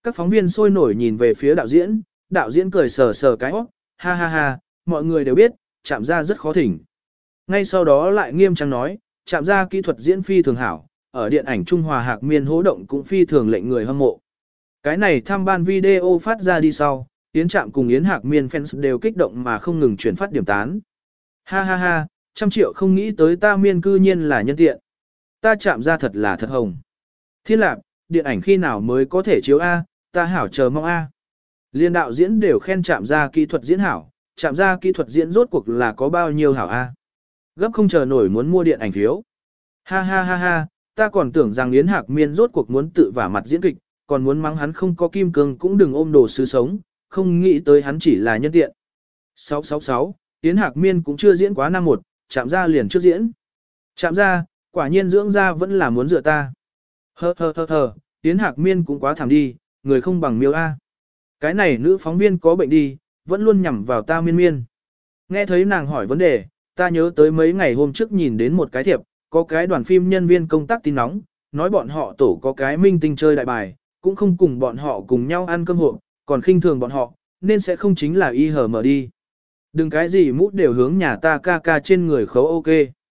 Các phóng viên sôi nổi nhìn về phía đạo diễn, đạo diễn cười sờ sờ cái óc, ha ha ha, mọi người đều biết, Trạm Gia rất khó thỉnh. Ngay sau đó lại nghiêm trang nói, Trạm Gia kỹ thuật diễn phi thường hảo, ở điện ảnh Trung Hòa Hạc Miên hố động cũng phi thường lệnh người hâm mộ. Cái này thăm ban video phát ra đi sau, Yến Trạm cùng Yến Hạc Miên fans đều kích động mà không ngừng chuyển phát điểm tán. Ha ha ha, trăm triệu không nghĩ tới ta Miên cư nhiên là nhân tiện. Ta Trạm Gia thật là thật hồng. Thiên Lạp, điện ảnh khi nào mới có thể chiếu A, ta hảo chờ mong A. Liên đạo diễn đều khen Trạm Gia kỹ thuật diễn hảo, Trạm Gia kỹ thuật diễn rốt cuộc là có bao nhiêu hảo A. Gấp không chờ nổi muốn mua điện ảnh phiếu. Ha ha ha ha, ta còn tưởng rằng Yến Hạc Miên rốt cuộc muốn tự vả mặt diễn kịch, còn muốn mắng hắn không có kim cương cũng đừng ôm đồ sứ sống, không nghĩ tới hắn chỉ là nhân tiện. sáu sáu sáu, Yến Hạc Miên cũng chưa diễn quá năm một, Trạm Gia liền trước diễn. Trạm Gia, quả nhiên dưỡng gia vẫn là muốn dựa ta. Hơ hơ hơ hơ, Yến Hạc Miên cũng quá thảm đi, người không bằng miêu A. Cái này nữ phóng viên có bệnh đi, vẫn luôn nhằm vào ta Miên Miên. Nghe thấy nàng hỏi vấn đề, ta nhớ tới mấy ngày hôm trước nhìn đến một cái thiệp, có cái đoàn phim nhân viên công tác tin nóng, nói bọn họ tổ có cái minh tinh chơi đại bài, cũng không cùng bọn họ cùng nhau ăn cơm hộp, còn khinh thường bọn họ, nên sẽ không chính là y hờ mở đi. Đừng cái gì mút đều hướng nhà ta ca ca trên người khấu ok.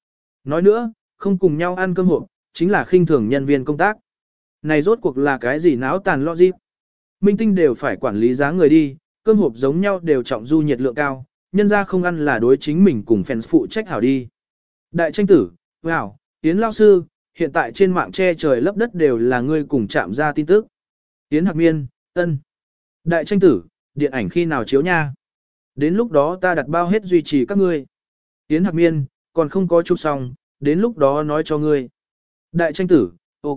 Nói nữa, không cùng nhau ăn cơm hộp, chính là khinh thường nhân viên công tác. Này rốt cuộc là cái gì náo tàn logic? Minh tinh đều phải quản lý giá người đi, cơm hộp giống nhau đều trọng du nhiệt lượng cao, nhân ra không ăn là đối chính mình cùng fans phụ trách hảo đi. Đại tranh tử, wow, Yến lao sư, hiện tại trên mạng che trời lấp đất đều là ngươi cùng Trạm Gia tin tức. Yến Hạc Miên, ân. Đại tranh tử, điện ảnh khi nào chiếu nha? Đến lúc đó ta đặt bao hết duy trì các ngươi. Yến Hạc Miên, còn không có chụp xong, đến lúc đó nói cho ngươi. Đại tranh tử, ok.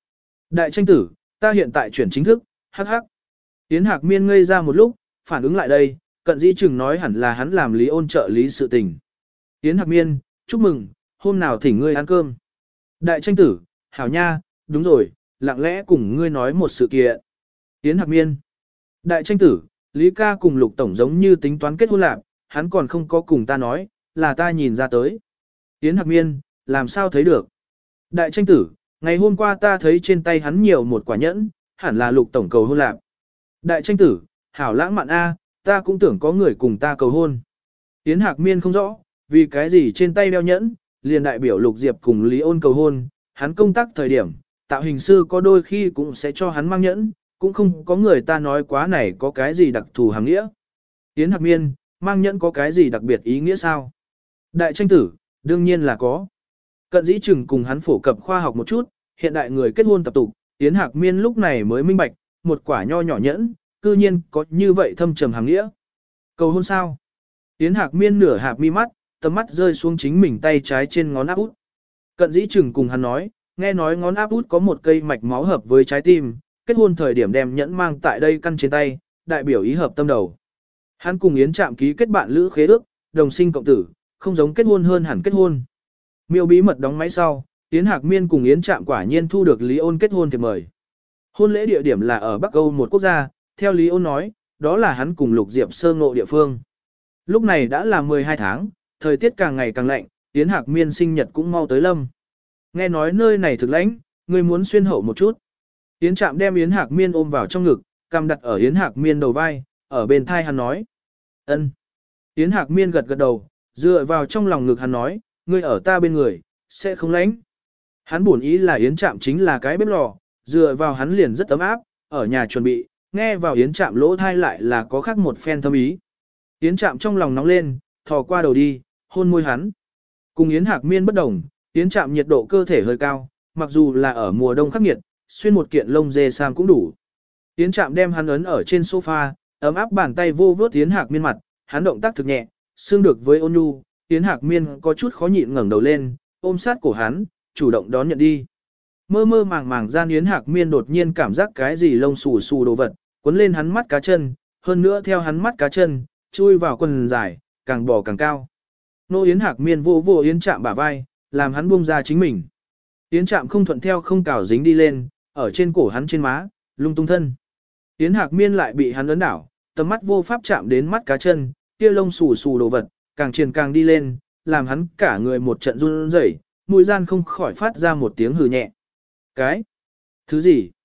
Đại tranh tử, ta hiện tại chuyển chính thức, hắc hắc. Yến Hạc Miên ngây ra một lúc, phản ứng lại đây, cận dĩ chừng nói hẳn là hắn làm Lý Ôn trợ lý sự tình. Yến Hạc Miên, chúc mừng, hôm nào thỉnh ngươi ăn cơm. Đại tranh tử, hảo nha, đúng rồi, lặng lẽ cùng ngươi nói một sự kiện. Yến Hạc Miên. Đại tranh tử, Lý ca cùng Lục Tổng giống như tính toán kết hôn lạc, hắn còn không có cùng ta nói, là ta nhìn ra tới. Yến Hạc Miên, làm sao thấy được? Đại tranh tử, ngày hôm qua ta thấy trên tay hắn nhiều một quả nhẫn, hẳn là Lục Tổng cầu hôn lạc. Đại tranh tử, hảo lãng mạn a, ta cũng tưởng có người cùng ta cầu hôn. Yến Hạc Miên không rõ, vì cái gì trên tay đeo nhẫn, liền đại biểu Lục Diệp cùng Lý Ôn cầu hôn, hắn công tác thời điểm, tạo hình sư có đôi khi cũng sẽ cho hắn mang nhẫn, cũng không có người ta nói quá này có cái gì đặc thù hàng nghĩa. Yến Hạc Miên, mang nhẫn có cái gì đặc biệt ý nghĩa sao? Đại tranh tử, đương nhiên là có. Cận dĩ chừng cùng hắn phổ cập khoa học một chút, hiện đại người kết hôn tập tục, Yến Hạc Miên lúc này mới minh bạch, một quả nho nhỏ nhẫn, cư nhiên có như vậy thâm trầm hàng nghĩa. Cầu hôn sao? Yến Hạc Miên nửa hạp mi mắt, tầm mắt rơi xuống chính mình tay trái trên ngón áp út. Cận dĩ chừng cùng hắn nói, nghe nói ngón áp út có một cây mạch máu hợp với trái tim, kết hôn thời điểm đem nhẫn mang tại đây căn trên tay, đại biểu ý hợp tâm đầu. Hắn cùng Yến Trạm ký kết bạn lữ khế ước, đồng sinh cộng tử, không giống kết hôn hơn hẳn kết hôn. Miêu bí mật đóng máy sau, Yến Hạc Miên cùng Yến Trạm quả nhiên thu được Lý Ôn kết hôn thiệp mời. Hôn lễ địa điểm là ở Bắc Âu một quốc gia, theo Lý Ôn nói, đó là hắn cùng Lục Diệp sơ ngộ địa phương. Lúc này đã là mười hai tháng, thời tiết càng ngày càng lạnh, Yến Hạc Miên sinh nhật cũng mau tới lâm. Nghe nói nơi này thực lãnh, người muốn xuyên hậu một chút. Yến Trạm đem Yến Hạc Miên ôm vào trong ngực, cằm đặt ở Yến Hạc Miên đầu vai, ở bên thai hắn nói. Ân. Yến Hạc Miên gật gật đầu, dựa vào trong lòng ngực hắn nói, ngươi ở ta bên người, sẽ không lãnh. Hắn buồn ý là Yến Trạm chính là cái bếp lò, dựa vào hắn liền rất ấm áp, ở nhà chuẩn bị, nghe vào Yến Trạm lỗ thai lại là có khác một phen thâm ý. Yến Trạm trong lòng nóng lên, thò qua đầu đi, hôn môi hắn. Cùng Yến Hạc Miên bất đồng, Yến Trạm nhiệt độ cơ thể hơi cao, mặc dù là ở mùa đông khắc nghiệt, xuyên một kiện lông dê sam cũng đủ. Yến Trạm đem hắn ấn ở trên sofa, ấm áp bàn tay vô vớt Yến Hạc Miên mặt, hắn động tác thực nhẹ, xương được với ôn nhu. Yến Hạc Miên có chút khó nhịn ngẩng đầu lên, ôm sát cổ hắn, chủ động đón nhận đi. Mơ mơ màng màng gian Yến Hạc Miên đột nhiên cảm giác cái gì lông xù xù đồ vật, cuốn lên hắn mắt cá chân, hơn nữa theo hắn mắt cá chân, chui vào quần dài, càng bò càng cao. Nô Yến Hạc Miên vô vô Yến Trạm bả vai, làm hắn buông ra chính mình. Yến Trạm không thuận theo không cào dính đi lên, ở trên cổ hắn trên má, lung tung thân. Yến Hạc Miên lại bị hắn ấn đảo, tầm mắt vô pháp chạm đến mắt cá chân, kia lông xù xù đồ vật, càng truyền càng đi lên, làm hắn cả người một trận run rẩy, mũi gian không khỏi phát ra một tiếng hừ nhẹ. Cái? Thứ gì?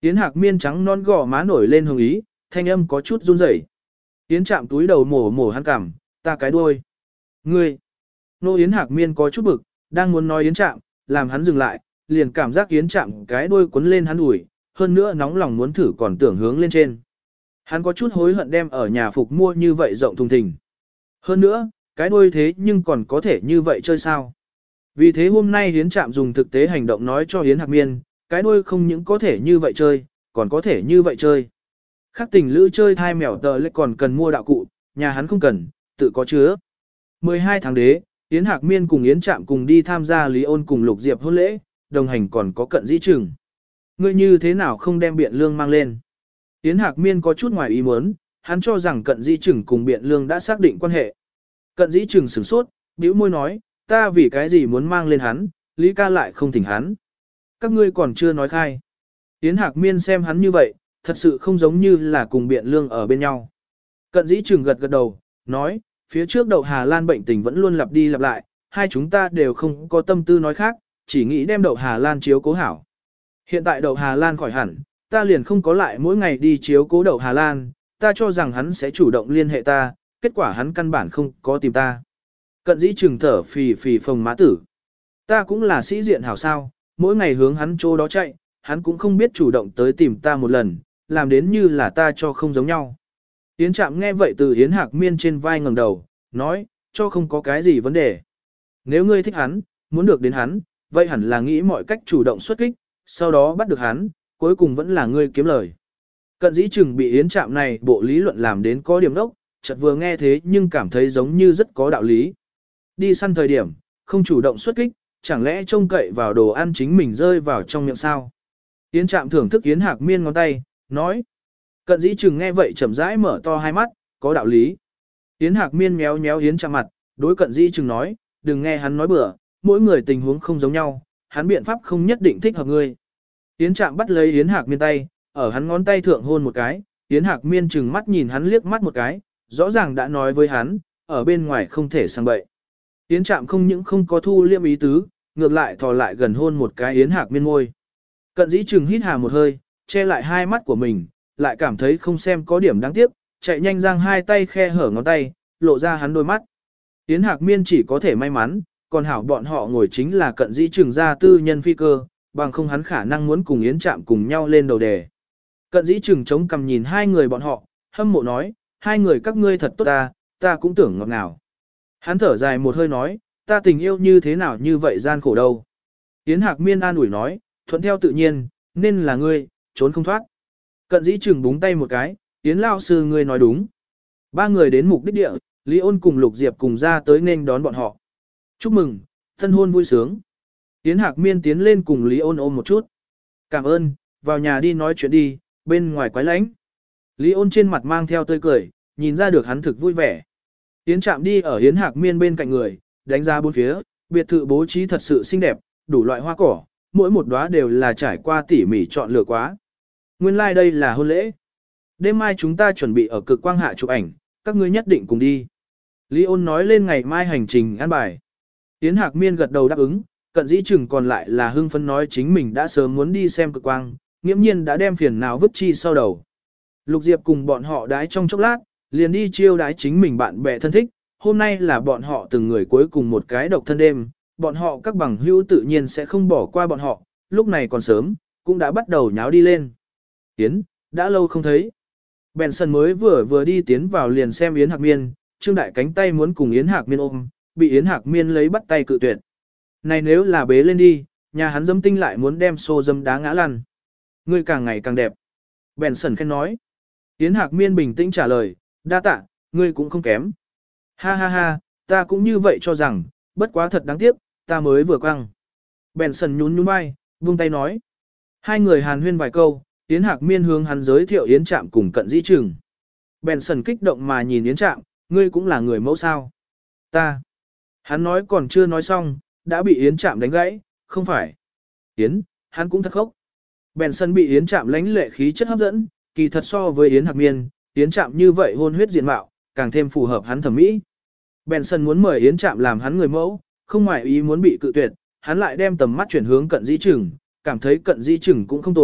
Yến Hạc Miên trắng non gò má nổi lên hồng ý, thanh âm có chút run rẩy. Yến Trạm túi đầu mổ mổ hắn cằm, ta cái đuôi. Ngươi. Nô Yến Hạc Miên có chút bực, đang muốn nói Yến Trạm, làm hắn dừng lại, liền cảm giác Yến Trạm cái đuôi quấn lên hắn ủi, hơn nữa nóng lòng muốn thử còn tưởng hướng lên trên. Hắn có chút hối hận đem ở nhà phục mua như vậy rộng thùng thình. Hơn nữa, cái đuôi thế nhưng còn có thể như vậy chơi sao. Vì thế hôm nay Yến Trạm dùng thực tế hành động nói cho Yến Hạc Miên, cái đuôi không những có thể như vậy chơi, còn có thể như vậy chơi. Khác tình lữ chơi thai mèo tờ lệ còn cần mua đạo cụ, nhà hắn không cần, tự có chứa. mười hai tháng đế, Yến Hạc Miên cùng Yến Trạm cùng đi tham gia Lý Ôn cùng Lục Diệp hôn lễ, đồng hành còn có Cận Dĩ Trừng. Ngươi như thế nào không đem Biện Lương mang lên? Yến Hạc Miên có chút ngoài ý muốn, hắn cho rằng Cận Dĩ Trừng cùng Biện Lương đã xác định quan hệ. Cận Dĩ Trừng sửng sốt, bĩu môi nói, ta vì cái gì muốn mang lên hắn, Lý ca lại không thỉnh hắn. Các ngươi còn chưa nói khai. Yến Hạc Miên xem hắn như vậy, thật sự không giống như là cùng Biện Lương ở bên nhau. Cận Dĩ Trừng gật gật đầu, nói, phía trước Đậu Hà Lan bệnh tình vẫn luôn lặp đi lặp lại, hai chúng ta đều không có tâm tư nói khác, chỉ nghĩ đem Đậu Hà Lan chiếu cố hảo. Hiện tại Đậu Hà Lan khỏi hẳn, ta liền không có lại mỗi ngày đi chiếu cố Đậu Hà Lan, ta cho rằng hắn sẽ chủ động liên hệ ta, kết quả hắn căn bản không có tìm ta. Cận Dĩ Trừng thở phì phì phồng má tử. Ta cũng là sĩ diện hảo sao, mỗi ngày hướng hắn chỗ đó chạy, hắn cũng không biết chủ động tới tìm ta một lần, làm đến như là ta cho không giống nhau. Yến Trạm nghe vậy từ Yến Hạc Miên trên vai ngẩng đầu, nói, cho không có cái gì vấn đề. Nếu ngươi thích hắn, muốn được đến hắn, vậy hẳn là nghĩ mọi cách chủ động xuất kích, sau đó bắt được hắn, cuối cùng vẫn là ngươi kiếm lời. Cận Dĩ Trừng bị Yến Trạm này bộ lý luận làm đến có điểm đốc, chợt vừa nghe thế nhưng cảm thấy giống như rất có đạo lý. Đi săn thời điểm, không chủ động xuất kích, chẳng lẽ trông cậy vào đồ ăn chính mình rơi vào trong miệng sao? Yến Trạm thưởng thức Yến Hạc Miên ngón tay, nói. Cận Dĩ Trừng nghe vậy chậm rãi mở to hai mắt, có đạo lý. Yến Hạc Miên méo méo Yến Trạm mặt, đối Cận Dĩ Trừng nói, đừng nghe hắn nói bừa, mỗi người tình huống không giống nhau, hắn biện pháp không nhất định thích hợp ngươi. Yến Trạm bắt lấy Yến Hạc Miên tay, ở hắn ngón tay thượng hôn một cái, Yến Hạc Miên trừng mắt nhìn hắn liếc mắt một cái, rõ ràng đã nói với hắn, ở bên ngoài không thể sang bậy. Yến Trạm không những không có thu liêm ý tứ, ngược lại thò lại gần hôn một cái Yến Hạc Miên môi. Cận Dĩ Trừng hít hà một hơi, che lại hai mắt của mình, lại cảm thấy không xem có điểm đáng tiếc, chạy nhanh giang hai tay khe hở ngón tay, lộ ra hắn đôi mắt. Yến Hạc Miên chỉ có thể may mắn, còn hảo bọn họ ngồi chính là Cận Dĩ Trừng gia tư nhân phi cơ, bằng không hắn khả năng muốn cùng Yến Trạm cùng nhau lên đầu đề. Cận Dĩ Trừng chống cằm nhìn hai người bọn họ, hâm mộ nói, hai người các ngươi thật tốt ta, ta cũng tưởng ngọt ngào. Hắn thở dài một hơi nói, ta tình yêu như thế nào như vậy gian khổ đâu. Yến Hạc Miên an ủi nói, thuận theo tự nhiên, nên là ngươi, trốn không thoát. Cận Dĩ Trừng búng tay một cái, Yến lão sư ngươi nói đúng. Ba người đến mục đích địa, Lý Ôn cùng Lục Diệp cùng ra tới nên đón bọn họ. Chúc mừng, thân hôn vui sướng. Yến Hạc Miên tiến lên cùng Lý Ôn ôm một chút. Cảm ơn, vào nhà đi nói chuyện đi, bên ngoài quái lạnh. Lý Ôn trên mặt mang theo tươi cười, nhìn ra được hắn thực vui vẻ. Yến Trạm đi ở Yến Hạc Miên bên cạnh người, đánh ra bốn phía, biệt thự bố trí thật sự xinh đẹp, đủ loại hoa cỏ, mỗi một đóa đều là trải qua tỉ mỉ chọn lựa quá. Nguyên lai like đây là hôn lễ. Đêm mai chúng ta chuẩn bị ở cực quang hạ chụp ảnh, các ngươi nhất định cùng đi. Lý Ôn nói lên ngày mai hành trình ăn bài. Yến Hạc Miên gật đầu đáp ứng, Cận Dĩ Trừng còn lại là hưng phấn nói chính mình đã sớm muốn đi xem cực quang, nghiễm nhiên đã đem phiền não vứt chi sau đầu. Lục Diệp cùng bọn họ đái trong chốc lát, liền đi chiêu đái chính mình bạn bè thân thích, hôm nay là bọn họ từng người cuối cùng một cái độc thân đêm, bọn họ các bằng hữu tự nhiên sẽ không bỏ qua bọn họ, lúc này còn sớm, cũng đã bắt đầu nháo đi lên. Yến, đã lâu không thấy. Benson mới vừa vừa đi tiến vào liền xem Yến Hạc Miên, Trương Đại cánh tay muốn cùng Yến Hạc Miên ôm, bị Yến Hạc Miên lấy bắt tay cự tuyệt. Này nếu là bế lên đi, nhà hắn dâm tinh lại muốn đem xô dâm đá ngã lăn. Ngươi càng ngày càng đẹp. Benson khen nói. Yến Hạc Miên bình tĩnh trả lời, đa tạ, ngươi cũng không kém. Ha ha ha, ta cũng như vậy cho rằng, bất quá thật đáng tiếc, ta mới vừa quăng. Benson nhún nhún vai, vung tay nói. Hai người hàn huyên vài câu, Yến Hạc Miên hướng hắn giới thiệu Yến Trạm cùng Cận Dĩ Trừng. Benson kích động mà nhìn Yến Trạm, ngươi cũng là người mẫu sao? Ta. Hắn nói còn chưa nói xong, đã bị Yến Trạm đánh gãy, không phải. Yến, hắn cũng thật khốc. Benson bị Yến Trạm lãnh lệ khí chất hấp dẫn, kỳ thật so với Yến Hạc Miên, Yến Trạm như vậy hôn huyết diện mạo, càng thêm phù hợp hắn thẩm mỹ. Benson muốn mời Yến Trạm làm hắn người mẫu, không ngoại ý muốn bị cự tuyệt, hắn lại đem tầm mắt chuyển hướng Cận Dĩ Trừng, cảm thấy Cận Dĩ Trừng cũng không tồi,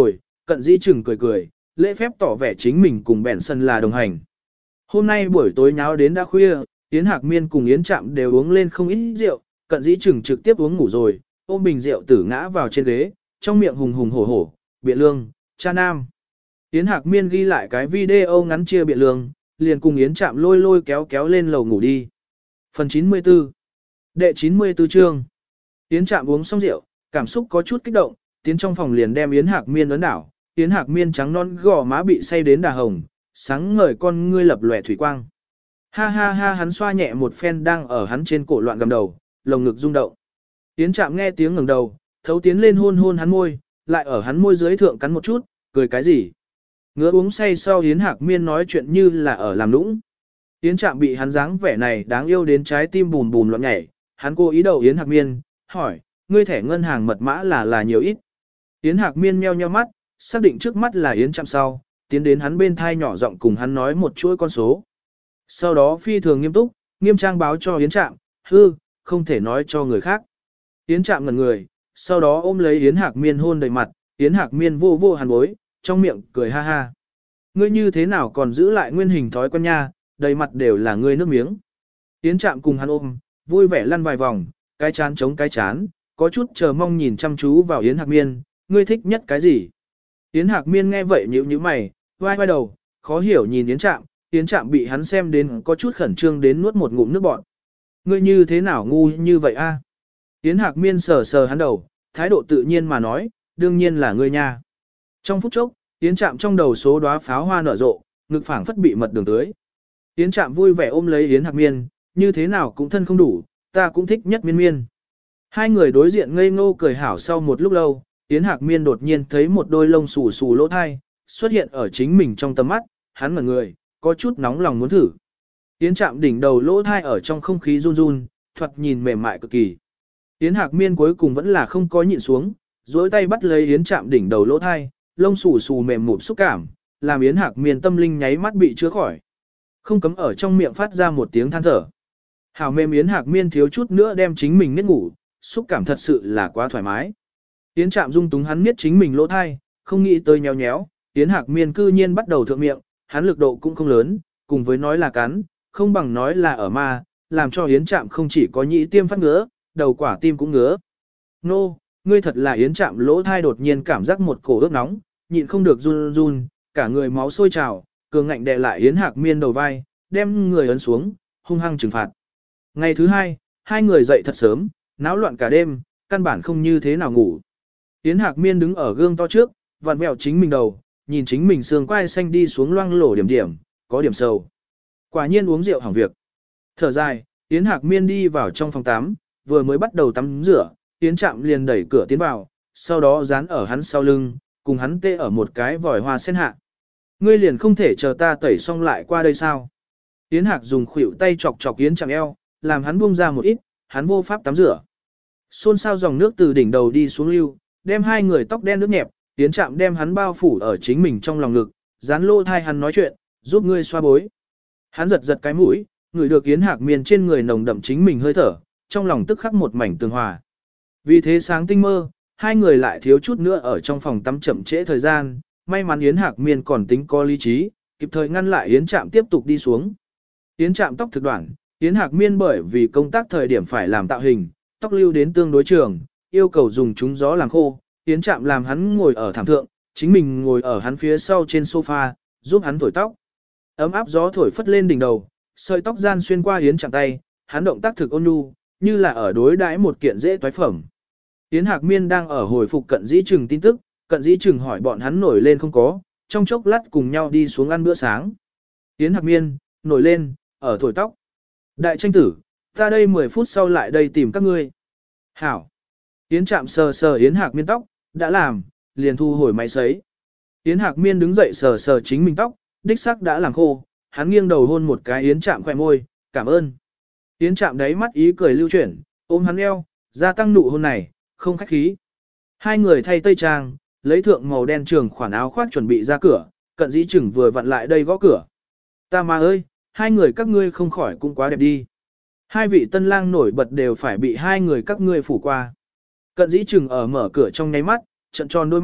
Cận dĩ chừng cười cười, lễ phép tỏ vẻ chính mình cùng bèn sân là đồng hành. Hôm nay buổi tối nháo đến đã khuya, Yến Hạc Miên cùng Yến Trạm đều uống lên không ít rượu, cận dĩ chừng trực tiếp uống ngủ rồi, ôm bình rượu tử ngã vào trên ghế, trong miệng hùng hùng hổ hổ, biện lương, cha nam. Yến Hạc Miên ghi lại cái video ngắn chia biện lương, liền cùng Yến Trạm lôi lôi kéo kéo lên lầu ngủ đi. Phần chín mươi tư Đệ chín mươi tư chương Yến Trạm uống xong rượu, cảm xúc có chút kích động, tiến trong phòng liền đem Yến Hạc Miên ấn đảo, Yến Hạc Miên trắng non gò má bị say đến đà hồng, sáng ngời con ngươi lập lòe thủy quang. Ha ha ha hắn xoa nhẹ một phen đang ở hắn trên cổ loạn gầm đầu, lồng ngực rung động. Yến Trạm nghe tiếng ngẩng đầu, thấu tiến lên hôn hôn hắn môi, lại ở hắn môi dưới thượng cắn một chút, cười cái gì? Ngứa uống say sau Yến Hạc Miên nói chuyện như là ở làm nũng. Yến Trạm bị hắn dáng vẻ này đáng yêu đến trái tim bùn bùn loạn nhảy, hắn cố ý đầu Yến Hạc Miên, hỏi, ngươi thẻ ngân hàng mật mã là là nhiều ít. Yến Hạc Miên nheo nheo mắt, xác định trước mắt là Yến Trạm sau, tiến đến hắn bên thai nhỏ giọng cùng hắn nói một chuỗi con số. Sau đó phi thường nghiêm túc, nghiêm trang báo cho Yến Trạm, hư, không thể nói cho người khác. Yến Trạm ngẩn người, sau đó ôm lấy Yến Hạc Miên hôn đầy mặt, Yến Hạc Miên vô vô hàn bối, trong miệng cười ha ha. Ngươi như thế nào còn giữ lại nguyên hình thói quen nha, đầy mặt đều là ngươi nước miếng. Yến Trạm cùng hắn ôm, vui vẻ lăn vài vòng, cái chán chống cái chán, có chút chờ mong nhìn chăm chú vào Yến Hạc Miên, ngươi thích nhất cái gì? Yến Hạc Miên nghe vậy nhíu nhíu mày, vai vai đầu, khó hiểu nhìn Yến Trạm, Yến Trạm bị hắn xem đến có chút khẩn trương đến nuốt một ngụm nước bọt. Ngươi như thế nào ngu như vậy a? Yến Hạc Miên sờ sờ hắn đầu, thái độ tự nhiên mà nói, đương nhiên là ngươi nha. Trong phút chốc, Yến Trạm trong đầu số đóa pháo hoa nở rộ, ngực phảng phất bị mật đường tưới. Yến Trạm vui vẻ ôm lấy Yến Hạc Miên, như thế nào cũng thân không đủ, ta cũng thích nhất miên miên. Hai người đối diện ngây ngô cười hảo sau một lúc lâu, Yến Hạc Miên đột nhiên thấy một đôi lông xù xù lỗ thai, xuất hiện ở chính mình trong tầm mắt, hắn ngẩn người, có chút nóng lòng muốn thử. Yến Trạm đỉnh đầu lỗ thai ở trong không khí run run, thoạt nhìn mềm mại cực kỳ. Yến Hạc Miên cuối cùng vẫn là không có nhịn xuống, duỗi tay bắt lấy Yến Trạm đỉnh đầu lỗ thai, lông xù xù mềm mụn xúc cảm, làm Yến Hạc Miên tâm linh nháy mắt bị chữa khỏi. Không cấm ở trong miệng phát ra một tiếng than thở. Hảo mềm Yến Hạc Miên thiếu chút nữa đem chính mình miết ngủ, xúc cảm thật sự là quá thoải mái. Yến Trạm dung túng hắn miết chính mình lỗ thai, không nghĩ tới nhéo nhéo, Yến Hạc Miên cư nhiên bắt đầu thượng miệng, hắn lực độ cũng không lớn, cùng với nói là cắn, không bằng nói là ở ma, làm cho Yến Trạm không chỉ có nhĩ tiêm phát ngứa, đầu quả tim cũng ngứa. Nô, ngươi thật là Yến Trạm lỗ thai đột nhiên cảm giác một cổ ướt nóng, nhịn không được run run, cả người máu sôi trào, cường ngạnh đè lại Yến Hạc Miên đầu vai, đem người ấn xuống, hung hăng trừng phạt. Ngày thứ hai, hai người dậy thật sớm, náo loạn cả đêm, căn bản không như thế nào ngủ. Yến Hạc Miên đứng ở gương to trước, vặn vẹo chính mình đầu, nhìn chính mình xương quai xanh đi xuống loang lổ điểm điểm, có điểm sâu. Quả nhiên uống rượu hỏng việc. Thở dài, Yến Hạc Miên đi vào trong phòng tắm, vừa mới bắt đầu tắm rửa, Yến Trạm liền đẩy cửa tiến vào, sau đó dán ở hắn sau lưng, cùng hắn tê ở một cái vòi hoa sen hạ. Ngươi liền không thể chờ ta tẩy xong lại qua đây sao? Yến Hạc dùng khuỷu tay chọc chọc Yến Trạm eo, làm hắn buông ra một ít, hắn vô pháp tắm rửa. Xôn xao dòng nước từ đỉnh đầu đi xuống lưu, đem hai người tóc đen nước nhẹp, Yến Trạm đem hắn bao phủ ở chính mình trong lòng ngực, dán lô thai hắn nói chuyện, giúp ngươi xoa bối. Hắn giật giật cái mũi, ngửi được Yến Hạc Miên trên người nồng đậm chính mình hơi thở, trong lòng tức khắc một mảnh tường hòa. Vì thế sáng tinh mơ, hai người lại thiếu chút nữa ở trong phòng tắm chậm trễ thời gian, may mắn Yến Hạc Miên còn tính có lý trí, kịp thời ngăn lại Yến Trạm tiếp tục đi xuống. Yến Trạm tóc thực đoạn, Yến Hạc Miên bởi vì công tác thời điểm phải làm tạo hình, tóc lưu đến tương đối trường, yêu cầu dùng chúng gió làm khô, Yến Trạm làm hắn ngồi ở thảm thượng, chính mình ngồi ở hắn phía sau trên sofa, giúp hắn thổi tóc. Ấm áp gió thổi phất lên đỉnh đầu, sợi tóc gian xuyên qua Yến Trạm tay, hắn động tác thực ôn nhu, như là ở đối đãi một kiện dễ toái phẩm. Yến Hạc Miên đang ở hồi phục Cận Dĩ Trừng tin tức, Cận Dĩ Trừng hỏi bọn hắn nổi lên không có, trong chốc lát cùng nhau đi xuống ăn bữa sáng. Yến Hạc Miên, nổi lên, ở thổi tóc. Đại tranh tử, ta đây mười phút sau lại đây tìm các ngươi. Hảo. Yến Trạm sờ sờ Yến Hạc Miên tóc, đã làm, liền thu hồi máy sấy. Yến Hạc Miên đứng dậy sờ sờ chính mình tóc, đích xác đã làm khô, hắn nghiêng đầu hôn một cái Yến Trạm khỏe môi, cảm ơn. Yến Trạm đáy mắt ý cười lưu chuyển, ôm hắn eo, gia tăng nụ hôn này, không khách khí. Hai người thay tây trang, lấy thượng màu đen trường khoản áo khoác chuẩn bị ra cửa, Cận Dĩ Trừng vừa vặn lại đây gõ cửa. Ta mà ơi, hai người các ngươi không khỏi cũng quá đẹp đi. Hai vị tân lang nổi bật đều phải bị hai người các ngươi phủ qua. Cận Dĩ Trừng ở mở cửa trong nháy mắt, trận tròn đôi mắt,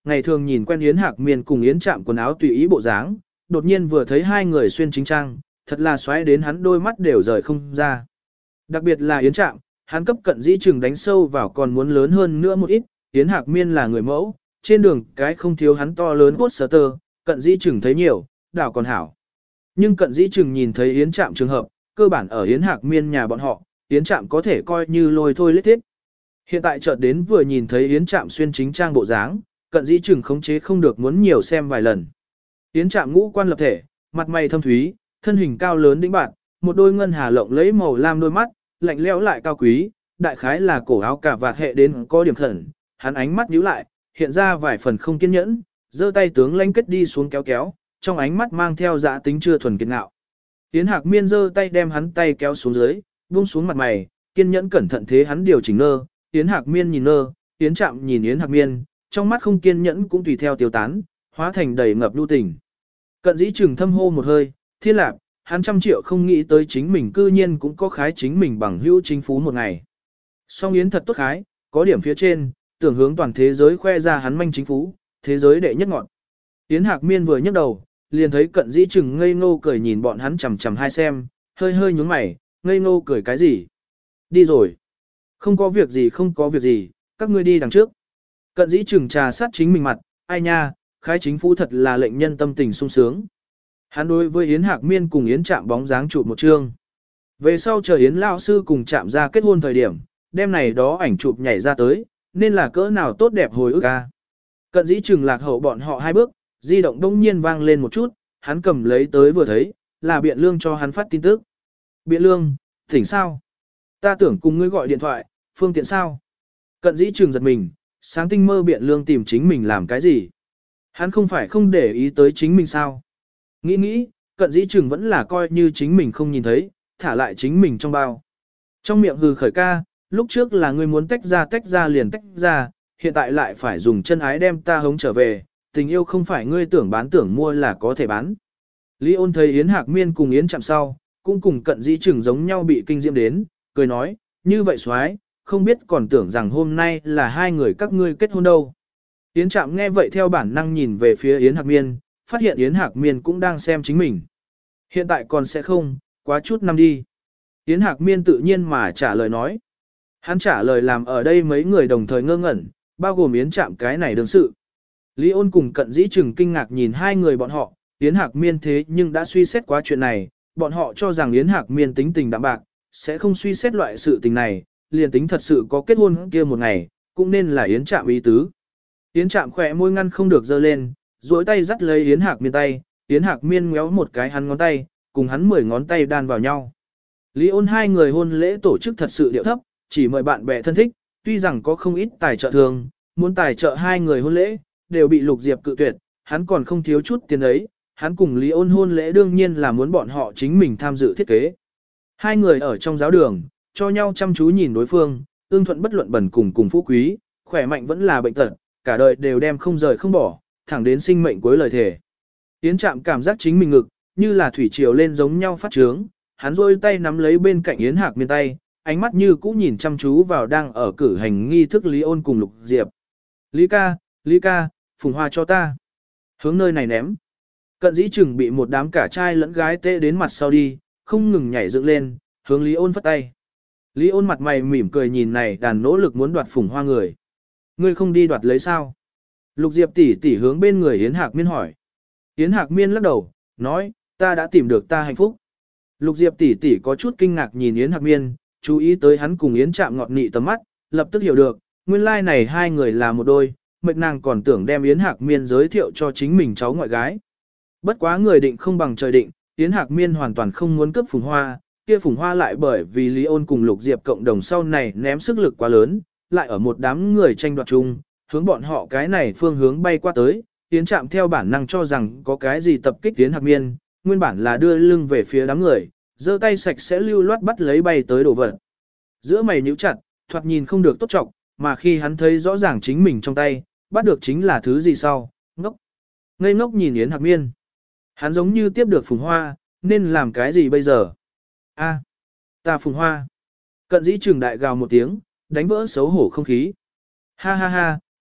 ngày thường nhìn quen Yến Hạc Miên cùng Yến Trạm quần áo tùy ý bộ dáng, đột nhiên vừa thấy hai người xuyên chính trang, thật là xoáy đến hắn đôi mắt đều rời không ra. Đặc biệt là Yến Trạm, hắn cấp cận dĩ chừng đánh sâu vào còn muốn lớn hơn nữa một ít, Yến Hạc Miên là người mẫu, trên đường cái không thiếu hắn to lớn cốt sở tơ, cận dĩ chừng thấy nhiều, đảo còn hảo. Nhưng cận dĩ chừng nhìn thấy Yến Trạm trường hợp, cơ bản ở Yến Hạc Miên nhà bọn họ, Yến Trạm có thể coi như lôi thôi lết thiết. Hiện tại chợt đến vừa nhìn thấy Yến Trạm xuyên chính trang bộ dáng, cận dĩ chừng khống chế không được muốn nhiều xem vài lần. Yến Trạm ngũ quan lập thể, mặt mày thâm thúy, thân hình cao lớn đĩnh bạn, một đôi ngân hà lộng lẫy màu lam đôi mắt, lạnh lẽo lại cao quý, đại khái là cổ áo cả vạt hệ đến có điểm khẩn, hắn ánh mắt nhíu lại, hiện ra vài phần không kiên nhẫn, giơ tay tướng lãnh kết đi xuống kéo kéo, trong ánh mắt mang theo dạ tính chưa thuần kiệt ngạo. Yến Hạc Miên giơ tay đem hắn tay kéo xuống dưới, buông xuống mặt mày, kiên nhẫn cẩn thận thế hắn điều chỉnh nơ, Yến Hạc Miên nhìn nơ, Yến Trạm nhìn Yến Hạc Miên, trong mắt không kiên nhẫn cũng tùy theo tiêu tán, hóa thành đầy ngập lưu tình. Cận dĩ chừng thâm hô một hơi, thiên lạc, hắn trăm triệu không nghĩ tới chính mình cư nhiên cũng có khái chính mình bằng hữu chính phú một ngày. Song Yến thật tốt khái, có điểm phía trên, tưởng hướng toàn thế giới khoe ra hắn manh chính phú, thế giới đệ nhất ngọn. Yến Hạc Miên vừa nhấc đầu, liền thấy cận dĩ chừng ngây ngô cười nhìn bọn hắn chằm chằm hai xem, hơi hơi nhúng mày, ngây ngô cười cái gì? Đi rồi. Không có việc gì không có việc gì, các ngươi đi đằng trước. Cận dĩ chừng trà sát chính mình mặt, ai nha, khái chính phú thật là lệnh nhân tâm tình sung sướng. Hắn đối với Yến Hạc Miên cùng Yến Trạm bóng dáng chụp một chương. Về sau chờ Yến lão sư cùng Trạm ra kết hôn thời điểm, đêm này đó ảnh chụp nhảy ra tới, nên là cỡ nào tốt đẹp hồi ức ca. Cận dĩ chừng lạc hậu bọn họ hai bước, di động đông nhiên vang lên một chút, hắn cầm lấy tới vừa thấy, là Biện Lương cho hắn phát tin tức. Biện Lương, thỉnh sao? Ta tưởng cùng ngươi gọi điện thoại, phương tiện sao? Cận dĩ chừng giật mình, sáng tinh mơ Biện Lương tìm chính mình làm cái gì? Hắn không phải không để ý tới chính mình sao? Nghĩ nghĩ, cận dĩ chừng vẫn là coi như chính mình không nhìn thấy, thả lại chính mình trong bao. Trong miệng hừ khởi ca, lúc trước là ngươi muốn tách ra tách ra liền tách ra, hiện tại lại phải dùng chân ái đem ta hống trở về, tình yêu không phải ngươi tưởng bán tưởng mua là có thể bán. Lý ôn thấy Yến Hạc Miên cùng Yến Trạm sau, cũng cùng cận dĩ chừng giống nhau bị kinh diễm đến, cười nói, như vậy xoái, không biết còn tưởng rằng hôm nay là hai người các ngươi kết hôn đâu. Yến Trạm nghe vậy theo bản năng nhìn về phía Yến Hạc Miên, phát hiện Yến Hạc Miên cũng đang xem chính mình. Hiện tại còn sẽ không, quá chút năm đi. Yến Hạc Miên tự nhiên mà trả lời nói. Hắn trả lời làm ở đây mấy người đồng thời ngơ ngẩn, bao gồm Yến Trạm cái này đương sự. Lý ôn cùng cận dĩ chừng kinh ngạc nhìn hai người bọn họ, Yến Hạc Miên thế nhưng đã suy xét quá chuyện này, bọn họ cho rằng Yến Hạc Miên tính tình đạm bạc, sẽ không suy xét loại sự tình này, liền tính thật sự có kết hôn kia một ngày, cũng nên là Yến Trạm ý tứ. Yến Trạm khỏe môi ngăn không được dơ lên, duỗi tay dắt lấy Yến Hạc Miên tay, Yến Hạc Miên ngéo một cái hắn ngón tay, cùng hắn mười ngón tay đan vào nhau. Lý ôn hai người hôn lễ tổ chức thật sự điệu thấp, chỉ mời bạn bè thân thích, tuy rằng có không ít tài trợ thường, muốn tài trợ hai người hôn lễ, đều bị Lục Diệp cự tuyệt, hắn còn không thiếu chút tiền ấy, hắn cùng Lý ôn hôn lễ đương nhiên là muốn bọn họ chính mình tham dự thiết kế. Hai người ở trong giáo đường, cho nhau chăm chú nhìn đối phương, ương thuận bất luận bẩn cùng cùng phú quý, khỏe mạnh vẫn là bệnh tật, cả đời đều đem không rời không bỏ, thẳng đến sinh mệnh cuối lời thề. Yến Trạm cảm giác chính mình ngực, như là thủy triều lên giống nhau phát trướng, hắn rôi tay nắm lấy bên cạnh Yến Hạc Miên tay, ánh mắt như cũ nhìn chăm chú vào đang ở cử hành nghi thức Lý ôn cùng Lục Diệp. Lý ca, Lý ca, phùng hoa cho ta. Hướng nơi này ném. Cận dĩ chừng bị một đám cả trai lẫn gái tê đến mặt sau đi, không ngừng nhảy dựng lên, hướng Lý ôn phất tay. Lý ôn mặt mày mỉm cười nhìn này đàn nỗ lực muốn đoạt phùng hoa người. Ngươi không đi đoạt lấy sao? Lục Diệp tỷ tỷ hướng bên người Yến Hạc Miên hỏi. Yến Hạc Miên lắc đầu, nói, ta đã tìm được ta hạnh phúc. Lục Diệp tỷ tỷ có chút kinh ngạc nhìn Yến Hạc Miên, chú ý tới hắn cùng Yến Trạm ngọt nị tầm mắt, lập tức hiểu được, nguyên lai like này hai người là một đôi, mệt nàng còn tưởng đem Yến Hạc Miên giới thiệu cho chính mình cháu ngoại gái. Bất quá người định không bằng trời định, Yến Hạc Miên hoàn toàn không muốn cướp Phùng Hoa, kia Phùng Hoa lại bởi vì Lý ôn cùng Lục Diệp cộng đồng sau này ném sức lực quá lớn, lại ở một đám người tranh đoạt chung, hướng bọn họ cái này phương hướng bay qua tới, Yến Trạm theo bản năng cho rằng có cái gì tập kích Yến Hạc Miên, nguyên bản là đưa lưng về phía đám người, giơ tay sạch sẽ lưu loát bắt lấy bay tới đồ vật. Giữa mày nhíu chặt, thoạt nhìn không được tốt trọng, mà khi hắn thấy rõ ràng chính mình trong tay, bắt được chính là thứ gì sau, ngốc. Ngây ngốc nhìn Yến Hạc Miên. Hắn giống như tiếp được Phùng Hoa, nên làm cái gì bây giờ? A, ta Phùng Hoa. Cận dĩ trường đại gào một tiếng, đánh vỡ xấu hổ không khí. Ha ha ha,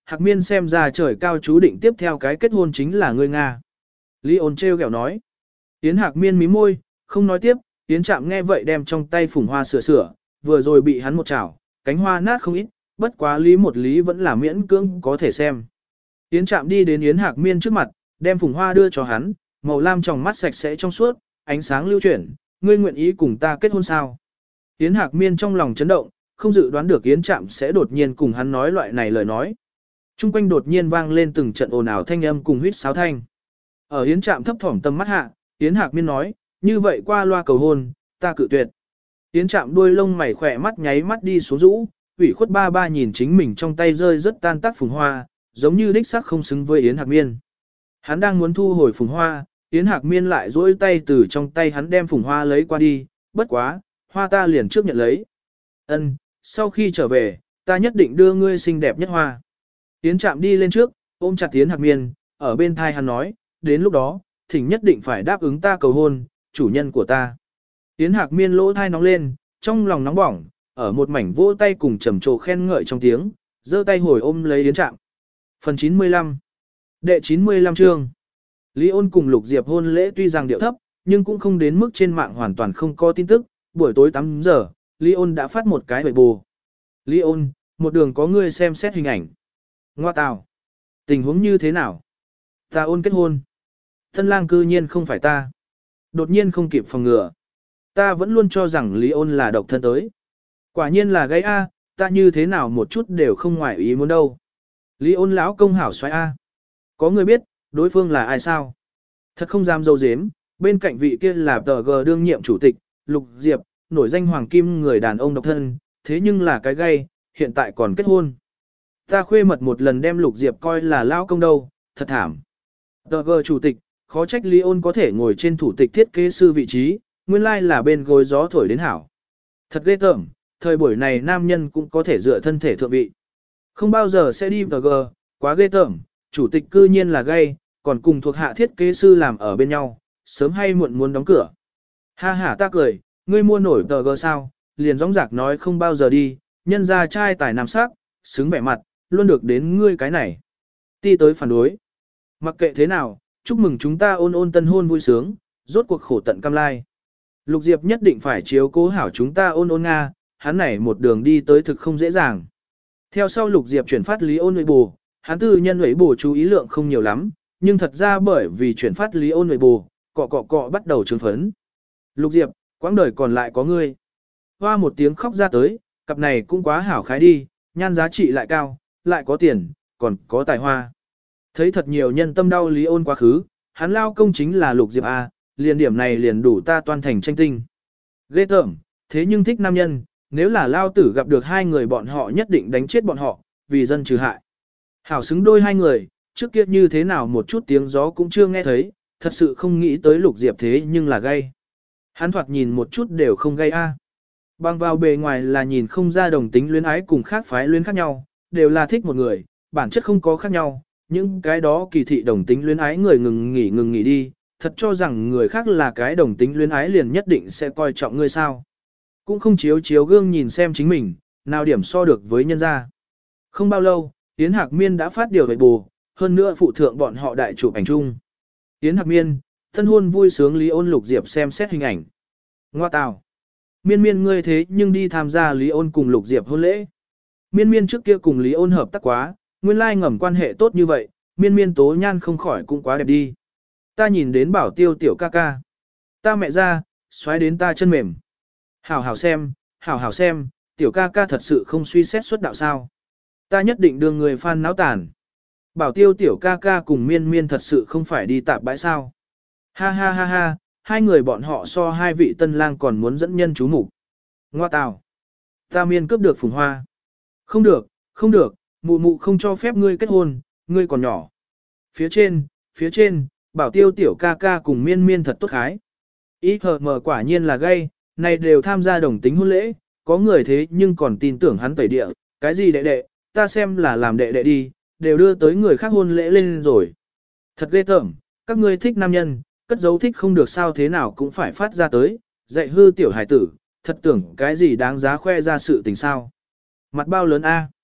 Hạc Miên xem ra trời cao chú định tiếp theo cái kết hôn chính là ngươi Nga. Lý ôn treo kẹo nói. Yến Hạc Miên mím môi, không nói tiếp, Yến Trạm nghe vậy đem trong tay phùng hoa sửa sửa, vừa rồi bị hắn một chảo, cánh hoa nát không ít, bất quá lý một lý vẫn là miễn cưỡng có thể xem. Yến Trạm đi đến Yến Hạc Miên trước mặt, đem phùng hoa đưa cho hắn, màu lam trong mắt sạch sẽ trong suốt, ánh sáng lưu chuyển, ngươi nguyện ý cùng ta kết hôn sao? Yến Hạc Miên trong lòng chấn động, không dự đoán được Yến Trạm sẽ đột nhiên cùng hắn nói loại này lời nói. Trung quanh đột nhiên vang lên từng trận ồn ào thanh âm cùng huýt sáo thanh. Ở Yến Trạm thấp thỏm tâm mắt hạ, Yến Hạc Miên nói, như vậy qua loa cầu hôn, ta cự tuyệt. Yến Trạm đuôi lông mày khỏe mắt nháy mắt đi xuống rũ, ủy khuất ba ba nhìn chính mình trong tay rơi rất tan tác phùng hoa, giống như đích xác không xứng với Yến Hạc Miên. Hắn đang muốn thu hồi phùng hoa, Yến Hạc Miên lại duỗi tay từ trong tay hắn đem phùng hoa lấy qua đi, bất quá, hoa ta liền trước nhận lấy. Ân, sau khi trở về, ta nhất định đưa ngươi xinh đẹp nhất hoa. Yến Trạm đi lên trước, ôm chặt Yến Hạc Miên, ở bên thai hắn nói, đến lúc đó, thỉnh nhất định phải đáp ứng ta cầu hôn, chủ nhân của ta. Yến Hạc Miên lỗ thai nóng lên, trong lòng nóng bỏng, ở một mảnh vỗ tay cùng trầm trồ khen ngợi trong tiếng, giơ tay hồi ôm lấy Yến Trạm. Phần chín mươi lăm Đệ chín mươi lăm chương Lý ôn cùng Lục Diệp hôn lễ tuy rằng điệu thấp, nhưng cũng không đến mức trên mạng hoàn toàn không có tin tức, buổi tối tám giờ, Lý ôn đã phát một cái bệ bù. Lý ôn, một đường có ngươi xem xét hình ảnh. Ngoa tào. Tình huống như thế nào? Ta ôn kết hôn. Tân lang cư nhiên không phải ta. Đột nhiên không kịp phòng ngừa. Ta vẫn luôn cho rằng Lý ôn là độc thân tới. Quả nhiên là gay A, ta như thế nào một chút đều không ngoài ý muốn đâu. Lý ôn lão công hảo xoay A. Có người biết, đối phương là ai sao? Thật không dám dâu dếm, bên cạnh vị kia là tờ gờ đương nhiệm chủ tịch, Lục Diệp, nổi danh hoàng kim người đàn ông độc thân, thế nhưng là cái gay, hiện tại còn kết hôn. Ta khuê mật một lần đem Lục Diệp coi là lão công đâu, thật thảm. Tờ gờ chủ tịch, khó trách Lý ôn có thể ngồi trên thủ tịch thiết kế sư vị trí, nguyên lai là bên gối gió thổi đến hảo. Thật ghê tởm, thời buổi này nam nhân cũng có thể dựa thân thể thượng vị. Không bao giờ sẽ đi tờ gờ, quá ghê tởm, chủ tịch cư nhiên là gay, còn cùng thuộc hạ thiết kế sư làm ở bên nhau, sớm hay muộn muốn đóng cửa. Ha ha ta cười, ngươi mua nổi tờ gờ sao, liền gióng giạc nói không bao giờ đi, nhân ra trai tài nam sắc, xứng vẻ mặt, luôn được đến ngươi cái này. Ti tới phản đối. Mặc kệ thế nào, chúc mừng chúng ta ôn ôn tân hôn vui sướng, rốt cuộc khổ tận cam lai. Lục Diệp nhất định phải chiếu cố hảo chúng ta ôn ôn Nga, hắn này một đường đi tới thực không dễ dàng. Theo sau Lục Diệp chuyển phát Lý ôn nội bù, hắn tư nhân nội bù chú ý lượng không nhiều lắm, nhưng thật ra bởi vì chuyển phát Lý ôn nội bù, cọ cọ cọ bắt đầu trướng phấn. Lục Diệp, quãng đời còn lại có ngươi. Hoa một tiếng khóc ra tới, cặp này cũng quá hảo khái đi, nhan giá trị lại cao, lại có tiền, còn có tài hoa. Thấy thật nhiều nhân tâm đau Lý ôn quá khứ, hắn lao công chính là Lục Diệp A, liền điểm này liền đủ ta toan thành tranh tinh. Ghê tởm, thế nhưng thích nam nhân, nếu là lao tử gặp được hai người bọn họ nhất định đánh chết bọn họ, vì dân trừ hại. Hảo xứng đôi hai người, trước kia như thế nào một chút tiếng gió cũng chưa nghe thấy, thật sự không nghĩ tới Lục Diệp thế nhưng là gay. Hắn thoạt nhìn một chút đều không gay A. Bằng vào bề ngoài là nhìn không ra đồng tính luyến ái cùng khác phái luyến khác nhau, đều là thích một người, bản chất không có khác nhau, những cái đó kỳ thị đồng tính luyến ái người ngừng nghỉ ngừng nghỉ đi, thật cho rằng người khác là cái đồng tính luyến ái liền nhất định sẽ coi trọng ngươi sao. Cũng không chiếu chiếu gương nhìn xem chính mình, nào điểm so được với nhân gia. Không bao lâu, Yến Hạc Miên đã phát điều về bù, hơn nữa phụ thượng bọn họ đại chụp ảnh chung. Yến Hạc Miên, thân hôn vui sướng Lý ôn Lục Diệp xem xét hình ảnh. Ngoa tào. Miên miên ngươi thế nhưng đi tham gia Lý ôn cùng Lục Diệp hôn lễ. Miên miên trước kia cùng Lý ôn hợp tác quá, nguyên lai ngầm quan hệ tốt như vậy, miên miên tố nhan không khỏi cũng quá đẹp đi. Ta nhìn đến bảo tiêu tiểu ca ca. Ta mẹ ra, xoáy đến ta chân mềm. Hảo hảo xem, hảo hảo xem, tiểu ca ca thật sự không suy xét xuất đạo sao. Ta nhất định đưa người fan náo tàn. Bảo tiêu tiểu ca ca cùng miên miên thật sự không phải đi tạp bãi sao. Ha ha ha ha, hai người bọn họ so hai vị tân lang còn muốn dẫn nhân chú mục. Ngoa tào. Ta miên cướp được phùng hoa. Không được, không được, mụ mụ không cho phép ngươi kết hôn, ngươi còn nhỏ. Phía trên, phía trên, bảo tiêu tiểu ca ca cùng miên miên thật tốt khái. Ý hờ mờ quả nhiên là gay, này đều tham gia đồng tính hôn lễ, có người thế nhưng còn tin tưởng hắn tẩy địa, cái gì đệ đệ, ta xem là làm đệ đệ đi, đều đưa tới người khác hôn lễ lên rồi. Thật ghê tởm, các ngươi thích nam nhân, cất giấu thích không được sao thế nào cũng phải phát ra tới, dạy hư tiểu hải tử, thật tưởng cái gì đáng giá khoe ra sự tình sao. Mặt bao lớn A.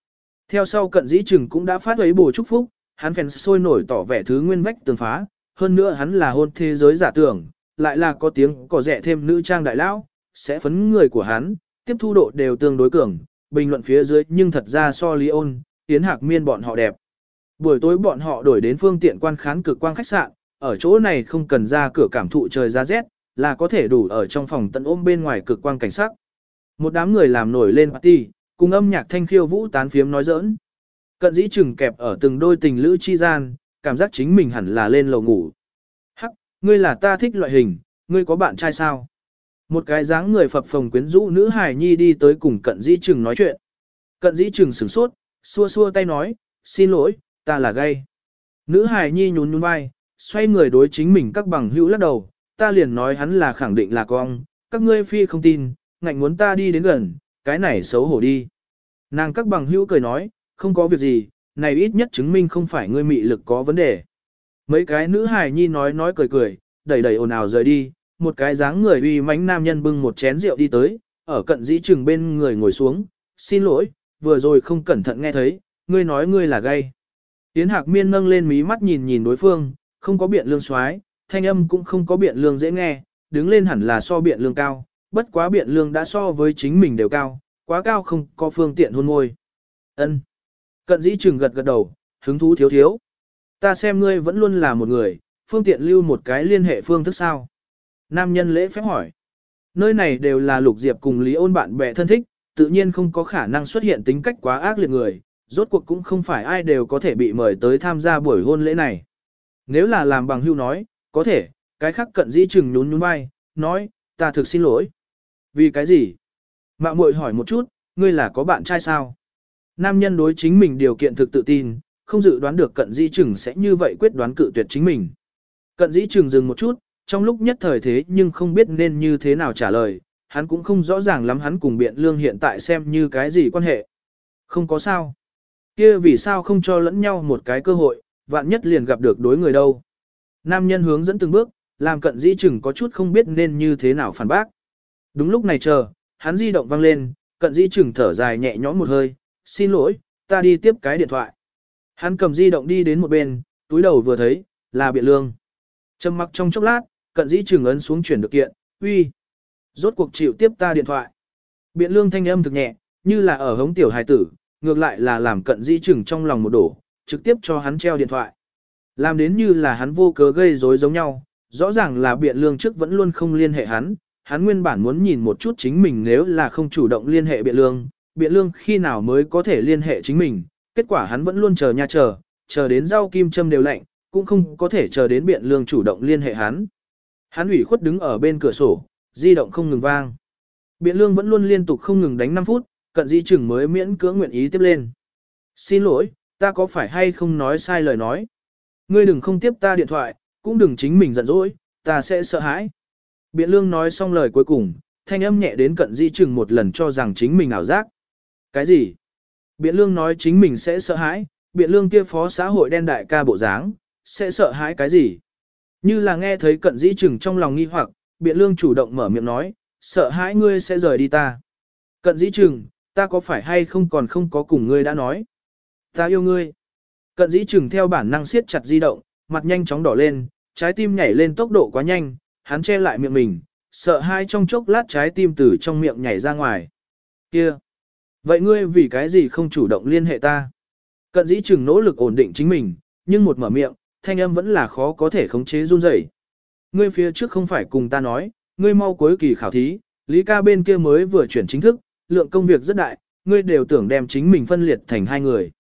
Theo sau cận dĩ trừng cũng đã phát ấy bổ chúc phúc, hắn phèn sôi nổi tỏ vẻ thứ nguyên vách tường phá, hơn nữa hắn là hôn thế giới giả tưởng, lại là có tiếng có rẻ thêm nữ trang đại lão, sẽ phấn người của hắn, tiếp thu độ đều tương đối cường, bình luận phía dưới nhưng thật ra so Lý Ôn, Yến Hạc Miên bọn họ đẹp. Buổi tối bọn họ đổi đến phương tiện quan khán cực quang khách sạn, ở chỗ này không cần ra cửa cảm thụ trời giá rét, là có thể đủ ở trong phòng tận ôm bên ngoài cực quang cảnh sắc. Một đám người làm nổi lên party, cùng âm nhạc thanh khiêu vũ tán phiếm nói giỡn. Cận dĩ chừng kẹp ở từng đôi tình lữ chi gian, cảm giác chính mình hẳn là lên lầu ngủ. Hắc, ngươi là ta thích loại hình, ngươi có bạn trai sao? Một cái dáng người phập phồng quyến rũ nữ hài nhi đi tới cùng cận dĩ chừng nói chuyện. Cận dĩ chừng sửng sốt, xua xua tay nói, xin lỗi, ta là gay. Nữ hài nhi nhún nhún vai, xoay người đối chính mình các bằng hữu lắc đầu, ta liền nói hắn là khẳng định là con, các ngươi phi không tin, ngạnh muốn ta đi đến gần, cái này xấu hổ đi. Nàng các bằng hữu cười nói, không có việc gì, này ít nhất chứng minh không phải ngươi mị lực có vấn đề. Mấy cái nữ hài nhi nói nói cười cười, đẩy đẩy ồn ào rời đi, một cái dáng người uy mãnh nam nhân bưng một chén rượu đi tới, ở cận dĩ chừng bên người ngồi xuống, xin lỗi, vừa rồi không cẩn thận nghe thấy, ngươi nói ngươi là gay. Yến Hạc Miên nâng lên mí mắt nhìn nhìn đối phương, không có biện lương soái, thanh âm cũng không có biện lương dễ nghe, đứng lên hẳn là so biện lương cao, bất quá biện lương đã so với chính mình đều cao, quá cao không có phương tiện hôn môi. Ân. Cận dĩ chừng gật gật đầu, hứng thú thiếu thiếu. Ta xem ngươi vẫn luôn là một người, phương tiện lưu một cái liên hệ phương thức sao. Nam nhân lễ phép hỏi. Nơi này đều là Lục Diệp cùng Lý Ôn bạn bè thân thích, tự nhiên không có khả năng xuất hiện tính cách quá ác liệt người, rốt cuộc cũng không phải ai đều có thể bị mời tới tham gia buổi hôn lễ này. Nếu là làm bằng hưu nói, có thể, cái khác cận dĩ chừng nhún nhún vai, nói, ta thực xin lỗi. Vì cái gì? Mạo muội hỏi một chút, ngươi là có bạn trai sao? Nam nhân đối chính mình điều kiện thực tự tin, không dự đoán được cận dĩ chừng sẽ như vậy quyết đoán cự tuyệt chính mình. Cận dĩ chừng dừng một chút, trong lúc nhất thời thế nhưng không biết nên như thế nào trả lời, hắn cũng không rõ ràng lắm hắn cùng biện lương hiện tại xem như cái gì quan hệ. Không có sao. Kia vì sao không cho lẫn nhau một cái cơ hội, vạn nhất liền gặp được đối người đâu. Nam nhân hướng dẫn từng bước, làm cận dĩ chừng có chút không biết nên như thế nào phản bác. Đúng lúc này chờ, hắn di động vang lên, cận dĩ chừng thở dài nhẹ nhõm một hơi, xin lỗi, ta đi tiếp cái điện thoại. Hắn cầm di động đi đến một bên, túi đầu vừa thấy, là biện lương. Trầm mặc trong chốc lát, cận dĩ chừng ấn xuống chuyển được kiện, uy. Rốt cuộc chịu tiếp ta điện thoại. Biện lương thanh âm thực nhẹ, như là ở hống tiểu hài tử, ngược lại là làm cận dĩ chừng trong lòng một đổ, trực tiếp cho hắn treo điện thoại. Làm đến như là hắn vô cớ gây rối giống nhau, rõ ràng là biện lương trước vẫn luôn không liên hệ hắn, hắn nguyên bản muốn nhìn một chút chính mình nếu là không chủ động liên hệ biện lương, biện lương khi nào mới có thể liên hệ chính mình, kết quả hắn vẫn luôn chờ nha chờ, chờ đến rau kim châm đều lạnh, cũng không có thể chờ đến biện lương chủ động liên hệ hắn. Hắn ủy khuất đứng ở bên cửa sổ, di động không ngừng vang. Biện lương vẫn luôn liên tục không ngừng đánh năm phút, cận dĩ chừng mới miễn cưỡng nguyện ý tiếp lên. Xin lỗi, ta có phải hay không nói sai lời nói? Ngươi đừng không tiếp ta điện thoại, cũng đừng chính mình giận dỗi, ta sẽ sợ hãi. Biện lương nói xong lời cuối cùng, thanh âm nhẹ đến cận dĩ chừng một lần cho rằng chính mình ảo giác. Cái gì? Biện lương nói chính mình sẽ sợ hãi, biện lương kia phó xã hội đen đại ca bộ dáng, sẽ sợ hãi cái gì? Như là nghe thấy cận dĩ chừng trong lòng nghi hoặc, biện lương chủ động mở miệng nói, sợ hãi ngươi sẽ rời đi ta. Cận dĩ chừng, ta có phải hay không còn không có cùng ngươi đã nói? Ta yêu ngươi. Cận dĩ chừng theo bản năng siết chặt di động, mặt nhanh chóng đỏ lên, trái tim nhảy lên tốc độ quá nhanh, hắn che lại miệng mình, sợ hai trong chốc lát trái tim từ trong miệng nhảy ra ngoài. Kia! Vậy ngươi vì cái gì không chủ động liên hệ ta? Cận dĩ chừng nỗ lực ổn định chính mình, nhưng một mở miệng, thanh âm vẫn là khó có thể khống chế run rẩy. Ngươi phía trước không phải cùng ta nói, ngươi mau cuối kỳ khảo thí, Lý ca bên kia mới vừa chuyển chính thức, lượng công việc rất đại, ngươi đều tưởng đem chính mình phân liệt thành hai người.